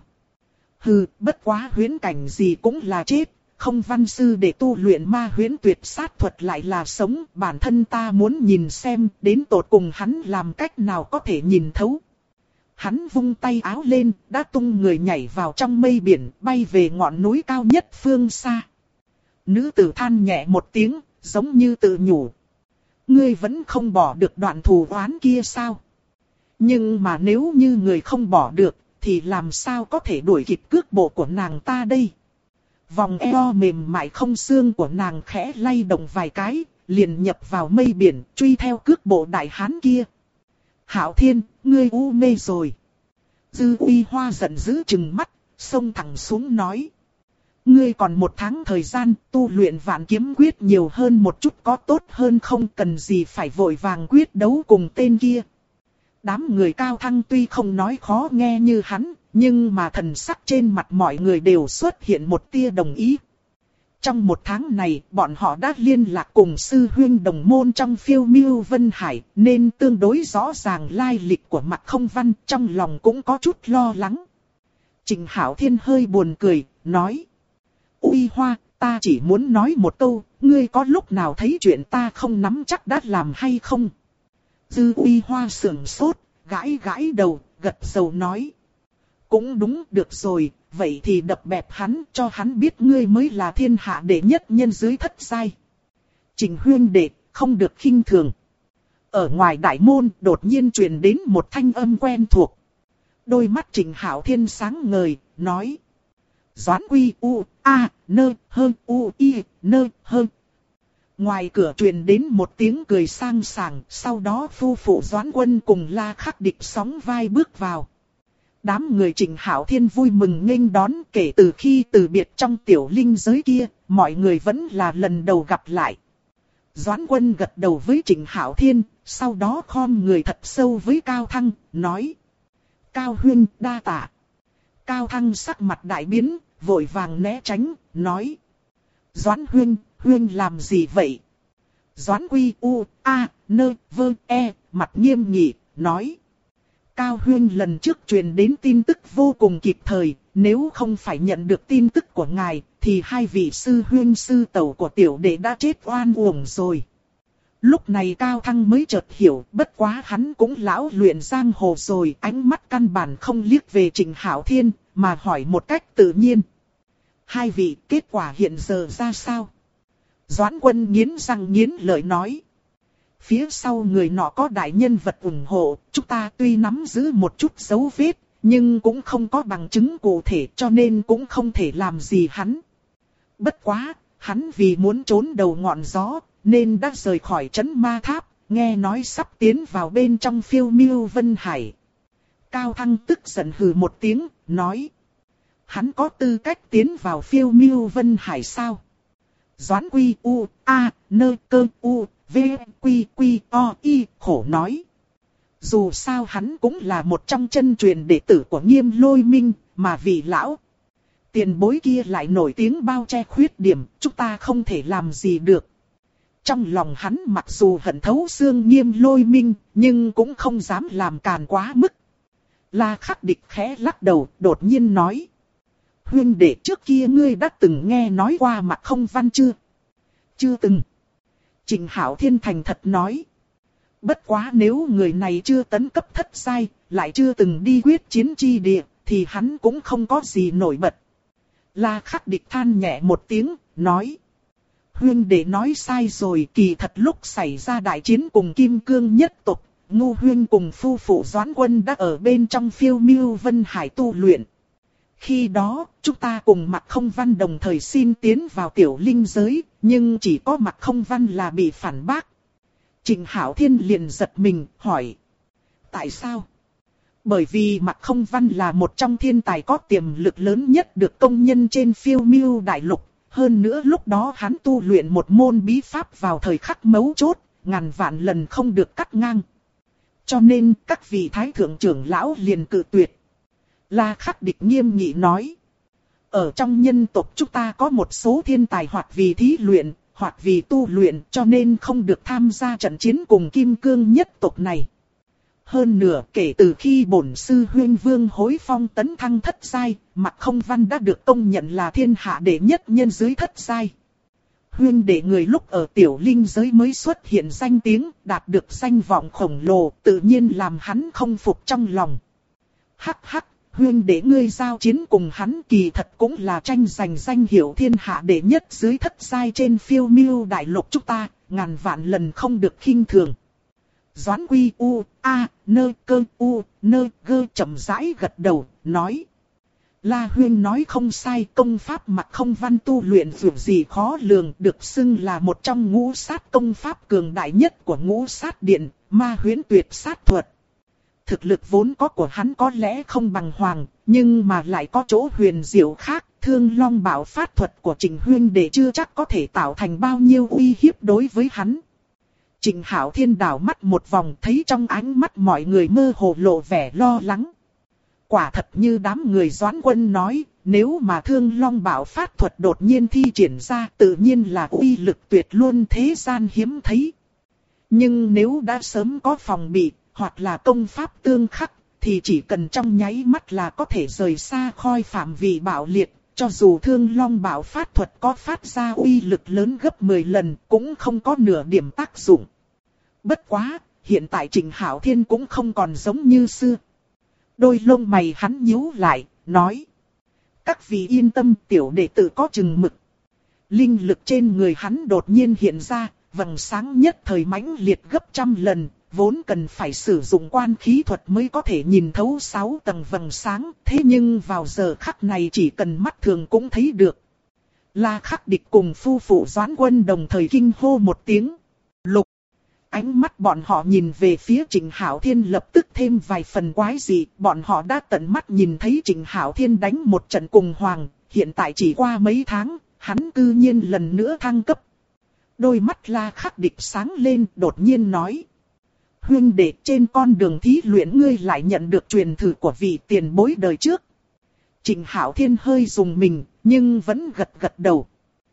Hừ, bất quá huyễn cảnh gì cũng là chết. Không văn sư để tu luyện ma huyễn tuyệt sát thuật lại là sống. Bản thân ta muốn nhìn xem đến tột cùng hắn làm cách nào có thể nhìn thấu. Hắn vung tay áo lên, đã tung người nhảy vào trong mây biển, bay về ngọn núi cao nhất phương xa. Nữ tử than nhẹ một tiếng, giống như tự nhủ. Ngươi vẫn không bỏ được đoạn thù oán kia sao? Nhưng mà nếu như người không bỏ được, thì làm sao có thể đuổi kịp cước bộ của nàng ta đây? Vòng eo mềm mại không xương của nàng khẽ lay động vài cái, liền nhập vào mây biển, truy theo cước bộ đại hán kia. Hạo Thiên, ngươi u mê rồi. Dư Uy Hoa giận dữ trừng mắt, xông thẳng xuống nói. Ngươi còn 1 tháng thời gian, tu luyện Vạn Kiếm Quyết nhiều hơn một chút có tốt hơn không, cần gì phải vội vàng quyết đấu cùng tên kia. Đám người Cao Thăng tuy không nói khó nghe như hắn, nhưng mà thần sắc trên mặt mọi người đều xuất hiện một tia đồng ý. Trong 1 tháng này, bọn họ đã liên lạc cùng sư huynh đồng môn trong Phiêu Miêu Vân Hải, nên tương đối rõ ràng lai lịch của Mạc Không Văn, trong lòng cũng có chút lo lắng. Trình Hạo Thiên hơi buồn cười, nói. Uy Hoa, ta chỉ muốn nói một câu, ngươi có lúc nào thấy chuyện ta không nắm chắc đã làm hay không? Dư Uy Hoa sườn sốt, gãi gãi đầu, gật đầu nói. Cũng đúng, được rồi, vậy thì đập bẹp hắn, cho hắn biết ngươi mới là thiên hạ đệ nhất nhân dưới thất giai. Trình huyên đệ, không được khinh thường. Ở ngoài đại môn, đột nhiên truyền đến một thanh âm quen thuộc. Đôi mắt Trình Hạo Thiên sáng ngời, nói. Doãn Quy U, A, Nơ, Hơ, U, I, Nơ, Hơ. Ngoài cửa truyền đến một tiếng cười sang sảng, sau đó phu phụ Doãn Quân cùng La Khắc Địch sóng vai bước vào. Đám người Trình Hạo Thiên vui mừng nghênh đón, kể từ khi từ biệt trong tiểu linh giới kia, mọi người vẫn là lần đầu gặp lại. Doãn Quân gật đầu với Trình Hạo Thiên, sau đó khom người thật sâu với Cao Thăng, nói. Cao huynh đa tạ. Cao Thăng sắc mặt đại biến, vội vàng né tránh, nói. Doãn huynh làm gì vậy? Doãn Quy U, A, Nơ, Vơ, E, mặt nghiêm nghị, nói. Cao huynh lần trước truyền đến tin tức vô cùng kịp thời, nếu không phải nhận được tin tức của ngài, thì 2 vị sư huynh sư tẩu của tiểu đệ đã chết oan uổng rồi. Lúc này Cao Thăng mới chợt hiểu, bất quá hắn cũng lão luyện giang hồ rồi, ánh mắt căn bản không liếc về Trình Hạo Thiên, mà hỏi một cách tự nhiên. 2 vị, kết quả hiện giờ ra sao? Doãn Quân nghiến răng nghiến lợi nói. Phía sau người nọ có đại nhân vật ủng hộ, chúng ta tuy nắm giữ một chút dấu vết, nhưng cũng không có bằng chứng cụ thể cho nên cũng không thể làm gì hắn. Bất quá, hắn vì muốn trốn đầu ngọn gió, nên đã rời khỏi trấn ma tháp, nghe nói sắp tiến vào bên trong Phiêu Miêu Vân Hải. Cao Thăng tức giận hừ một tiếng, nói. Hắn có tư cách tiến vào Phiêu Miêu Vân Hải sao? Doãn Quy U, A, Nơ, Cơ, U, V, Quy, Quy, O, I, khổ nói. Dù sao hắn cũng là một trong chân truyền đệ tử của Nghiêm Lôi Minh, mà vì lão tiền bối kia lại nổi tiếng bao che khuyết điểm, chúng ta không thể làm gì được. Trong lòng hắn mặc dù hận thấu xương Nghiêm Lôi Minh, nhưng cũng không dám làm càn quá mức. La Khắc Địch khẽ lắc đầu, đột nhiên nói. Huynh đệ, trước kia ngươi đã từng nghe nói qua Mạc Không Văn chưa? Chưa từng. Trình Hạo Thiên thành thật nói. Bất quá nếu người này chưa tấn cấp thất giai, lại chưa từng đi quyết chiến chi địa, thì hắn cũng không có gì nổi bật. La Khắc Địch than nhẹ một tiếng, nói. Huynh đệ nói sai rồi, kỳ thật lúc xảy ra đại chiến cùng Kim Cương nhất tộc, Ngô huynh cùng phu phụ Doãn Quân đã ở bên trong Phiêu Miêu Vân Hải tu luyện. Khi đó, chúng ta cùng Mạc Không Văn đồng thời xin tiến vào tiểu linh giới, nhưng chỉ có Mạc Không Văn là bị phản bác. Trình Hạo Thiên liền giật mình, hỏi. Tại sao? Bởi vì Mạc Không Văn là một trong thiên tài có tiềm lực lớn nhất được công nhận trên Phiêu Miêu Đại Lục. Hơn nữa lúc đó hắn tu luyện một môn bí pháp vào thời khắc mấu chốt, ngàn vạn lần không được cắt ngang. Cho nên các vị thái thượng trưởng lão liền cự tuyệt. La Khắc Địch nghiêm nghị nói. Ở trong nhân tộc chúng ta có một số thiên tài hoặc vì thí luyện, hoặc vì tu luyện cho nên không được tham gia trận chiến cùng Kim Cương nhất tộc này. Hơn nữa kể từ khi bổn sư Huyên Vương Hối Phong tấn thăng thất giai, Mạc Không Văn đã được công nhận là thiên hạ đệ nhất nhân dưới thất giai. Huyên đệ người lúc ở tiểu linh giới mới xuất hiện danh tiếng, đạt được danh vọng khổng lồ, tự nhiên làm hắn không phục trong lòng. Hắc hắc, huyên đệ ngươi giao chiến cùng hắn kỳ thật cũng là tranh giành danh hiệu thiên hạ đệ nhất dưới thất giai trên phiêu miêu đại lục chúng ta, ngàn vạn lần không được khinh thường. Doãn Quy U, A, Nơ Cơ U, Nơ Gơ chậm rãi gật đầu, nói. La Huyên nói không sai, công pháp Mạc Không Văn tu luyện dù gì khó lường, được xưng là một trong ngũ sát công pháp cường đại nhất của ngũ sát điện, ma huyễn tuyệt sát thuật. Thực lực vốn có của hắn có lẽ không bằng Hoàng, nhưng mà lại có chỗ huyền diệu khác, Thương Long Bảo Phát thuật của Trịnh Huyên để chưa chắc có thể tạo thành bao nhiêu uy hiếp đối với hắn. Trịnh Hạo Thiên đảo mắt một vòng, thấy trong ánh mắt mọi người mơ hồ lộ vẻ lo lắng. Quả thật như đám người Doãn Quân nói, nếu mà Thương Long Bảo Phát thuật đột nhiên thi triển ra, tự nhiên là uy lực tuyệt luôn thế gian hiếm thấy. Nhưng nếu đã sớm có phòng bị, hoặc là công pháp tương khắc, thì chỉ cần trong nháy mắt là có thể rời xa khỏi phạm vi bạo liệt. Cho dù Thương Long Bảo Phát thuật có phát ra uy lực lớn gấp 10 lần, cũng không có nửa điểm tác dụng. Bất quá, hiện tại Trịnh Hạo Thiên cũng không còn giống như xưa. Đôi lông mày hắn nhíu lại, nói. Các vị yên tâm, tiểu đệ tử có chừng mực. Linh lực trên người hắn đột nhiên hiện ra, vầng sáng nhất thời mãnh liệt gấp trăm lần, vốn cần phải sử dụng quan khí thuật mới có thể nhìn thấu 6 tầng vầng sáng, thế nhưng vào giờ khắc này chỉ cần mắt thường cũng thấy được. La Khắc Địch cùng phu phụ Doãn Quân đồng thời kinh hô một tiếng. Lục! Ánh mắt bọn họ nhìn về phía Trịnh Hạo Thiên lập tức thêm vài phần quái dị, bọn họ đã tận mắt nhìn thấy Trịnh Hạo Thiên đánh một trận cùng Hoàng, hiện tại chỉ qua mấy tháng, hắn cư nhiên lần nữa thăng cấp. Đôi mắt La Khắc Địch sáng lên, đột nhiên nói. Huynh đệ, trên con đường thí luyện ngươi lại nhận được truyền thụ của vị tiền bối đời trước. Trịnh Hạo Thiên hơi rùng mình, nhưng vẫn gật gật đầu.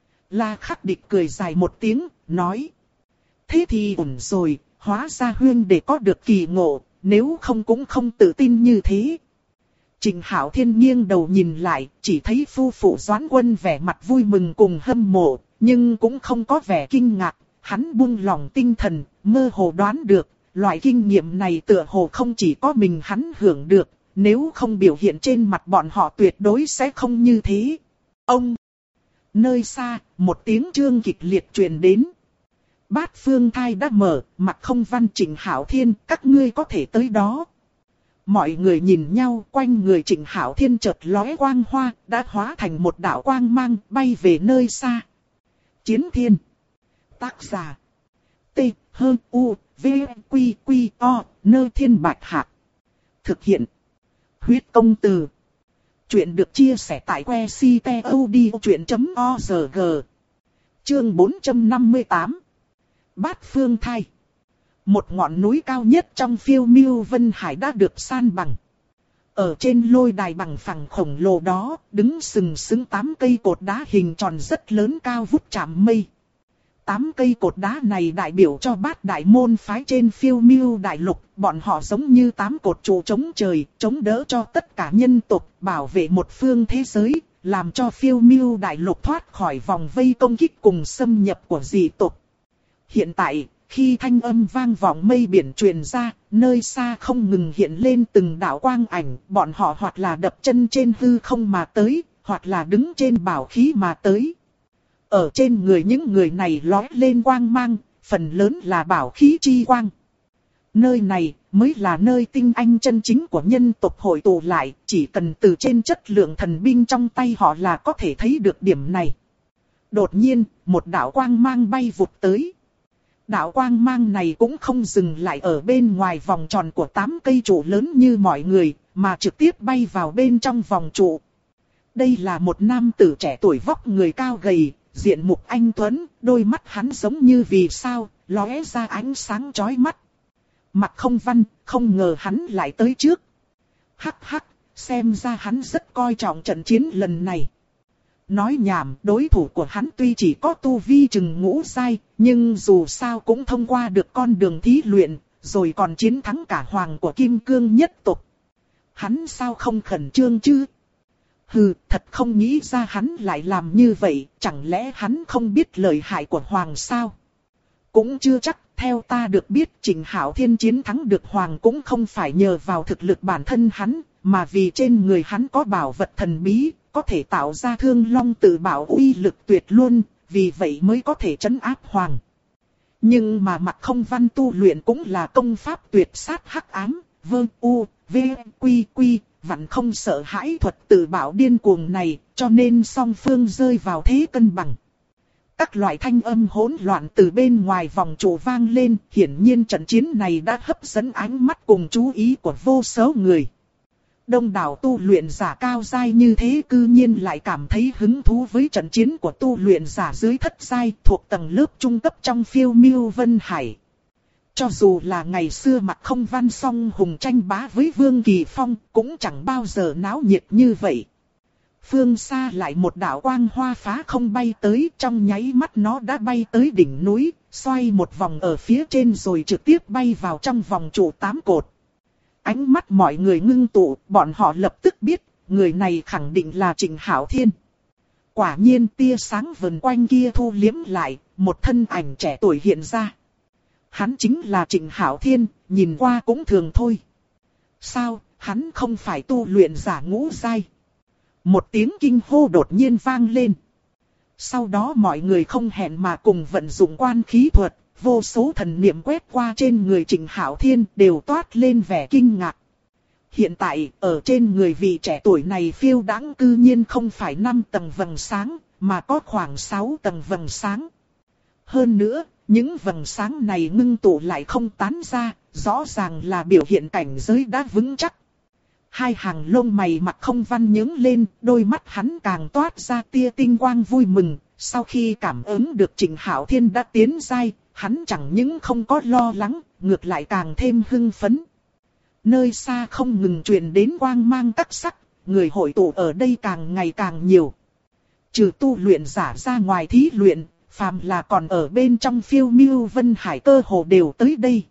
La Khắc Địch cười dài một tiếng, nói. Thế thì ổn rồi, hóa ra huynh đệ có được kỳ ngộ, nếu không cũng không tự tin như thế. Trịnh Hạo Thiên nghiêng đầu nhìn lại, chỉ thấy phu phụ Doãn Quân vẻ mặt vui mừng cùng hâm mộ, nhưng cũng không có vẻ kinh ngạc. Hắn buông lòng tinh thần, mơ hồ đoán được, loại kinh nghiệm này tựa hồ không chỉ có mình hắn hưởng được, nếu không biểu hiện trên mặt bọn họ tuyệt đối sẽ không như thế. Ông! Nơi xa, một tiếng chương kịch liệt truyền đến. Bát phương thai đã mở, Mạc Không Văn Trịnh Hạo Thiên, các ngươi có thể tới đó. Mọi người nhìn nhau, quanh người Trịnh Hạo Thiên chợt lóe quang hoa, đã hóa thành một đạo quang mang, bay về nơi xa. Chiến Thiên. Tác giả. T, H, U, V, Quy, Quy, O, Nơ Thiên Bạch Hạc. Thực hiện. Huyết Công Từ. Chuyện được chia sẻ tại que ctod.org. Chương 458. Bát phương thai. Một ngọn núi cao nhất trong phiêu miêu Vân Hải đã được san bằng. Ở trên lôi đài bằng phẳng khổng lồ đó, đứng sừng sững 8 cây cột đá hình tròn rất lớn cao vút chạm mây. 8 cây cột đá này đại biểu cho bát đại môn phái trên phiêu miêu đại lục, bọn họ giống như 8 cột trụ chống trời, chống đỡ cho tất cả nhân tộc, bảo vệ một phương thế giới, làm cho phiêu miêu đại lục thoát khỏi vòng vây công kích cùng xâm nhập của dị tộc. Hiện tại, khi thanh âm vang vọng mây biển truyền ra, nơi xa không ngừng hiện lên từng đạo quang ảnh, bọn họ hoặc là đập chân trên hư không mà tới, hoặc là đứng trên bảo khí mà tới. Ở trên người những người này lóe lên quang mang, phần lớn là bảo khí chi quang. Nơi này mới là nơi tinh anh chân chính của nhân tộc hội tụ lại, chỉ cần từ trên chất lượng thần binh trong tay họ là có thể thấy được điểm này. Đột nhiên, một đạo quang mang bay vụt tới. Đạo quang mang này cũng không dừng lại ở bên ngoài vòng tròn của 8 cây trụ lớn như mọi người, mà trực tiếp bay vào bên trong vòng trụ. Đây là một nam tử trẻ tuổi vóc người cao gầy, diện mục anh tuấn, đôi mắt hắn giống như vì sao, lóe ra ánh sáng chói mắt. Mạc Không Văn, không ngờ hắn lại tới trước. Hắc hắc, xem ra hắn rất coi trọng trận chiến lần này. Nói nhảm, đối thủ của hắn tuy chỉ có tu vi chừng ngũ giai, nhưng dù sao cũng thông qua được con đường thí luyện, rồi còn chiến thắng cả hoàng của Kim Cương nhất tộc. Hắn sao không khẩn trương chứ? Hừ, thật không nghĩ ra hắn lại làm như vậy, chẳng lẽ hắn không biết lợi hại của hoàng sao? Cũng chưa chắc, theo ta được biết Trịnh Hạo Thiên chiến thắng được hoàng cũng không phải nhờ vào thực lực bản thân hắn, mà vì trên người hắn có bảo vật thần bí, có thể tạo ra Thương Long Tự Bảo uy lực tuyệt luôn, vì vậy mới có thể trấn áp hoàng. Nhưng mà Mạc Không Văn tu luyện cũng là công pháp tuyệt sát hắc ám, vơ u, v, quy quy, vẫn không sợ hãi thuật tự bảo điên cuồng này, cho nên song phương rơi vào thế cân bằng. Các loại thanh âm hỗn loạn từ bên ngoài vòng trụ vang lên, hiển nhiên trận chiến này đã hấp dẫn ánh mắt cùng chú ý của vô số người. Đông đảo tu luyện giả cao giai như thế cư nhiên lại cảm thấy hứng thú với trận chiến của tu luyện giả dưới thất giai thuộc tầng lớp trung cấp trong Phiêu Miêu Vân Hải. Cho dù là ngày xưa Mạc Không Văn song hùng tranh bá với Vương Kỳ Phong cũng chẳng bao giờ náo nhiệt như vậy. Phương xa lại một đạo quang hoa phá không bay tới, trong nháy mắt nó đã bay tới đỉnh núi, xoay một vòng ở phía trên rồi trực tiếp bay vào trong vòng trụ 8 cột. Ánh mắt mọi người ngưng tụ, bọn họ lập tức biết, người này khẳng định là Trịnh Hạo Thiên. Quả nhiên tia sáng vần quanh kia thu liếm lại, một thân ảnh trẻ tuổi hiện ra. Hắn chính là Trịnh Hạo Thiên, nhìn qua cũng thường thôi. Sao, hắn không phải tu luyện giả ngũ giai? Một tiếng kinh hô đột nhiên vang lên. Sau đó mọi người không hẹn mà cùng vận dụng quan khí thuật, vô số thần niệm quét qua trên người Trịnh Hạo Thiên đều toát lên vẻ kinh ngạc. Hiện tại, ở trên người vị trẻ tuổi này phiêu đãng cư nhiên không phải 5 tầng vầng sáng, mà có khoảng 6 tầng vầng sáng. Hơn nữa, những vầng sáng này ngưng tụ lại không tán ra, rõ ràng là biểu hiện cảnh giới đã vững chắc. Hai hàng lông mày Mạc Không Văn nhướng lên, đôi mắt hắn càng toát ra tia tinh quang vui mừng. Sau khi cảm ứng được Trịnh Hạo Thiên đã tiến giai, hắn chẳng những không có lo lắng, ngược lại càng thêm hưng phấn. Nơi xa không ngừng truyền đến quang mang các sắc, người hội tụ ở đây càng ngày càng nhiều. Trừ tu luyện giả ra ngoài thí luyện, phàm là còn ở bên trong Phiêu Miêu Vân Hải cơ hồ đều tới đây.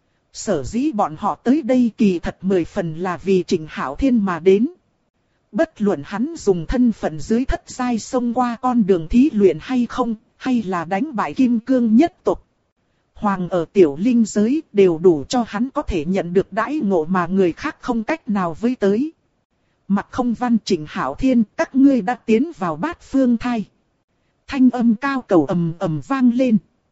Sở dĩ bọn họ tới đây kỳ thật 10 phần là vì Trịnh Hạo Thiên mà đến. Bất luận hắn dùng thân phận dưới thất giai xông qua con đường thí luyện hay không, hay là đánh bại Kim Cương nhất tộc. Hoàng ở tiểu linh giới đều đủ cho hắn có thể nhận được đãi ngộ mà người khác không cách nào với tới. Mạc Không Văn, Trịnh Hạo Thiên, các ngươi đã tiến vào Bát Phương Thai. Thanh âm cao cầu ầm ầm vang lên.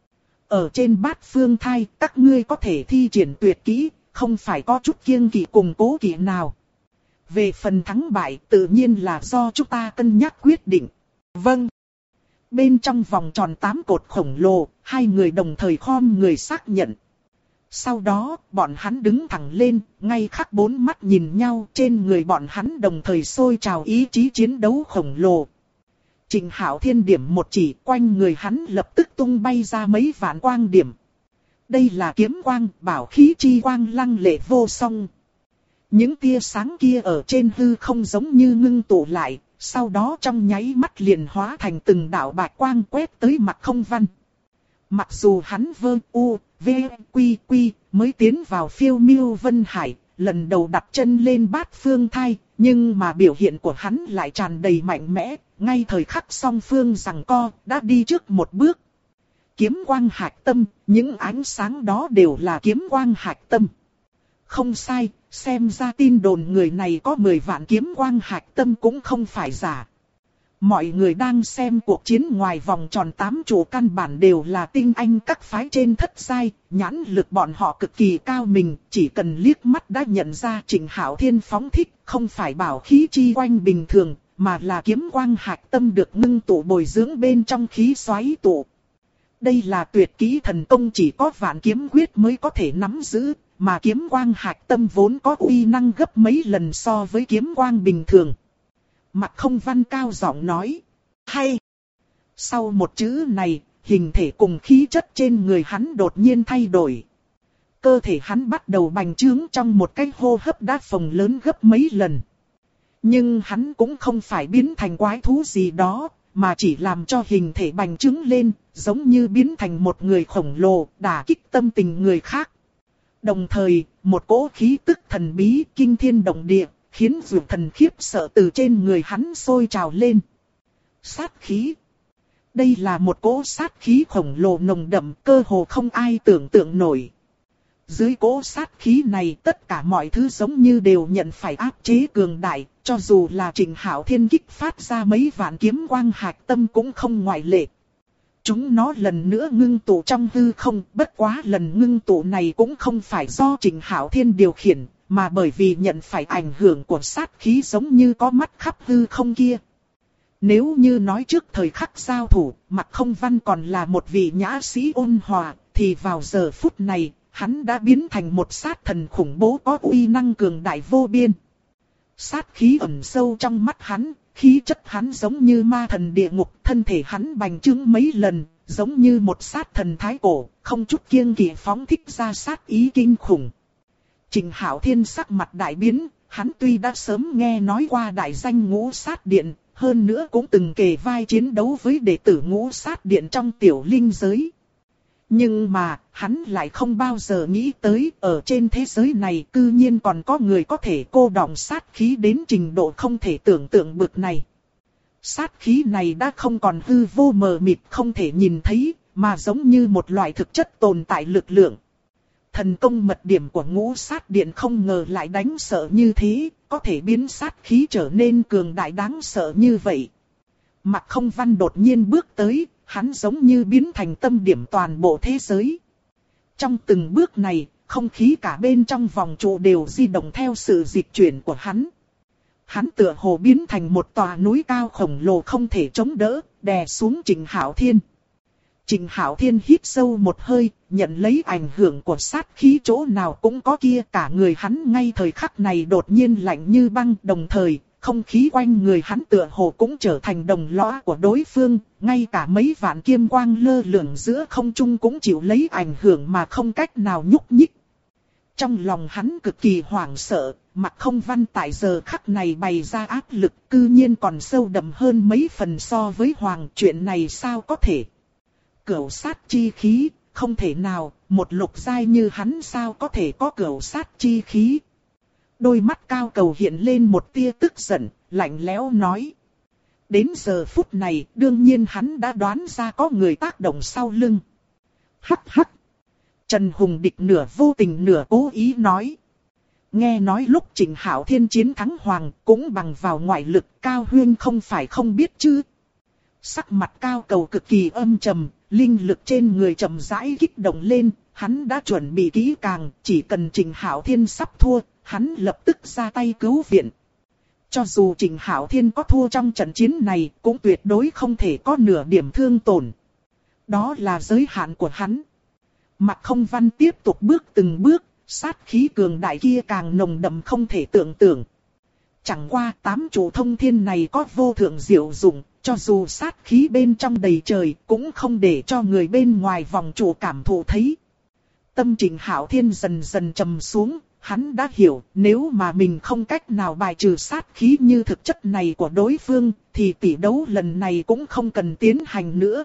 Ở trên Bát Phương Thai, các ngươi có thể thi triển tuyệt kỹ, không phải có chút kiêng kỵ cùng cố kỵ nào. Về phần thắng bại, tự nhiên là do chúng ta cân nhắc quyết định. Vâng. Bên trong vòng tròn 8 cột khổng lồ, hai người đồng thời khom người xác nhận. Sau đó, bọn hắn đứng thẳng lên, ngay khắc 4 mắt nhìn nhau, trên người bọn hắn đồng thời sôi trào ý chí chiến đấu khổng lồ. Trịnh Hạo Thiên điểm một chỉ, quanh người hắn lập tức tung bay ra mấy vạn quang điểm. Đây là kiếm quang, bảo khí chi quang lăng lệ vô song. Những tia sáng kia ở trên hư không giống như ngưng tụ lại, sau đó trong nháy mắt liền hóa thành từng đạo bạch quang quét tới Mạc Không Văn. Mặc dù hắn vơ u, v, quy quy mới tiến vào Phiêu Miêu Vân Hải, lần đầu đặt chân lên Bát Phương Thai, nhưng mà biểu hiện của hắn lại tràn đầy mạnh mẽ, ngay thời khắc song phương giằng co, đã đi trước một bước. Kiếm quang hạch tâm, những ánh sáng đó đều là kiếm quang hạch tâm. Không sai, xem ra tin đồn người này có 10 vạn kiếm quang hạch tâm cũng không phải giả. Mọi người đang xem cuộc chiến ngoài vòng tròn 8 trụ căn bản đều là tinh anh các phái trên thất giai, nhãn lực bọn họ cực kỳ cao mình, chỉ cần liếc mắt đã nhận ra Trịnh Hạo Thiên phóng thích, không phải bảo khí chi quanh bình thường, mà là kiếm quang hạch tâm được ngưng tụ bồi dưỡng bên trong khí xoáy tụ. Đây là tuyệt kỹ thần công chỉ có Vạn Kiếm Quyết mới có thể nắm giữ, mà kiếm quang hạch tâm vốn có uy năng gấp mấy lần so với kiếm quang bình thường. Mạc Không Văn cao giọng nói. Hay! Sau một chữ này, hình thể cùng khí chất trên người hắn đột nhiên thay đổi. Cơ thể hắn bắt đầu bành trướng trong một cái hô hấp đã phồng lớn gấp mấy lần. Nhưng hắn cũng không phải biến thành quái thú gì đó, mà chỉ làm cho hình thể bành trướng lên, giống như biến thành một người khổng lồ, đả kích tâm tình người khác. Đồng thời, một cỗ khí tức thần bí, kinh thiên động địa, khiến Dược Thần khiếp sợ từ trên người hắn sôi trào lên. Sát khí. Đây là một cỗ sát khí khổng lồ nồng đậm, cơ hồ không ai tưởng tượng nổi. Dưới cỗ sát khí này, tất cả mọi thứ giống như đều nhận phải áp chế cường đại, cho dù là Trình Hạo Thiên kích phát ra mấy vạn kiếm quang hạch tâm cũng không ngoại lệ. Chúng nó lần nữa ngưng tụ trong hư không, bất quá lần ngưng tụ này cũng không phải do Trình Hạo Thiên điều khiển, mà bởi vì nhận phải ảnh hưởng của sát khí giống như có mắt khắp hư không kia. Nếu như nói trước thời khắc giao thủ, Mạc Không Văn còn là một vị nhã sĩ ôn hòa, thì vào giờ phút này, hắn đã biến thành một sát thần khủng bố có uy năng cường đại vô biên. Sát khí ẩn sâu trong mắt hắn, khí chất hắn giống như ma thần địa ngục, thân thể hắn bành trướng mấy lần, giống như một sát thần thái cổ, không chút kiêng kỵ phóng thích ra sát ý kinh khủng. Trình Hạo Thiên sắc mặt đại biến, hắn tuy đã sớm nghe nói qua đại danh Ngũ Sát Điện, hơn nữa cũng từng kề vai chiến đấu với đệ tử Ngũ Sát Điện trong tiểu linh giới. Nhưng mà, hắn lại không bao giờ nghĩ tới ở trên thế giới này cư nhiên còn có người có thể cô đọng sát khí đến trình độ không thể tưởng tượng bực này. Sát khí này đã không còn hư vô mờ mịt không thể nhìn thấy, mà giống như một loại thực chất tồn tại lực lượng. Thần công mật điểm của Ngũ Sát Điện không ngờ lại đáng sợ như thế, có thể biến sát khí trở nên cường đại đáng sợ như vậy. Mạc Không Văn đột nhiên bước tới, hắn giống như biến thành tâm điểm toàn bộ thế giới. Trong từng bước này, không khí cả bên trong vòng trụ đều di động theo sự dịch chuyển của hắn. Hắn tựa hồ biến thành một tòa núi cao khổng lồ không thể chống đỡ, đè xuống Trình Hạo Thiên. Trình Hạo Thiên hít sâu một hơi, nhận lấy ảnh hưởng của sát khí chỗ nào cũng có kia, cả người hắn ngay thời khắc này đột nhiên lạnh như băng, đồng thời, không khí quanh người hắn tựa hồ cũng trở thành đồng lõa của đối phương, ngay cả mấy vạn kiếm quang lơ lửng giữa không trung cũng chịu lấy ảnh hưởng mà không cách nào nhúc nhích. Trong lòng hắn cực kỳ hoảng sợ, Mạc Không Văn tại giờ khắc này bày ra áp lực cư nhiên còn sâu đậm hơn mấy phần so với Hoàng, chuyện này sao có thể? Cửu sát chi khí, không thể nào, một lục giai như hắn sao có thể có cửu sát chi khí? Đôi mắt Cao Cầu hiện lên một tia tức giận, lạnh lẽo nói. Đến giờ phút này, đương nhiên hắn đã đoán ra có người tác động sau lưng. Hắc hắc. Trần Hùng Địch nửa vô tình nửa cố ý nói. Nghe nói lúc Trình Hạo Thiên chiến thắng Hoàng cũng bằng vào ngoại lực, Cao Huyên không phải không biết chứ. Sắc mặt Cao Cầu cực kỳ âm trầm, linh lực trên người chậm rãi kích động lên, hắn đã chuẩn bị kỹ càng, chỉ cần Trình Hạo Thiên sắp thua, hắn lập tức ra tay cứu viện. Cho dù Trình Hạo Thiên có thua trong trận chiến này, cũng tuyệt đối không thể có nửa điểm thương tổn. Đó là giới hạn của hắn. Mạc Không Văn tiếp tục bước từng bước, sát khí cường đại kia càng nồng đậm không thể tưởng tượng. Chẳng qua 8 chủ thông thiên này có vô thượng diệu dụng, cho dù sát khí bên trong đầy trời cũng không để cho người bên ngoài vòng trụ cảm thụ thấy. Tâm Trình Hạo Thiên dần dần trầm xuống, hắn đã hiểu nếu mà mình không cách nào bài trừ sát khí như thực chất này của đối phương, thì tỷ đấu lần này cũng không cần tiến hành nữa.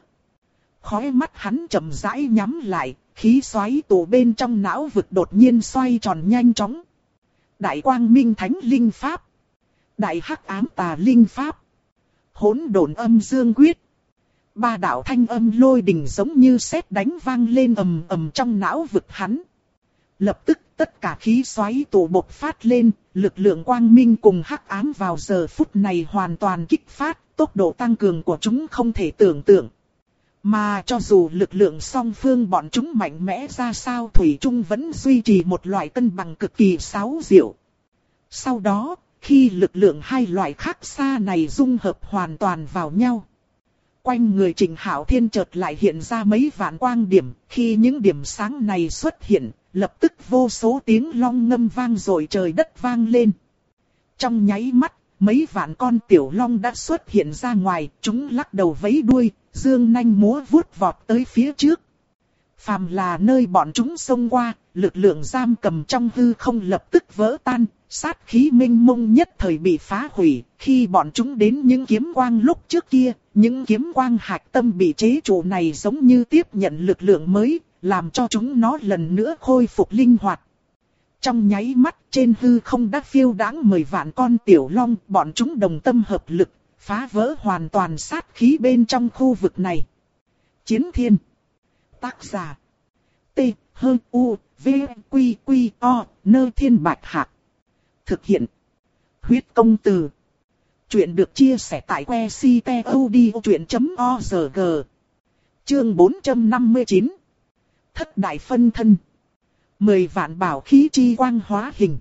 Khóe mắt hắn chậm rãi nhắm lại, khí xoáy tụ bên trong não vực đột nhiên xoay tròn nhanh chóng. Đại Quang Minh Thánh Linh Pháp, Đại Hắc Ám Tà Linh Pháp, Hỗn Độn Âm Dương Quyết. Ba đạo thanh âm lôi đình giống như sét đánh vang lên ầm ầm trong não vực hắn. Lập tức tất cả khí xoáy tụ bộc phát lên, lực lượng quang minh cùng hắc ám vào giờ phút này hoàn toàn kích phát, tốc độ tăng cường của chúng không thể tưởng tượng. Mà cho dù lực lượng song phương bọn chúng mạnh mẽ ra sao, thủy chung vẫn duy trì một loại cân bằng cực kỳ xáo diệu. Sau đó, khi lực lượng hai loại khác xa này dung hợp hoàn toàn vào nhau, quanh người Trình Hạo Thiên chợt lại hiện ra mấy vạn quang điểm, khi những điểm sáng này xuất hiện, lập tức vô số tiếng long ngâm vang dội trời đất vang lên. Trong nháy mắt, mấy vạn con tiểu long đã xuất hiện ra ngoài, chúng lắc đầu vẫy đuôi, dương nanh múa vuốt vọt tới phía trước. Phàm là nơi bọn chúng xông qua, lực lượng giam cầm trong hư không lập tức vỡ tan, Sát khí mênh mông nhất thời bị phá hủy, khi bọn chúng đến những kiếm quang lúc trước kia, những kiếm quang hạch tâm bị chế trụ này giống như tiếp nhận lực lượng mới, làm cho chúng nó lần nữa khôi phục linh hoạt. Trong nháy mắt trên hư không đã phiêu đãng 10 vạn con tiểu long, bọn chúng đồng tâm hợp lực, phá vỡ hoàn toàn sát khí bên trong khu vực này. Chiến Thiên. Tác giả. T. H. U. V. Q. Q. O. Nơ Thiên Bạch Hạc. Thực hiện. Huyết công từ. Chuyện được chia sẻ tại que ctod.org. Chương 459. Thất đại phân thân. 10 vạn bảo khí chi quang hóa hình.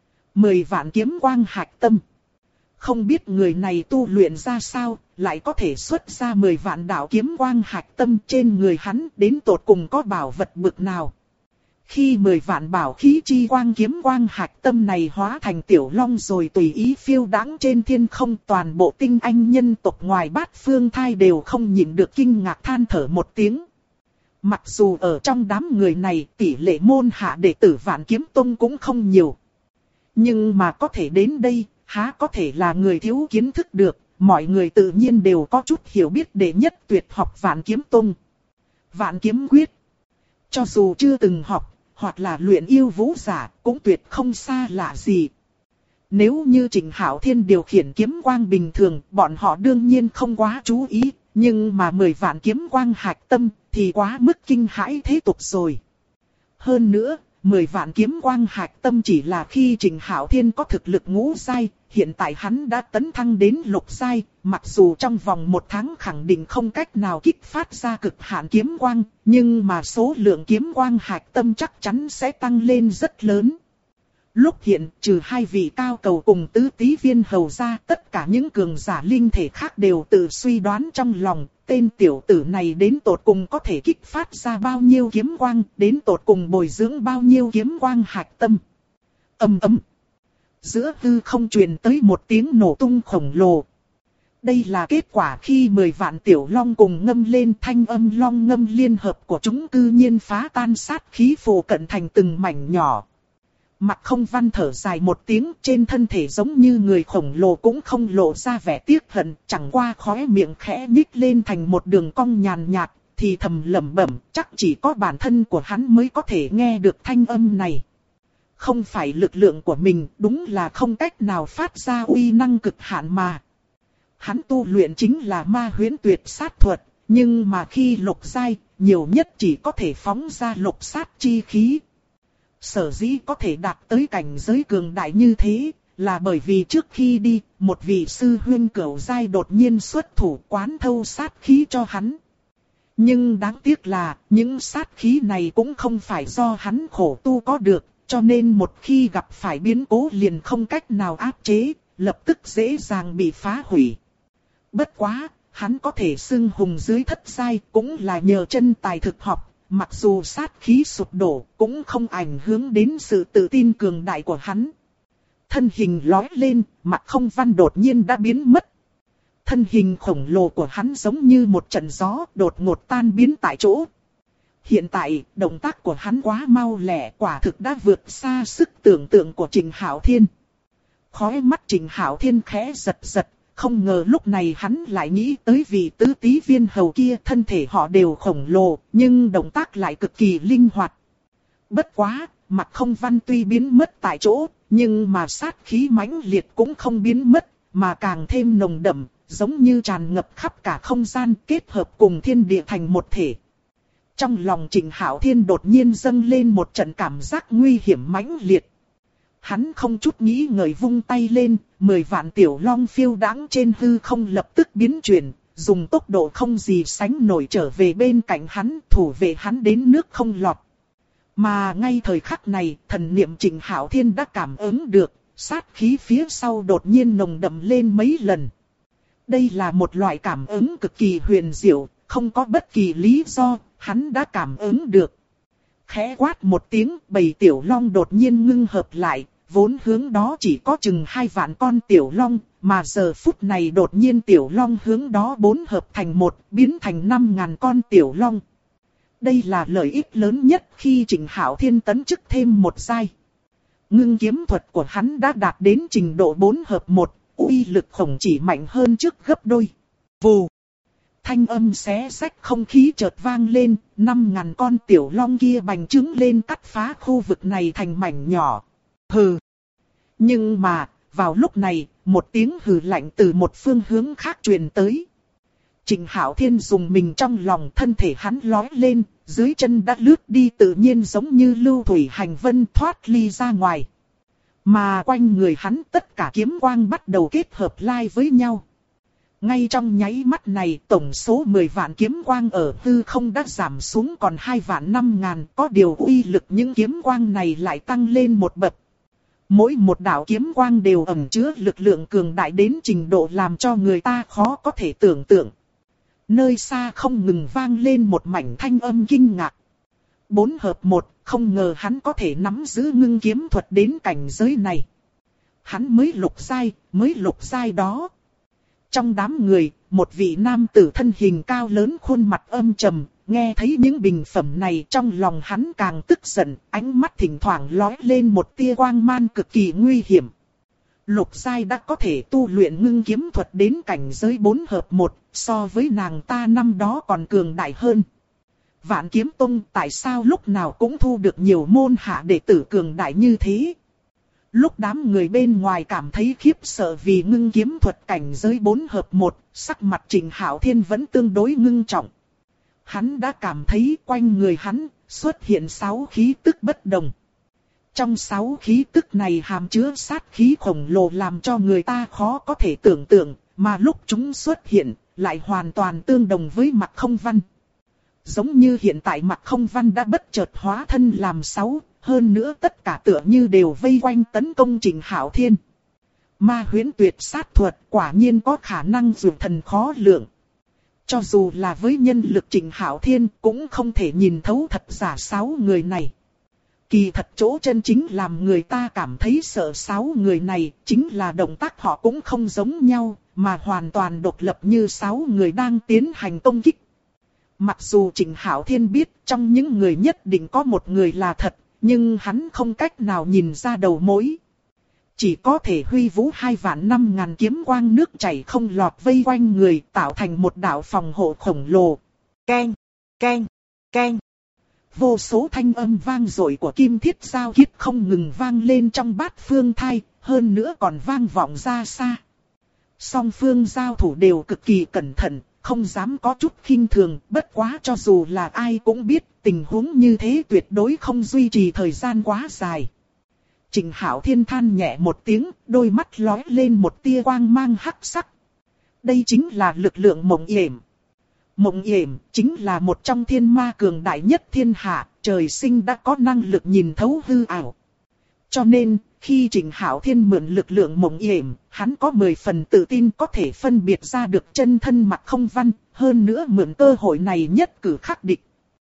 10 vạn kiếm quang hạch tâm. Không biết người này tu luyện ra sao, lại có thể xuất ra 10 vạn đạo kiếm quang hạch tâm trên người hắn, đến tột cùng có bảo vật bực nào. Khi 10 vạn bảo khí chi quang kiếm quang hạch tâm này hóa thành tiểu long rồi tùy ý phiêu đãng trên thiên không, toàn bộ tinh anh nhân tộc ngoài Bát Phương Thai đều không nhịn được kinh ngạc than thở một tiếng. Mặc dù ở trong đám người này tỷ lệ môn hạ đệ tử Vạn Kiếm Tông cũng không nhiều. Nhưng mà có thể đến đây, há có thể là người thiếu kiến thức được, mọi người tự nhiên đều có chút hiểu biết đệ nhất tuyệt học Vạn Kiếm Tông. Vạn Kiếm Quyết. Cho dù chưa từng học, hoặc là luyện yêu vũ giả, cũng tuyệt không xa lạ gì. Nếu như Trịnh Hạo Thiên điều khiển kiếm quang bình thường, bọn họ đương nhiên không quá chú ý, nhưng mà 10 vạn kiếm quang hạch tâm thì quá mức kinh hãi thế tục rồi. Hơn nữa, 10 vạn kiếm quang hạch tâm chỉ là khi Trịnh Hạo Thiên có thực lực ngũ giai, hiện tại hắn đã tấn thăng đến lục giai, mặc dù trong vòng 1 tháng khẳng định không cách nào kích phát ra cực hạn kiếm quang, nhưng mà số lượng kiếm quang hạch tâm chắc chắn sẽ tăng lên rất lớn. Lúc hiện, trừ 2 vị cao cầu cùng tứ tí viên hầu ra, tất cả những cường giả linh thể khác đều tự suy đoán trong lòng, tên tiểu tử này đến tột cùng có thể kích phát ra bao nhiêu kiếm quang, đến tột cùng bồi dưỡng bao nhiêu kiếm quang hạch tâm. Ầm ầm. Giữa hư không truyền tới một tiếng nổ tung khổng lồ. Đây là kết quả khi 10 vạn tiểu long cùng ngâm lên, thanh âm long ngâm liên hợp của chúng cư nhiên phá tan sát khí phù cận thành từng mảnh nhỏ. Mạc Không Văn thở dài một tiếng, trên thân thể giống như người khổng lồ cũng không lộ ra vẻ tiếc hận, chẳng qua khóe miệng khẽ nhích lên thành một đường cong nhàn nhạt, thì thầm lẩm bẩm, chắc chỉ có bản thân của hắn mới có thể nghe được thanh âm này. Không phải lực lượng của mình, đúng là không cách nào phát ra uy năng cực hạn mà. Hắn tu luyện chính là ma huyễn tuyệt sát thuật, nhưng mà khi lục giai, nhiều nhất chỉ có thể phóng ra lục sát chi khí. Sở dĩ có thể đạt tới cảnh giới cường đại như thế, là bởi vì trước khi đi, một vị sư huynh cửu giai đột nhiên xuất thủ quán thâu sát khí cho hắn. Nhưng đáng tiếc là, những sát khí này cũng không phải do hắn khổ tu có được, cho nên một khi gặp phải biến cố liền không cách nào áp chế, lập tức dễ dàng bị phá hủy. Bất quá, hắn có thể xưng hùng dưới thất giai cũng là nhờ chân tài thực học. Mặc dù sát khí sụp đổ, cũng không ảnh hưởng đến sự tự tin cường đại của hắn. Thân hình lói lên, Mạc Không Văn đột nhiên đã biến mất. Thân hình khổng lồ của hắn giống như một trận gió, đột ngột tan biến tại chỗ. Hiện tại, động tác của hắn quá mau lẹ, quả thực đã vượt xa sức tưởng tượng của Trịnh Hạo Thiên. Khóe mắt Trịnh Hạo Thiên khẽ giật giật. Không ngờ lúc này hắn lại nghĩ tới vị tứ tí viên hầu kia, thân thể họ đều khổng lồ, nhưng động tác lại cực kỳ linh hoạt. Bất quá, Mạc Không Văn tuy biến mất tại chỗ, nhưng mà sát khí mãnh liệt cũng không biến mất, mà càng thêm nồng đậm, giống như tràn ngập khắp cả không gian, kết hợp cùng thiên địa thành một thể. Trong lòng Trịnh Hạo Thiên đột nhiên dâng lên một trận cảm giác nguy hiểm mãnh liệt. Hắn không chút nghĩ ngợi vung tay lên, 10 vạn tiểu long phiêu đãng trên hư không lập tức biến chuyển, dùng tốc độ không gì sánh nổi trở về bên cạnh hắn, thủ vệ hắn đến nước không lọt. Mà ngay thời khắc này, thần niệm Trịnh Hạo Thiên đã cảm ứng được, sát khí phía sau đột nhiên nồng đậm lên mấy lần. Đây là một loại cảm ứng cực kỳ huyền diệu, không có bất kỳ lý do, hắn đã cảm ứng được. Khẽ quát một tiếng, bầy tiểu long đột nhiên ngưng hợp lại, vốn hướng đó chỉ có chừng 2 vạn con tiểu long, mà giờ phút này đột nhiên tiểu long hướng đó 4 hợp thành 1, biến thành 5.000 con tiểu long. Đây là lợi ích lớn nhất khi Trịnh Hạo Thiên tấn chức thêm một giai. Ngưng kiếm thuật của hắn đã đạt đến trình độ 4 hợp 1, uy lực khổng chỉ mạnh hơn trước gấp đôi. Vù! Thanh âm xé rách không khí chợt vang lên, 5.000 con tiểu long kia bành trướng lên cắt phá khu vực này thành mảnh nhỏ. Hừ! Nhưng mà, vào lúc này, một tiếng hừ lạnh từ một phương hướng khác truyền tới. Trịnh Hạo Thiên dùng mình trong lòng, thân thể hắn lói lên, dưới chân đã lướt đi tự nhiên giống như lưu thủy hành vân thoát ly ra ngoài. Mà quanh người hắn tất cả kiếm quang bắt đầu kết hợp lai với nhau. Ngay trong nháy mắt này, tổng số 10 vạn kiếm quang ở hư không đã giảm xuống còn 2 vạn 5 ngàn, có điều uy lực những kiếm quang này lại tăng lên một bậc. Mỗi một đạo kiếm quang đều ẩn chứa lực lượng cường đại đến trình độ làm cho người ta khó có thể tưởng tượng. Nơi xa không ngừng vang lên một mảnh thanh âm kinh ngạc. 4 hợp 1, không ngờ hắn có thể nắm giữ ngưng kiếm thuật đến cảnh giới này. Hắn mới lục giai đó. Trong đám người, một vị nam tử thân hình cao lớn khuôn mặt âm trầm, nghe thấy những bình phẩm này trong lòng hắn càng tức giận, ánh mắt thỉnh thoảng lóe lên một tia quang man cực kỳ nguy hiểm. Lục giai đã có thể tu luyện ngưng kiếm thuật đến cảnh giới 4 hợp 1, so với nàng ta năm đó còn cường đại hơn. Vạn Kiếm Tông tại sao lúc nào cũng thu được nhiều môn hạ đệ tử cường đại như thế? Lúc đám người bên ngoài cảm thấy khiếp sợ vì ngưng kiếm thuật cảnh giới 4 hợp 1, sắc mặt Trịnh Hạo Thiên vẫn tương đối ngưng trọng. Hắn đã cảm thấy quanh người hắn xuất hiện 6 khí tức bất đồng. Trong 6 khí tức này hàm chứa sát khí khổng lồ làm cho người ta khó có thể tưởng tượng, mà lúc chúng xuất hiện lại hoàn toàn tương đồng với Mạc Không Văn. Giống như hiện tại Mạc Không Văn đã bất chợt hóa thân làm 6, hơn nữa tất cả tựa như đều vây quanh tấn công Trịnh Hạo Thiên. Ma huyễn tuyệt sát thuật quả nhiên có khả năng dụ thần khó lượng. Cho dù là với nhân lực Trịnh Hạo Thiên cũng không thể nhìn thấu thật giả 6 người này. Kỳ thật chỗ chân chính làm người ta cảm thấy sợ 6 người này chính là động tác họ cũng không giống nhau, mà hoàn toàn độc lập như 6 người đang tiến hành công kích. Mặc dù Trịnh Hạo Thiên biết trong những người nhất định có một người là thật, nhưng hắn không cách nào nhìn ra đầu mối. Chỉ có thể huy vũ 2 vạn 5 ngàn kiếm quang nước chảy không lọt vây quanh người tạo thành một đạo phòng hộ khổng lồ. Keng, keng, keng. Vô số thanh âm vang dội của kim thiết giao kiết không ngừng vang lên trong bát phương thai, hơn nữa còn vang vọng ra xa. Song phương giao thủ đều cực kỳ cẩn thận, không dám có chút khinh thường, bất quá cho dù là ai cũng biết tình huống như thế tuyệt đối không duy trì thời gian quá dài. Trịnh Hạo Thiên than nhẹ một tiếng, đôi mắt lóe lên một tia quang mang hắc sắc. Đây chính là lực lượng Mộng Yểm. Mộng Yểm chính là một trong thiên ma cường đại nhất thiên hạ, trời sinh đã có năng lực nhìn thấu hư ảo. Cho nên, khi Trịnh Hạo Thiên mượn lực lượng Mộng Yểm, hắn có 10 phần tự tin có thể phân biệt ra được chân thân Mạc Không Văn, hơn nữa mượn cơ hội này nhất cử khắc địch.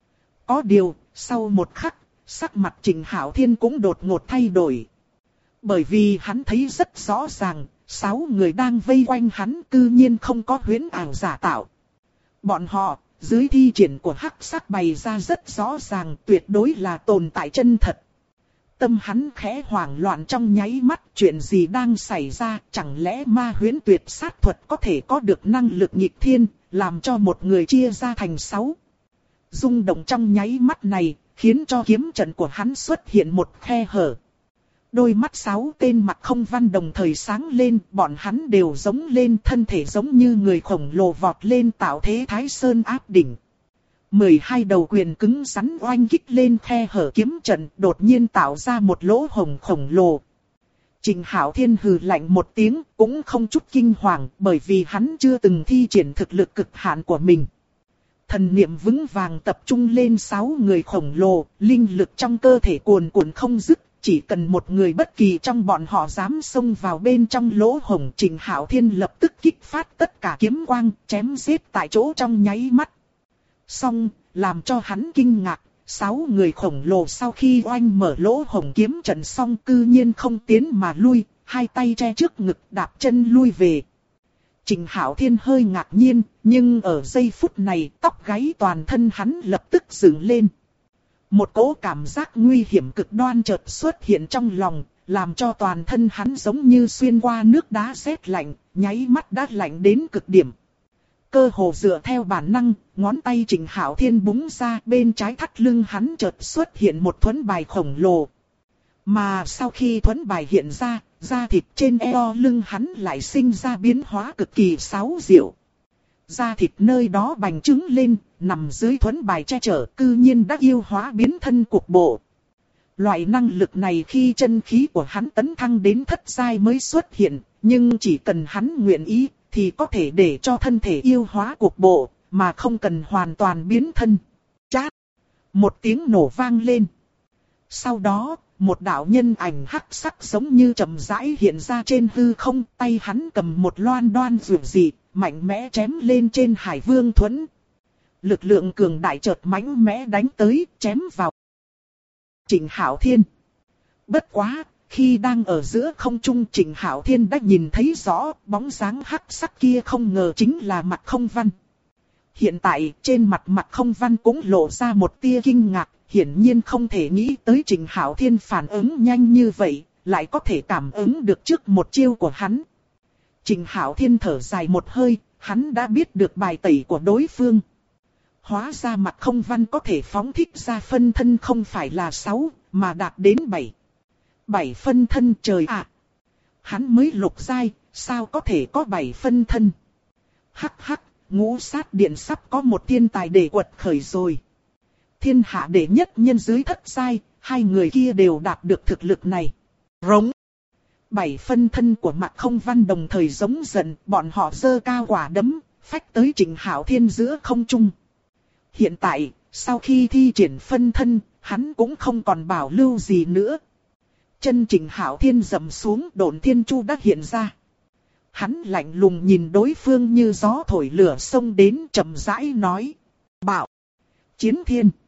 Có điều, sau một khắc, sắc mặt Trịnh Hạo Thiên cũng đột ngột thay đổi. Bởi vì hắn thấy rất rõ ràng, 6 người đang vây quanh hắn cư nhiên không có huyễn ảo giả tạo. Bọn họ, dưới thi triển của hắc sắc bày ra rất rõ ràng tuyệt đối là tồn tại chân thật. Tâm hắn khẽ hoảng loạn trong nháy mắt, chuyện gì đang xảy ra, chẳng lẽ ma huyễn tuyệt sát thuật có thể có được năng lực nghịch thiên, làm cho một người chia ra thành 6. Rung động trong nháy mắt này, khiến cho kiếm trận của hắn xuất hiện một khe hở. Đôi mắt 6 tên Mạc Không Văn đồng thời sáng lên, bọn hắn đều giống lên, thân thể giống như người khổng lồ vọt lên tạo thế Thái Sơn áp đỉnh. 12 đầu quyền cứng rắn oanh kích lên khe hở kiếm trận, đột nhiên tạo ra một lỗ hổng khổng lồ. Trịnh Hạo Thiên hừ lạnh một tiếng, cũng không chút kinh hoàng, bởi vì hắn chưa từng thi triển thực lực cực hạn của mình. Thần niệm vững vàng tập trung lên 6 người khổng lồ, linh lực trong cơ thể cuồn cuộn không dứt, chỉ cần một người bất kỳ trong bọn họ dám xông vào bên trong lỗ hổng, Trịnh Hạo Thiên lập tức kích phát tất cả kiếm quang, chém giết tại chỗ trong nháy mắt. Song, làm cho hắn kinh ngạc, 6 người khổng lồ sau khi oanh mở lỗ hổng kiếm trận xong cư nhiên không tiến mà lui, hai tay che trước ngực đạp chân lui về. Trịnh Hạo Thiên hơi ngạc nhiên, nhưng ở giây phút này tóc gáy toàn thân hắn lập tức dựng lên. Một cỗ cảm giác nguy hiểm cực đoan chợt xuất hiện trong lòng, làm cho toàn thân hắn giống như xuyên qua nước đá sét lạnh, nháy mắt đã lạnh đến cực điểm. Cơ hồ dựa theo bản năng, ngón tay Trịnh Hạo Thiên búng ra, bên trái thắt lưng hắn chợt xuất hiện một thuẫn bài khổng lồ. Mà sau khi thuẫn bài hiện ra, da thịt trên eo lưng hắn lại sinh ra biến hóa cực kỳ xáo diệu. Da thịt nơi đó bành trướng lên, nằm dưới thuẫn bài che chở, cư nhiên đã yêu hóa biến thân cục bộ. Loại năng lực này khi chân khí của hắn tấn thăng đến thất giai mới xuất hiện, nhưng chỉ cần hắn nguyện ý, thì có thể để cho thân thể yêu hóa cục bộ, mà không cần hoàn toàn biến thân. Chát! Một tiếng nổ vang lên. Sau đó, một đạo nhân ảnh hắc sắc giống như chậm rãi hiện ra trên hư không, tay hắn cầm một loan đoan dược dị, mạnh mẽ chém lên trên Hải Vương thuẫn. Lực lượng cường đại chợt mãnh mẽ đánh tới, chém vào Trịnh Hạo Thiên. Bất quá, khi đang ở giữa không trung, Trịnh Hạo Thiên đã nhìn thấy rõ bóng dáng hắc sắc kia không ngờ chính là Mạc Không Văn. Hiện tại trên mặt Mạc Không Văn cũng lộ ra một tia kinh ngạc, hiển nhiên không thể nghĩ tới Trịnh Hạo Thiên phản ứng nhanh như vậy, lại có thể cảm ứng được trước một chiêu của hắn. Trịnh Hạo Thiên thở dài một hơi, hắn đã biết được bài tẩy của đối phương. Hóa ra Mạc Không Văn có thể phóng thích ra phân thân không phải là 6, mà đạt đến 7. 7 phân thân, trời ạ! Hắn mới lục giai, sao có thể có 7 phân thân? Hắc hắc, Ngũ Sát Điện sắp có một thiên tài để quật khởi rồi. Thiên hạ đệ nhất nhân dưới thất giai, hai người kia đều đạt được thực lực này. Rống! 7 phân thân của Mạc Không Văn đồng thời giống giận, bọn họ giơ cao quả đấm, phách tới Trịnh Hạo Thiên giữa không trung. Hiện tại, sau khi thi triển phân thân, hắn cũng không còn bảo lưu gì nữa. Chân Trịnh Hạo Thiên dầm xuống, Độn Thiên Chu đã hiện ra. Hắn lạnh lùng nhìn đối phương như gió thổi lửa xông đến, chậm rãi nói: Bạo! Chiến thiên!